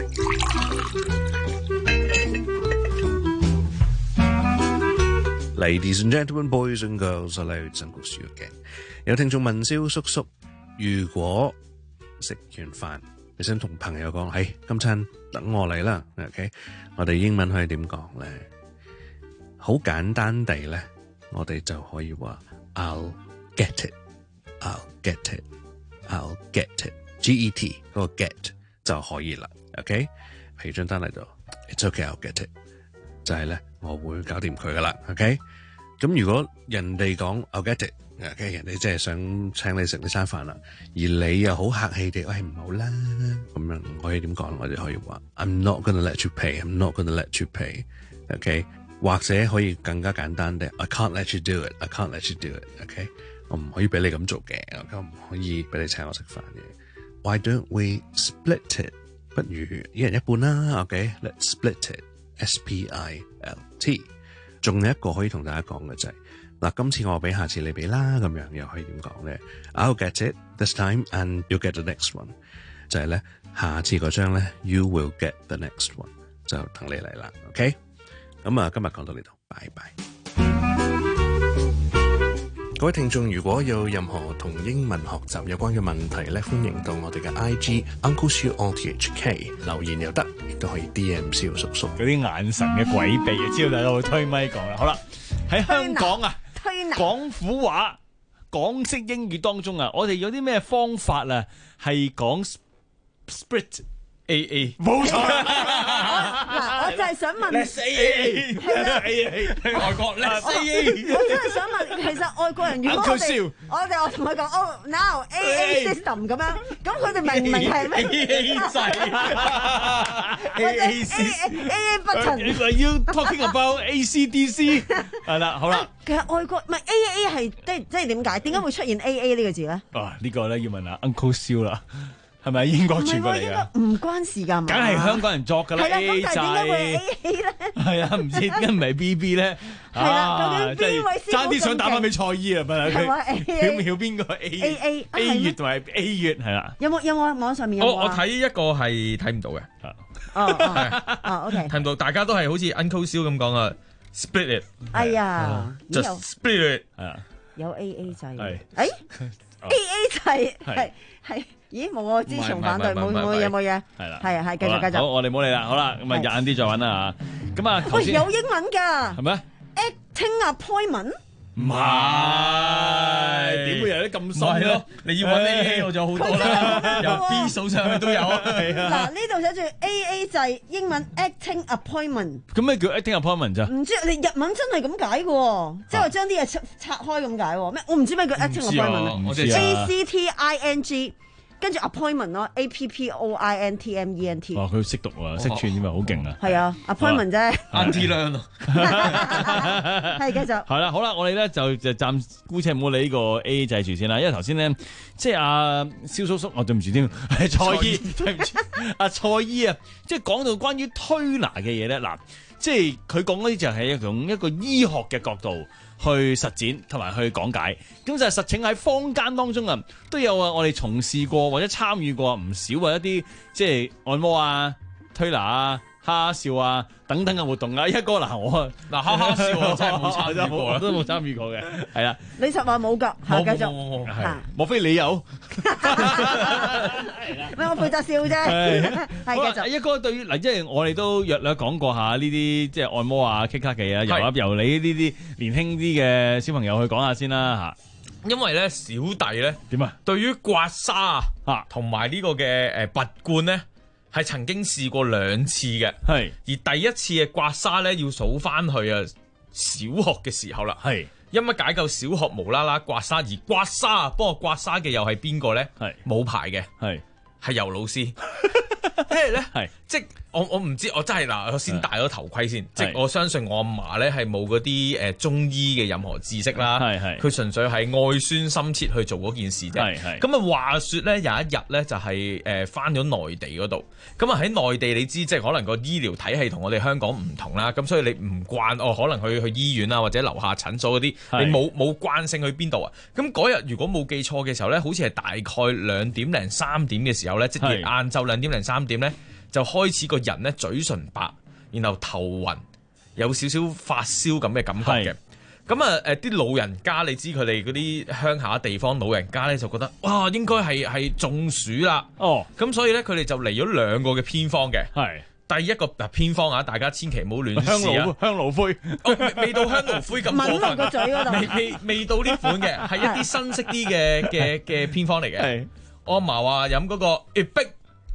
Speaker 28: Ladies and gentlemen, boys and girls, hello, it's Uncle Seal again。有聽眾問蕭叔叔，如果食完飯，你想同朋友講，hey，今餐等我嚟啦 ，OK？ 我哋英文可以點講咧？好簡單地咧，我哋就可以話 I'll get it, I'll get it, I'll get it, G E T 嗰個 get 就可以啦 ，OK？譬如張單嚟到 It's okay, I'll get it。就係咧，我會搞掂佢噶啦。OK， 咁如果人哋講 I'll get it，OK， 人哋即係想請你食呢餐飯啦，而你又好客氣地，喂唔好啦，咁樣可以點講？我哋可以話 I'm not gonna let you pay，I'm not gonna let you pay。OK， 或者可以更加簡單啲 I can't let you do it，I can't let you do it。OK， 我唔可以俾你咁做嘅，我唔可以俾你請我食飯嘅。Why don't we split it？ 不如一人一半啦。OK，let's split it。S P I L T。仲有一個可以同大家講嘅就係、是、嗱，今次我俾，下次你俾啦，咁樣又可以點講咧 ？I'll get it this time and you'll get the next one。就係咧，下次嗰張咧 ，you will get the next one， 就等你嚟啦。OK， 咁啊，今日講到呢度，拜拜。各位聽眾，如果有任何同英文學習有關嘅問題咧，歡迎到我哋嘅 I G Uncle Siu O T H K 留言又得，亦都可以 D M 蕭叔叔。
Speaker 12: 嗰啲眼神嘅詭秘啊，知道大家會推咪講啦。好啦，喺香港啊，廣府話、港式英語當中啊，我哋有啲咩方法啊，係講 split A A， 冇錯。
Speaker 9: 嗱，我就係想問
Speaker 12: ，Let's A A， 係啦 A A， 外國 Let's A A。
Speaker 9: 我真係想問，其實外國人如果我哋我哋我同佢講哦 now A A system 咁樣，咁佢哋明唔明係咩
Speaker 12: A A 制 ？A A
Speaker 9: A A button。
Speaker 12: You talking about A C D C？ 係啦，好啦。
Speaker 9: 其實外國唔係 A A 係即係即係點解？點解會出現 A A 呢個字咧？
Speaker 12: 啊，呢個咧要問下 Uncle Siu 啦。係咪英國傳過嚟㗎？
Speaker 9: 唔關事㗎，
Speaker 12: 梗係香港人作㗎啦。
Speaker 9: 係啦，咁但係點解會 A A 咧？
Speaker 12: 係啊，唔知點解唔係 B B 咧？
Speaker 9: 係啦，究竟邊位師傅
Speaker 12: 爭啲想打翻俾蔡依啊？問下佢曉唔曉邊個 A
Speaker 9: A A
Speaker 12: A 月同埋 A 月係啦？
Speaker 9: 有冇有冇網上面有冇？
Speaker 13: 我我睇一個係睇唔到嘅。
Speaker 9: 哦哦哦 ，OK。
Speaker 13: 睇唔到，大家都係好似 Uncle Siu 咁講啊 ，split it。
Speaker 9: 哎呀，
Speaker 13: 就 split it
Speaker 12: 係啊，
Speaker 9: 有 A A 制。
Speaker 13: 係。
Speaker 9: 誒 A A 制係係。咦冇啊！自從反對冇冇嘢冇嘢，係啦，係啊係繼續繼續。
Speaker 12: 好，我哋冇理啦，好啦，咁啊晏啲再揾啦嚇。咁啊，
Speaker 9: 喂有英文㗎，
Speaker 12: 係咩
Speaker 9: ？Acting appointment
Speaker 12: 唔係，點會有啲咁深咧？
Speaker 13: 你要揾 A A 我就好多啦，由 B 數上去都有啊。
Speaker 9: 嗱呢度寫住 A A 制，英文 Acting appointment。
Speaker 12: 咁咩叫 Acting appointment 啫？
Speaker 9: 唔知你日文真係咁解嘅，即係話將啲嘢拆拆開咁解喎。咩？我唔知咩叫 Acting appointment。A C T I N G。跟住 appointment 咯 ，A P P O I N T M E N T。
Speaker 12: 哇！佢識讀啊，識串添啊，好勁啊！
Speaker 9: 係啊 ，appointment 啫。
Speaker 13: Auntie 娘咯。
Speaker 9: 係繼續。
Speaker 12: 係啦，好啦，我哋咧就就暫姑且唔好理呢個 A A 制住先啦，因為頭先咧即係阿蕭叔叔，我對唔住添，係蔡依，對唔住，阿蔡依啊，即係講到關於推拿嘅嘢咧，嗱，即係佢講嗰啲就係一種一個醫學嘅角度。去實踐同埋去講解，咁就係實情喺坊間當中啊，都有啊，我哋從事過或者參與過唔少啊一啲即係按摩啊、推拿啊、哈哈笑啊等等嘅活動啊。一哥嗱我
Speaker 13: 嗱哈哈笑我真係冇參與過，
Speaker 12: 我都冇參與過嘅，係啦。
Speaker 9: 你實話冇㗎，係繼續。
Speaker 12: 冇冇莫非你有？
Speaker 9: 咩？我負責笑啫。係繼續。
Speaker 12: 一哥對於嗱，即係我哋都約略講過下呢啲即係按摩啊、K 卡技啊，由由你呢啲年輕啲嘅小朋友去講下先啦嚇。
Speaker 13: 因為咧小弟咧
Speaker 12: 點啊？
Speaker 13: 對於刮痧啊同埋呢個嘅誒拔罐咧係曾經試過兩次嘅，
Speaker 12: 係
Speaker 13: 而第一次嘅刮痧咧要數翻去啊小學嘅時候啦，
Speaker 12: 係
Speaker 13: 因為解救小學無啦啦刮痧，而刮痧啊幫我刮痧嘅又係邊個咧？係冇牌嘅，
Speaker 12: 係
Speaker 13: 係游老師。即係咧，係即係我我唔知，我真係嗱，我先戴咗頭盔先。即係我相信我阿嫲咧係冇嗰啲誒中醫嘅任何知識啦，係係，佢純粹係愛孫心切去做嗰件事啫。係係。咁啊話説咧有一日咧就係誒返咗內地嗰度，咁啊喺內地你知即係可能個醫療體系同我哋香港唔同啦，咁所以你唔慣哦，可能去去醫院啊或者樓下診所嗰啲，你冇冇慣性去邊度啊？咁嗰日如果冇記錯嘅時候咧，好似係大概兩點零三點嘅時候咧，即係晏晝兩點零三點咧。就開始個人咧嘴唇白，然後頭暈，有少少發燒咁嘅感覺嘅。咁啊誒啲老人家，你知佢哋嗰啲鄉下地方老人家咧就覺得哇應該係係中暑啦。哦，咁所以咧佢哋就嚟咗兩個嘅偏方嘅。係第一個偏方啊，大家千祈唔好亂試啊。香爐灰，哦未，未到香爐灰咁過分，個嘴嗰度未未未到呢款嘅，係一啲新式啲嘅嘅嘅偏方嚟嘅。係我阿嫲話飲嗰個 Epic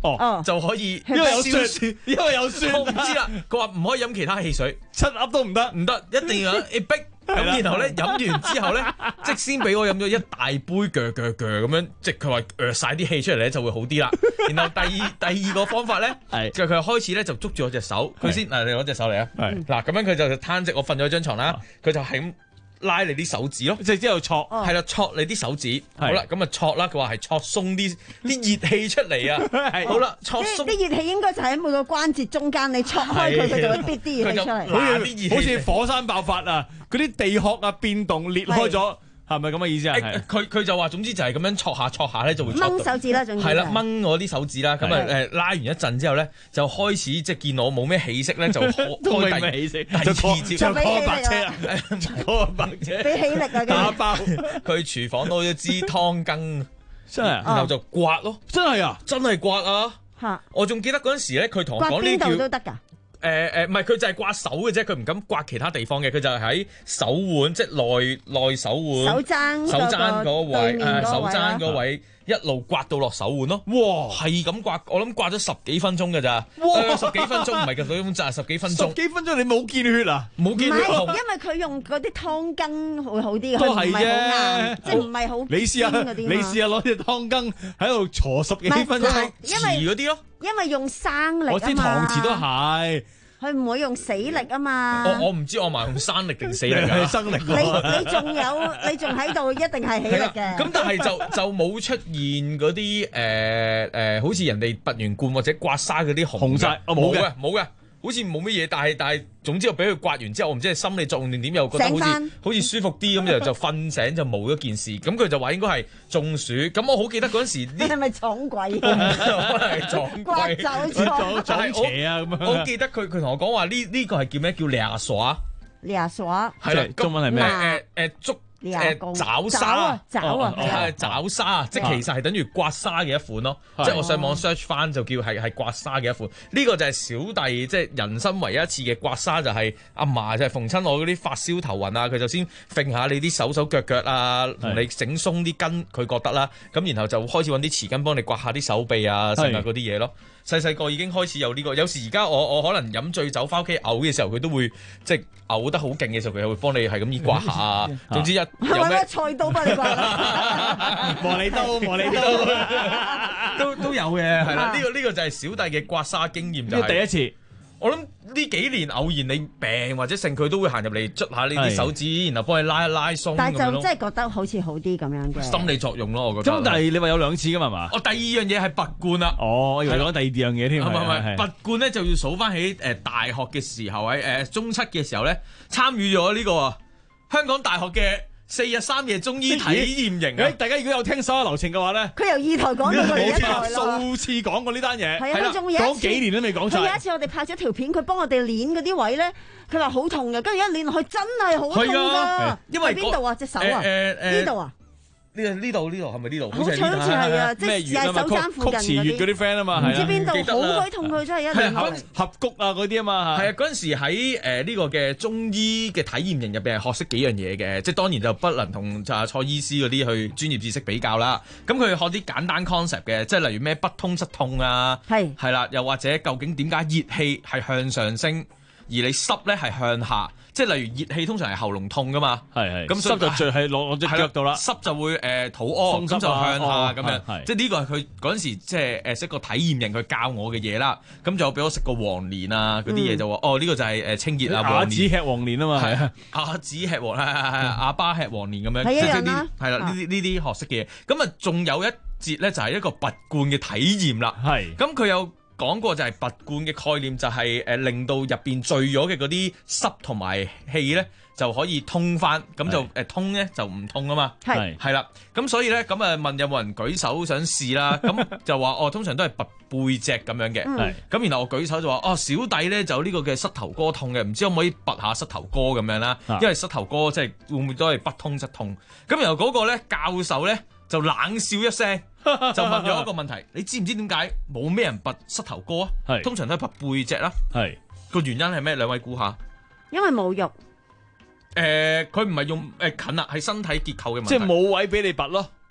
Speaker 13: 哦，就可以
Speaker 12: 因為有
Speaker 13: 消
Speaker 12: 雪，因為有雪，
Speaker 13: 我唔知啦。佢話唔可以飲其他汽水，
Speaker 12: 七粒都唔得，
Speaker 13: 唔得，一定要逼。咁然後咧飲完之後咧，即先俾我飲咗一大杯鋸鋸鋸咁樣，即佢話鋸晒啲氣出嚟咧就會好啲啦。然後第二第二個方法咧，就佢開始咧就捉住我隻手，佢先嗱你攞隻手嚟啊，嗱咁樣佢就攤直我瞓咗張床啦，佢就係咁拉你啲手指咯，
Speaker 12: 即係之後戳，
Speaker 13: 係啦，戳你啲手指，好啦，咁啊戳啦，佢話係戳鬆啲啲熱氣出嚟啊，好啦，戳鬆
Speaker 9: 啲熱氣應該就喺每個關節中間，你戳開佢，佢就會逼啲熱氣出嚟，
Speaker 12: 好似火山爆發啊，嗰啲地殼啊變動裂開咗。係咪咁嘅意思啊？
Speaker 13: 佢佢就話總之就係咁樣戳下戳下咧，就會
Speaker 9: 掹手指啦，總之
Speaker 13: 係啦，掹我啲手指啦。咁啊誒拉完一陣之後咧，就開始即係見我冇咩起色咧，就開
Speaker 12: 第起色，
Speaker 13: 第二節
Speaker 12: 就 call 白車啊，call 白車，
Speaker 9: 俾氣力啊，
Speaker 12: 打包。
Speaker 13: 佢廚房攞咗支湯羹，
Speaker 12: 真係，
Speaker 13: 然後就刮咯，
Speaker 12: 真係啊，
Speaker 13: 真係刮啊！嚇，我仲記得嗰陣時咧，佢同我講呢
Speaker 9: 叫都得㗎。
Speaker 13: 誒誒，唔係佢就係刮手嘅啫，佢唔敢刮其他地方嘅，佢就係喺手腕，即係內內手腕、
Speaker 9: 手踭、
Speaker 13: 手踭嗰位，誒手踭嗰位一路刮到落手腕咯。哇，係咁刮，我諗刮咗十幾分鐘㗎咋？哇，十幾分鐘唔係㗎，咁就係十幾分鐘。
Speaker 12: 十幾分鐘你冇見血啊？
Speaker 13: 冇見血。
Speaker 9: 唔係，因為佢用嗰啲湯羹會好啲，
Speaker 12: 都係
Speaker 9: 啫，即係唔係好。
Speaker 12: 你試下，你試下攞隻湯羹喺度搓十幾分鐘，
Speaker 9: 因為
Speaker 13: 嗰啲咯。
Speaker 9: 因為用生力啊嘛，
Speaker 12: 我知搪瓷都係，
Speaker 9: 佢唔會用死力啊嘛。
Speaker 13: 我我唔知我話用生力定死力啊？
Speaker 12: 生力。
Speaker 9: 你你仲有你仲喺度，一定係起力嘅。
Speaker 13: 咁但係就就冇出現嗰啲誒誒，好似人哋拔完罐或者刮痧嗰啲紅
Speaker 12: 晒，
Speaker 13: 冇嘅冇嘅。好似冇乜嘢，但係但係總之我俾佢刮完之後，我唔知係心理作用定點，又覺得好似好似舒服啲咁，就就瞓醒就冇咗件事。咁佢就話應該係中暑。咁我好記得嗰陣時，
Speaker 9: 你係咪撞鬼？
Speaker 13: 可能係撞鬼，
Speaker 9: 刮走
Speaker 12: 撞撞邪啊咁樣。
Speaker 13: 我記得佢佢同我講話呢呢個係叫咩？叫牙耍。
Speaker 9: 牙耍
Speaker 13: 係啦，
Speaker 12: 中文係咩？
Speaker 13: 誒誒捉。誒爪沙，
Speaker 9: 爪啊，
Speaker 13: 係爪沙，即係其實係等於刮痧嘅一款咯。即係我上網 search 翻就叫係係刮痧嘅一款。呢個就係小弟即係人生唯一一次嘅刮痧，就係阿嫲就係逢親我嗰啲發燒頭暈啊，佢就先揈下你啲手手腳腳啊，同你整鬆啲筋，佢覺得啦。咁然後就開始揾啲匙羹幫你刮下啲手臂啊，剩啊嗰啲嘢咯。細細個已經開始有呢個，有時而家我我可能飲醉酒翻屋企嘔嘅時候，佢都會即係嘔得好勁嘅時候，佢又會幫你係咁意刮下啊。總之一有咩
Speaker 9: 菜刀幫你刮啦，
Speaker 12: 磨你刀磨你刀
Speaker 13: 都都有嘅，係啦。呢個呢個就係小弟嘅刮痧經驗，就係
Speaker 12: 第一次。
Speaker 13: 我諗呢幾年偶然你病或者剩佢都會行入嚟捽下呢啲手指，然後幫你拉一拉鬆。
Speaker 9: 但係就真係覺得好似好啲咁樣嘅
Speaker 13: 心理作用咯，我覺得。
Speaker 12: 咁但係你話有兩次噶嘛嘛？
Speaker 13: 哦，第二樣嘢係拔罐啦。
Speaker 12: 哦，我以為講第二樣嘢添。
Speaker 13: 唔係唔係，拔罐咧就要數翻起誒大學嘅時候喺誒中七嘅時候咧，參與咗呢個香港大學嘅四日三夜中醫體驗營啊！
Speaker 12: 大家如果有聽所有流程嘅話咧，
Speaker 9: 佢由二台講到佢一台咯，
Speaker 12: 數次講過呢單嘢。
Speaker 9: 係啊，佢仲有
Speaker 12: 講幾年都未講晒。
Speaker 9: 佢有一次我哋拍咗條片，佢幫我哋練嗰啲位咧，佢話好痛嘅，跟住一練落去真係好痛㗎。
Speaker 13: 因為
Speaker 9: 邊度啊？隻手啊？呢度啊？
Speaker 13: 呢度呢度呢度係咪呢度？
Speaker 9: 好似好似係啊，即係係手踭附近
Speaker 12: 曲池穴嗰啲 friend 啊嘛，
Speaker 9: 唔知邊度好鬼痛，佢真係一練落嚟。
Speaker 12: 合谷啊嗰啲啊嘛，
Speaker 13: 係啊，嗰陣時喺誒呢個嘅中醫嘅體驗營入邊係學識幾樣嘢嘅，即係當然就不能同就係蔡醫師嗰啲去專業知識比較啦。咁佢學啲簡單 concept 嘅，即係例如咩不通則痛啊，係係啦，又或者究竟點解熱氣係向上升，而你濕咧係向下？即係例如熱氣通常係喉嚨痛噶嘛，係係咁濕就最係落我隻腳度啦，濕就會誒肚屙，咁就向下咁樣。即係呢個係佢嗰陣時即係誒識個體驗營佢教我嘅嘢啦。咁就俾我食個黃連啊嗰啲嘢就話哦呢個就係誒清熱啊。
Speaker 12: 阿子吃黃連啊嘛，係啊，
Speaker 13: 阿子吃黃係係係阿爸吃黃連咁樣，
Speaker 9: 係一樣啦。
Speaker 13: 係啦，呢啲呢啲學識嘅嘢。咁啊仲有一節咧就係一個拔罐嘅體驗啦。係咁佢有講過就係拔罐嘅概念，就係誒令到入邊醉咗嘅嗰啲濕同埋氣咧就可以通翻，咁就誒通咧就唔痛啊嘛。係係啦，咁所以咧咁啊問有冇人舉手想試啦？咁就話哦，通常都係拔背脊咁樣嘅。係咁，然後我舉手就話哦，小弟咧就呢個嘅膝頭哥痛嘅，唔知可唔可以拔下膝頭哥咁樣啦？因為膝頭哥即係會唔會都係不通則痛？咁然後嗰個咧教授咧就冷笑一聲。就問咗一個問題，你知唔知點解冇咩人拔膝頭哥啊？係通常都係拔背脊啦。係個原因係咩？兩位估下。
Speaker 9: 因為冇肉。
Speaker 13: 誒，佢唔係用誒近啦，係身體結構嘅問題。
Speaker 12: 即係冇位俾你拔咯。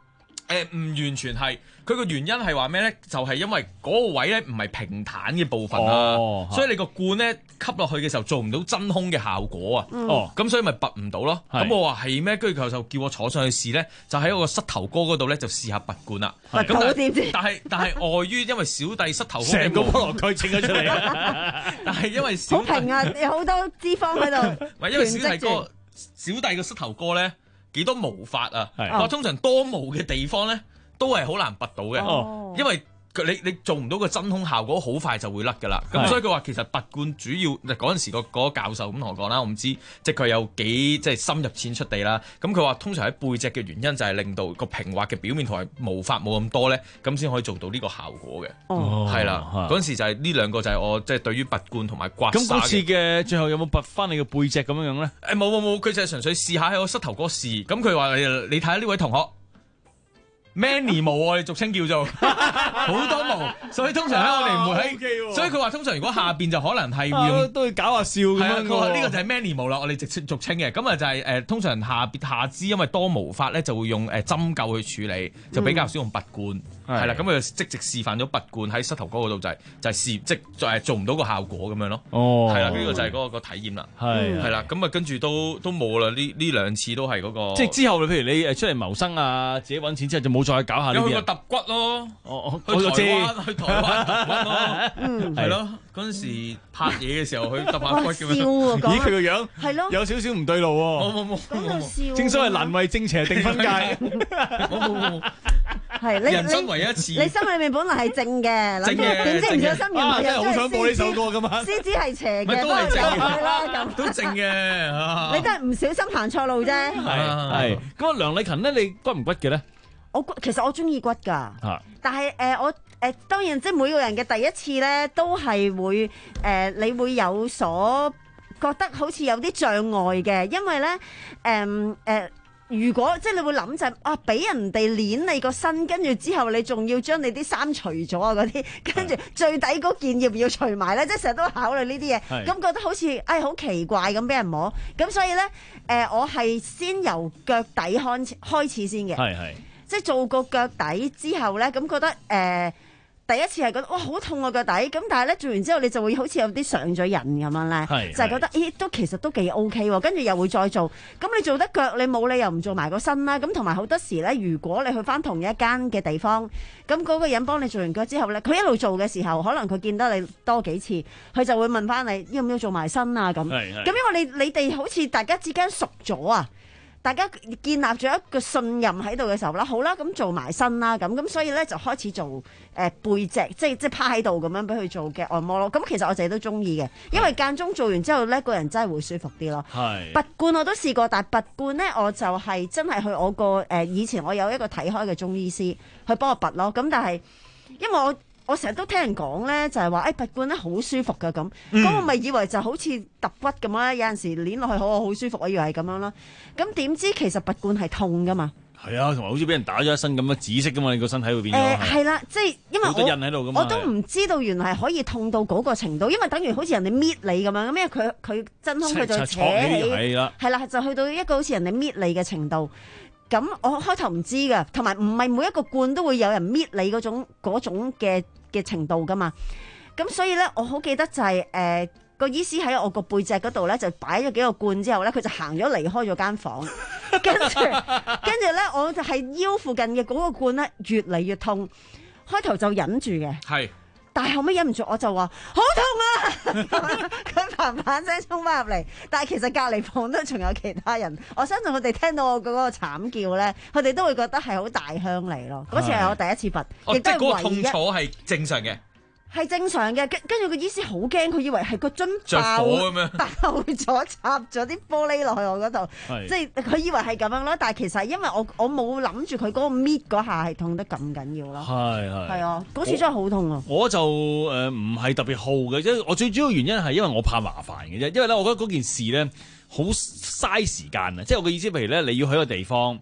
Speaker 13: 誒唔完全係，佢個原因係話咩咧？就係、是、因為嗰個位咧唔係平坦嘅部分啊，
Speaker 12: 哦、
Speaker 13: 所以你個罐咧吸落去嘅時候做唔到真空嘅效果啊。哦，咁所以咪拔唔到咯。咁我話係咩？跟住佢就叫我坐上去試咧，就喺我個膝頭哥嗰度咧就試下拔罐啦。咁但但係但係礙於因為小弟膝頭哥
Speaker 12: 成個菠蘿蓋整咗出嚟，
Speaker 13: 但係因為小
Speaker 9: 好平啊，有好多脂肪喺度。
Speaker 13: 唔係因為小弟哥小弟個膝頭哥咧幾多毛髮啊？我通常多毛嘅地方咧都係好難拔到嘅，哦、因為你你做唔到個真空效果，好快就會甩噶啦。咁所以佢話其實拔罐主要嗰陣時個嗰個教授咁同我講啦，我唔知即係佢有幾即係深入淺出地啦。咁佢話通常喺背脊嘅原因就係令到個平滑嘅表面同埋毛髮冇咁多咧，咁先可以做到呢個效果嘅。哦，係啦，嗰陣時就係呢兩個就係我即係對於拔罐同埋刮痧。咁
Speaker 12: 嗰次嘅最後有冇拔翻你嘅背脊咁樣樣咧？
Speaker 13: 誒冇冇冇，佢就係純粹試下喺我膝頭哥試。咁佢話你你睇下呢位同學。many 毛我哋俗稱叫做好多毛，所以通常咧我哋唔會喺，啊、所以佢話通常如果下邊就可能係會用、啊、
Speaker 12: 都會搞下笑咁樣。
Speaker 13: 佢話呢個就係 many 毛啦，我哋直俗稱嘅，咁啊就係、是、誒、呃、通常下邊下肢因為多毛髮咧就會用誒針灸去處理，就比較少用拔罐，係啦、嗯，咁佢就即直示範咗拔罐喺膝頭哥嗰度就係、是、就係、是、試即係做唔到個效果咁樣咯。哦，係啦，呢、這個就係嗰、那個、個體驗啦。係係啦，咁啊跟住都都冇啦，呢呢兩次都係嗰、那個。即係之後，譬如你誒出嚟謀生啊，自己揾錢之後就冇再搞下呢啲。揼骨咯，哦、去台灣去台灣揼骨咯，嗯，係咯，嗰陣時拍嘢嘅時候去揼下骨咁樣，
Speaker 12: 咦佢個樣
Speaker 9: 係咯，
Speaker 12: 有少少唔對路喎，
Speaker 13: 冇冇冇，
Speaker 9: 講到笑，
Speaker 12: 正所謂難為正邪定分界，
Speaker 13: 冇冇冇，
Speaker 9: 係你
Speaker 13: 人生唯一一次，
Speaker 9: 你心裏面本來係正嘅，
Speaker 13: 正嘅，
Speaker 9: 點知唔小心原來
Speaker 12: 真係好想播呢首歌㗎嘛，
Speaker 9: 獅子係邪嘅，
Speaker 13: 都係正嘅
Speaker 9: 啦，咁
Speaker 13: 都正嘅，
Speaker 9: 你都係唔小心行錯路啫，
Speaker 12: 係係，咁啊梁麗勤咧，你骨唔骨嘅咧？
Speaker 9: 我其實我中意骨㗎，啊、但係誒、呃、我誒、呃、當然即係每個人嘅第一次咧，都係會誒、呃、你會有所覺得好似有啲障礙嘅，因為咧誒誒如果即係你會諗就係、啊俾人哋捏你個身，跟住之後你仲要將你啲衫除咗啊嗰啲，跟住最底嗰件要唔要除埋咧？即係成日都考慮呢啲嘢，咁覺得好似誒好奇怪咁俾人摸，咁所以咧誒、呃、我係先由腳底開開始先嘅，係係。即係做個腳底之後咧，咁覺得誒、呃、第一次係覺得哇好痛啊腳底，咁但係咧做完之後你就會好似有啲上咗癮咁樣咧，就係覺得咦都其實都幾 OK 喎，跟住又會再做，咁你做得腳你冇理由唔做埋個身啦，咁同埋好多時咧，如果你去翻同一間嘅地方，咁嗰個人幫你做完腳之後咧，佢一路做嘅時候，可能佢見得你多幾次，佢就會問翻你要唔要做埋身啊咁，咁因為你你哋好似大家之間熟咗啊。大家建立咗一個信任喺度嘅時候啦，好啦，咁做埋身啦，咁咁所以咧就開始做誒、呃、背脊，即係即係趴喺度咁樣俾佢做嘅按摩咯。咁其實我自己都中意嘅，因為間中做完之後咧，個人真係會舒服啲咯。係拔罐我都試過，但係拔罐咧我就係真係去我個誒、呃、以前我有一個睇開嘅中醫師去幫我拔咯。咁但係因為我。我成日都聽人講咧，就係話誒拔罐咧好舒服㗎咁，咁、嗯、我咪以為就好似揼骨咁樣，有陣時攣落去好好舒服，我以為係咁樣咯。咁點知其實拔罐係痛㗎嘛？
Speaker 12: 係啊，同埋好似俾人打咗一身咁樣紫色㗎嘛，你個身體會變咗。誒係啦，
Speaker 9: 即係因為我印喺度㗎嘛，我都唔知道原來係可以痛到嗰個程度，因為等於好似人哋搣你咁樣，因為佢佢真空佢就扯起，係啦，係啦，就去到一個好似人哋搣你嘅程度。咁我開頭唔知㗎，同埋唔係每一個罐都會有人搣你嗰種嗰種嘅嘅程度㗎嘛。咁所以咧，我好記得就係誒個醫師喺我個背脊嗰度咧，就擺咗幾個罐之後咧，佢就行咗離開咗間房，跟住跟住咧，我就係腰附近嘅嗰個罐咧越嚟越痛，開頭就忍住嘅。係。但係後尾忍唔住，我就話好痛啊！佢嘭嘭聲衝翻入嚟，但係其實隔離房都仲有其他人。我相信佢哋聽到我嗰個慘叫咧，佢哋都會覺得係好大鄉嚟咯。嗰次係我第一次拔，亦都係唯一。即係嗰個痛楚係正常嘅。係正常嘅，跟跟住個醫師好驚，佢以為係個樽爆爆咗，插咗啲玻璃落去我嗰度，即係佢以為係咁樣咯。但係其實因為我我冇諗住佢嗰個搣嗰下係痛得咁緊要咯。係係係啊，嗰次真係好痛啊！我，我就誒唔係特別好嘅，因為我最主要原因係因為我怕麻煩嘅啫。因為咧，我覺得嗰件事咧好嘥時間啊！即係我嘅意思，譬如咧，你要去一個地方。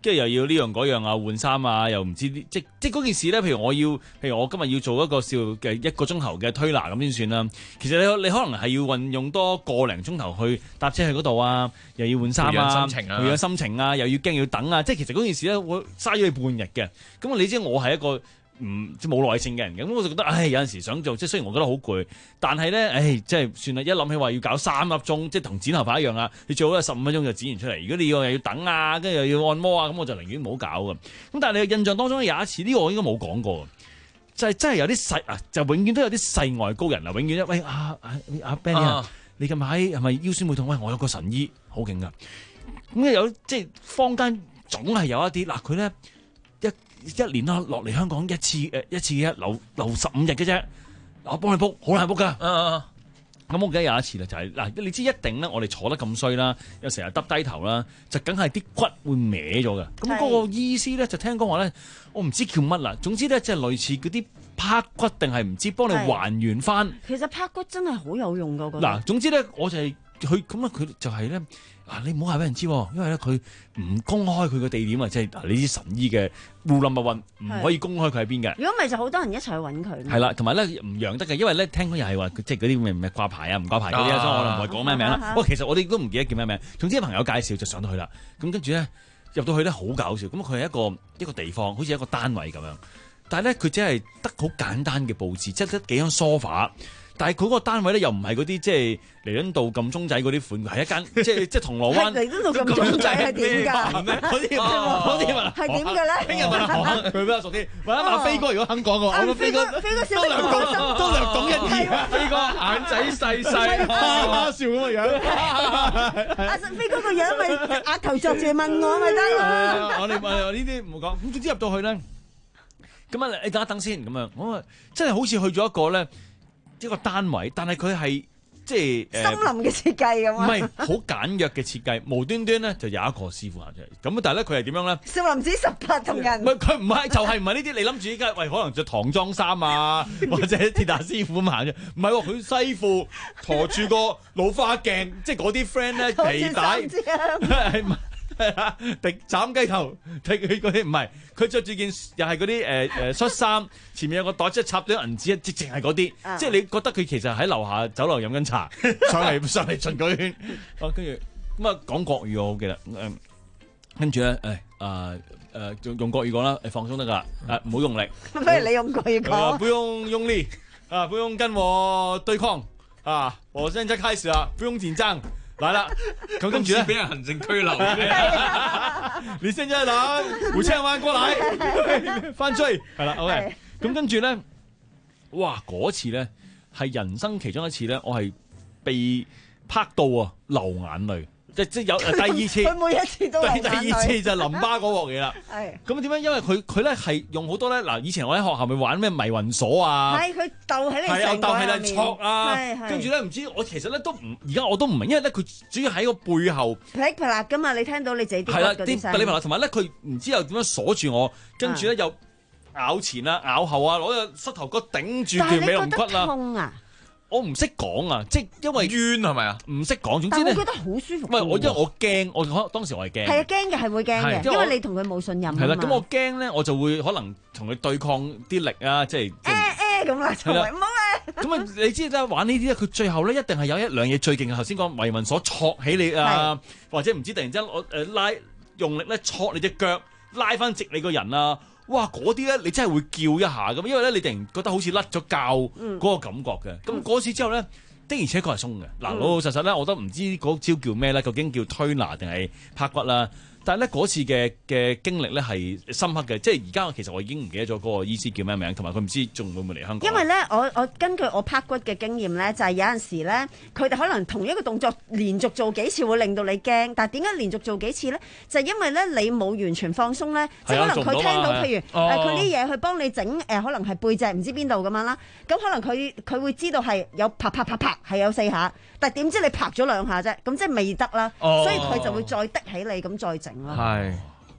Speaker 12: 跟住又要呢樣嗰樣啊，換衫啊，又唔知啲即即嗰件事咧。譬如我要，譬如我今日要做一個少嘅一個鐘頭嘅推拿咁先算啦。其實你你可能係要運用多個零鐘頭去搭車去嗰度啊，又要換衫啊，
Speaker 13: 培養心情啊，
Speaker 12: 培養心情啊，又要驚要等啊。即係其實嗰件事咧，會嘥咗你半日嘅。咁你知我係一個唔即冇耐性嘅人嘅，咁我就覺得，唉，有陣時想做，即係雖然我覺得好攰，但係咧，唉，即係算啦。一諗起話要搞三粒鐘，即係同剪頭髮一樣啊，你最好係十五分鐘就剪完出嚟。如果你要又要等啊，跟住又要按摩啊，咁我就寧願唔好搞㗎。咁但係你嘅印象當中有一次，呢、這個我應該冇講過，就係、是、真係有啲世啊，就永遠都有啲世外高人啊，永遠喂啊啊啊 Benny 啊，啊你近排係咪腰酸背痛？喂，我有個神醫好勁㗎。咁有即係坊間總係有一啲嗱，佢咧。一年啦，落嚟香港一次誒一次嘅留留十五日嘅啫，我幫你 book 好難 book 噶。咁我記得有一次啦，就係、是、嗱，你知一定咧，我哋坐得咁衰啦，又成日耷低頭啦，就梗係啲骨會歪咗嘅。咁嗰個醫師咧就聽講話咧，我唔知叫乜啦，總之咧即係類似嗰啲拍骨定係唔知幫你還原翻。
Speaker 9: 其實拍骨真係好有用㗎。
Speaker 12: 嗱，總之咧我就係佢咁啊，佢就係咧。嗱，你唔好話俾人知，因為咧佢唔公開佢個地點啊，即係嗱，你啲神醫嘅護林密運唔可以公開佢喺邊嘅。
Speaker 9: 如果唔係就好多人一齊去揾佢。
Speaker 12: 係啦，同埋咧唔讓得嘅，因為咧聽講又係話即係嗰啲咩咩掛牌啊、唔掛牌嗰啲啊，所以我就唔係講咩名啦。不過其實我哋都唔記得叫咩名。總之朋友介紹就上到去啦。咁跟住咧入到去咧好搞笑。咁佢係一個一個地方，好似一個單位咁樣。但係咧佢只係得好簡單嘅佈置，即係得幾張梳化。但係佢嗰個單位咧又唔係嗰啲即係彌敦道撳鐘仔嗰啲款，係一間即係即係銅鑼灣。彌敦道撳鐘仔係點㗎？嗰啲嗰啲啊，
Speaker 9: 係點嘅咧？
Speaker 12: 聽日問下佢比較熟啲，問一問飛哥如果肯講嘅話，我飛哥
Speaker 9: 飛哥笑
Speaker 12: 都略懂都略懂一啲。飛哥眼仔細細，哈哈笑咁嘅樣。
Speaker 9: 阿飛哥個樣咪額頭作住問我咪得咯。
Speaker 12: 我哋我呢啲唔好講。咁總之入到去咧，咁啊你等一等先咁樣，我真係好似去咗一個咧。一個單位，但係佢係即係
Speaker 9: 森林嘅設計咁啊，
Speaker 12: 唔係好簡約嘅設計，無端端咧就有一個師傅行出嚟，咁但係咧佢係點樣咧？
Speaker 9: 少林寺十八銅人，
Speaker 12: 唔係佢唔係就係唔係呢啲？你諗住依家喂可能着唐裝衫啊，或者鐵打師傅咁行啫？唔係喎，佢西褲陀住個老花鏡，即係嗰啲 friend 咧皮帶係咪？係啊，滴斬雞頭，睇佢嗰啲唔係，佢着住件又係嗰啲誒誒恤衫，前面有個袋，即係插咗銀紙，直情係嗰啲，啊、即係你覺得佢其實喺樓下酒樓飲緊茶，上嚟上嚟巡個圈，哦、啊，跟住咁啊講國語我好記得，誒、嗯，跟住咧誒啊誒用用國語講啦，誒放鬆得噶，誒唔好用力，
Speaker 9: 不如你用國語講，
Speaker 12: 不用用力，啊不用跟我對抗，啊我現在開始啦，不用緊張。來啦，咁跟住咧，俾人行政拘留。你先一諗，胡青灣過嚟，翻追係啦 ，OK。咁跟住咧，哇！嗰次咧係人生其中一次咧，我係被拍到啊流眼淚。即即有第二次，
Speaker 9: 佢每一次都係
Speaker 12: 第二次就淋巴嗰鑊嘢啦。
Speaker 9: 係
Speaker 12: 咁點解？因為佢佢咧係用好多咧嗱，以前我喺學校咪玩咩迷魂鎖啊，
Speaker 9: 係佢鬥喺你
Speaker 12: 係啊，鬥喺你戳啊，跟住咧唔知我其實咧都唔而家我都唔明，因為咧佢主要喺個背後噼
Speaker 9: 里啪啦噶嘛，你聽到你自己啲
Speaker 12: 係啦啲噼里啪啦，同埋咧佢唔知又點樣鎖住我，跟住咧又咬前啊咬後啊，攞個膝頭哥頂住條尾龍骨啦。我唔識講啊，即係因為
Speaker 13: 冤係咪啊？
Speaker 12: 唔識講，總之咧，
Speaker 9: 我覺得好舒服。
Speaker 12: 唔係我因為我驚，我當時我係驚。
Speaker 9: 係啊，驚嘅係會驚嘅，因為你同佢冇信任啊嘛。
Speaker 12: 係啦，咁我驚咧，我就會可能同佢對抗啲力啊，即係
Speaker 9: 誒誒咁啦，就唔好咧。
Speaker 12: 咁啊，你知啦，玩呢啲咧，佢最後咧一定係有一兩嘢最勁嘅。頭先講迷魂鎖戳起你啊，或者唔知突然之間我誒拉用力咧戳你隻腳，拉翻直你個人啊。哇！嗰啲咧，你真係會叫一下咁，因為咧你突然覺得好似甩咗臼嗰個感覺嘅。咁嗰、嗯、次之後咧，的而且確係鬆嘅。嗱、嗯，老老實實咧，我都唔知嗰招叫咩咧，究竟叫推拿定係拍骨啦？但係咧嗰次嘅嘅經歷咧係深刻嘅，即係而家其實我已經唔記得咗嗰個醫師叫咩名，同埋佢唔知仲會唔會嚟香港。
Speaker 9: 因為咧，我我根據我拍骨嘅經驗咧，就係、是、有陣時咧，佢哋可能同一個動作連續做幾次會令到你驚，但係點解連續做幾次咧？就係、是、因為咧你冇完全放鬆咧，即係可能佢聽到譬如誒佢啲嘢去幫你整誒、呃，可能係背脊唔知邊度咁樣啦，咁可能佢佢會知道係有拍拍拍拍係有四下，但係點知你拍咗兩下啫，咁即係未得啦，哦、所以佢就會再滴起你咁再整。
Speaker 13: 係，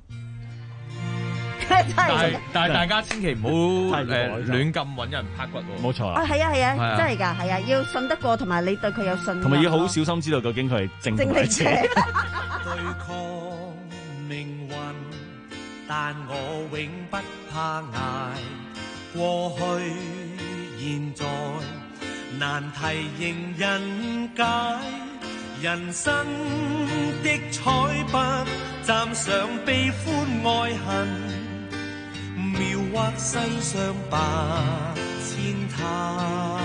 Speaker 13: 但係但係大家千祈唔好誒亂咁揾人拍骨喎。
Speaker 12: 冇錯
Speaker 9: 啊，係啊係啊，真係㗎，係啊，要信得過，同埋你對佢有信任，
Speaker 12: 同埋要好小心知道究竟佢係正定邪。
Speaker 14: 對抗命運，
Speaker 2: 但我永不怕捱。過去現在難題迎人解，人生的彩筆蘸上悲歡愛恨，描畫世上百千態。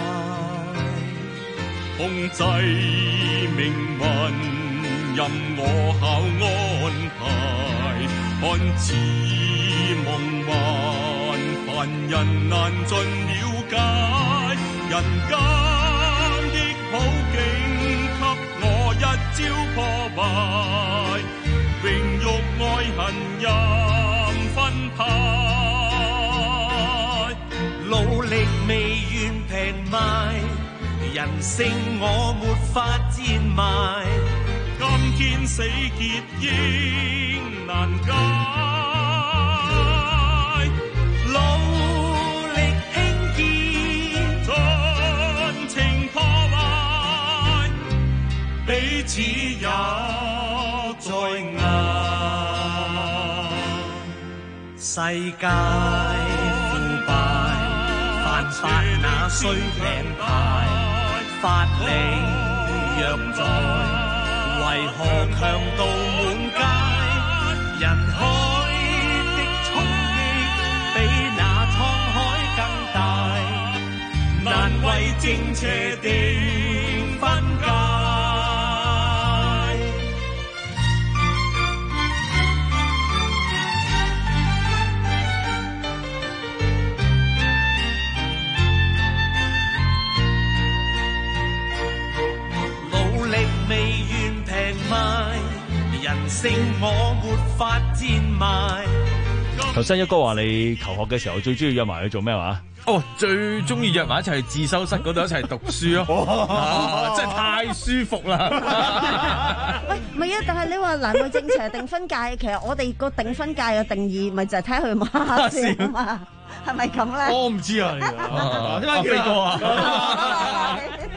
Speaker 3: 控制命運任我巧安排，看似夢幻，凡人難盡了解。人間的好景給我一朝破壞，榮辱愛恨任分派。
Speaker 2: 努力未願平賣，人性我沒法賤賣。
Speaker 3: 今天死結應難解，
Speaker 2: 努力興建
Speaker 3: 盡情破壞，彼此也在捱。
Speaker 2: 世界腐敗，犯法那需領牌，法理若在，為何強盜滿街？人海的衝擊比那滄海更大，難為正邪定分界。努力未願平賣，人性我沒法賤賣。
Speaker 12: 頭先一哥話你求學嘅時候最中意約埋去做咩話？
Speaker 13: 哦，最中意約埋一齊去自修室嗰度一齊讀書咯，啊、真係太舒服啦！
Speaker 9: 喂，唔係啊，但係你話難為正邪定分界，其實我哋個定分界嘅定義咪就係睇佢馬笑嘛，係咪咁咧？
Speaker 12: 我唔知啊，
Speaker 13: 點解飛哥啊？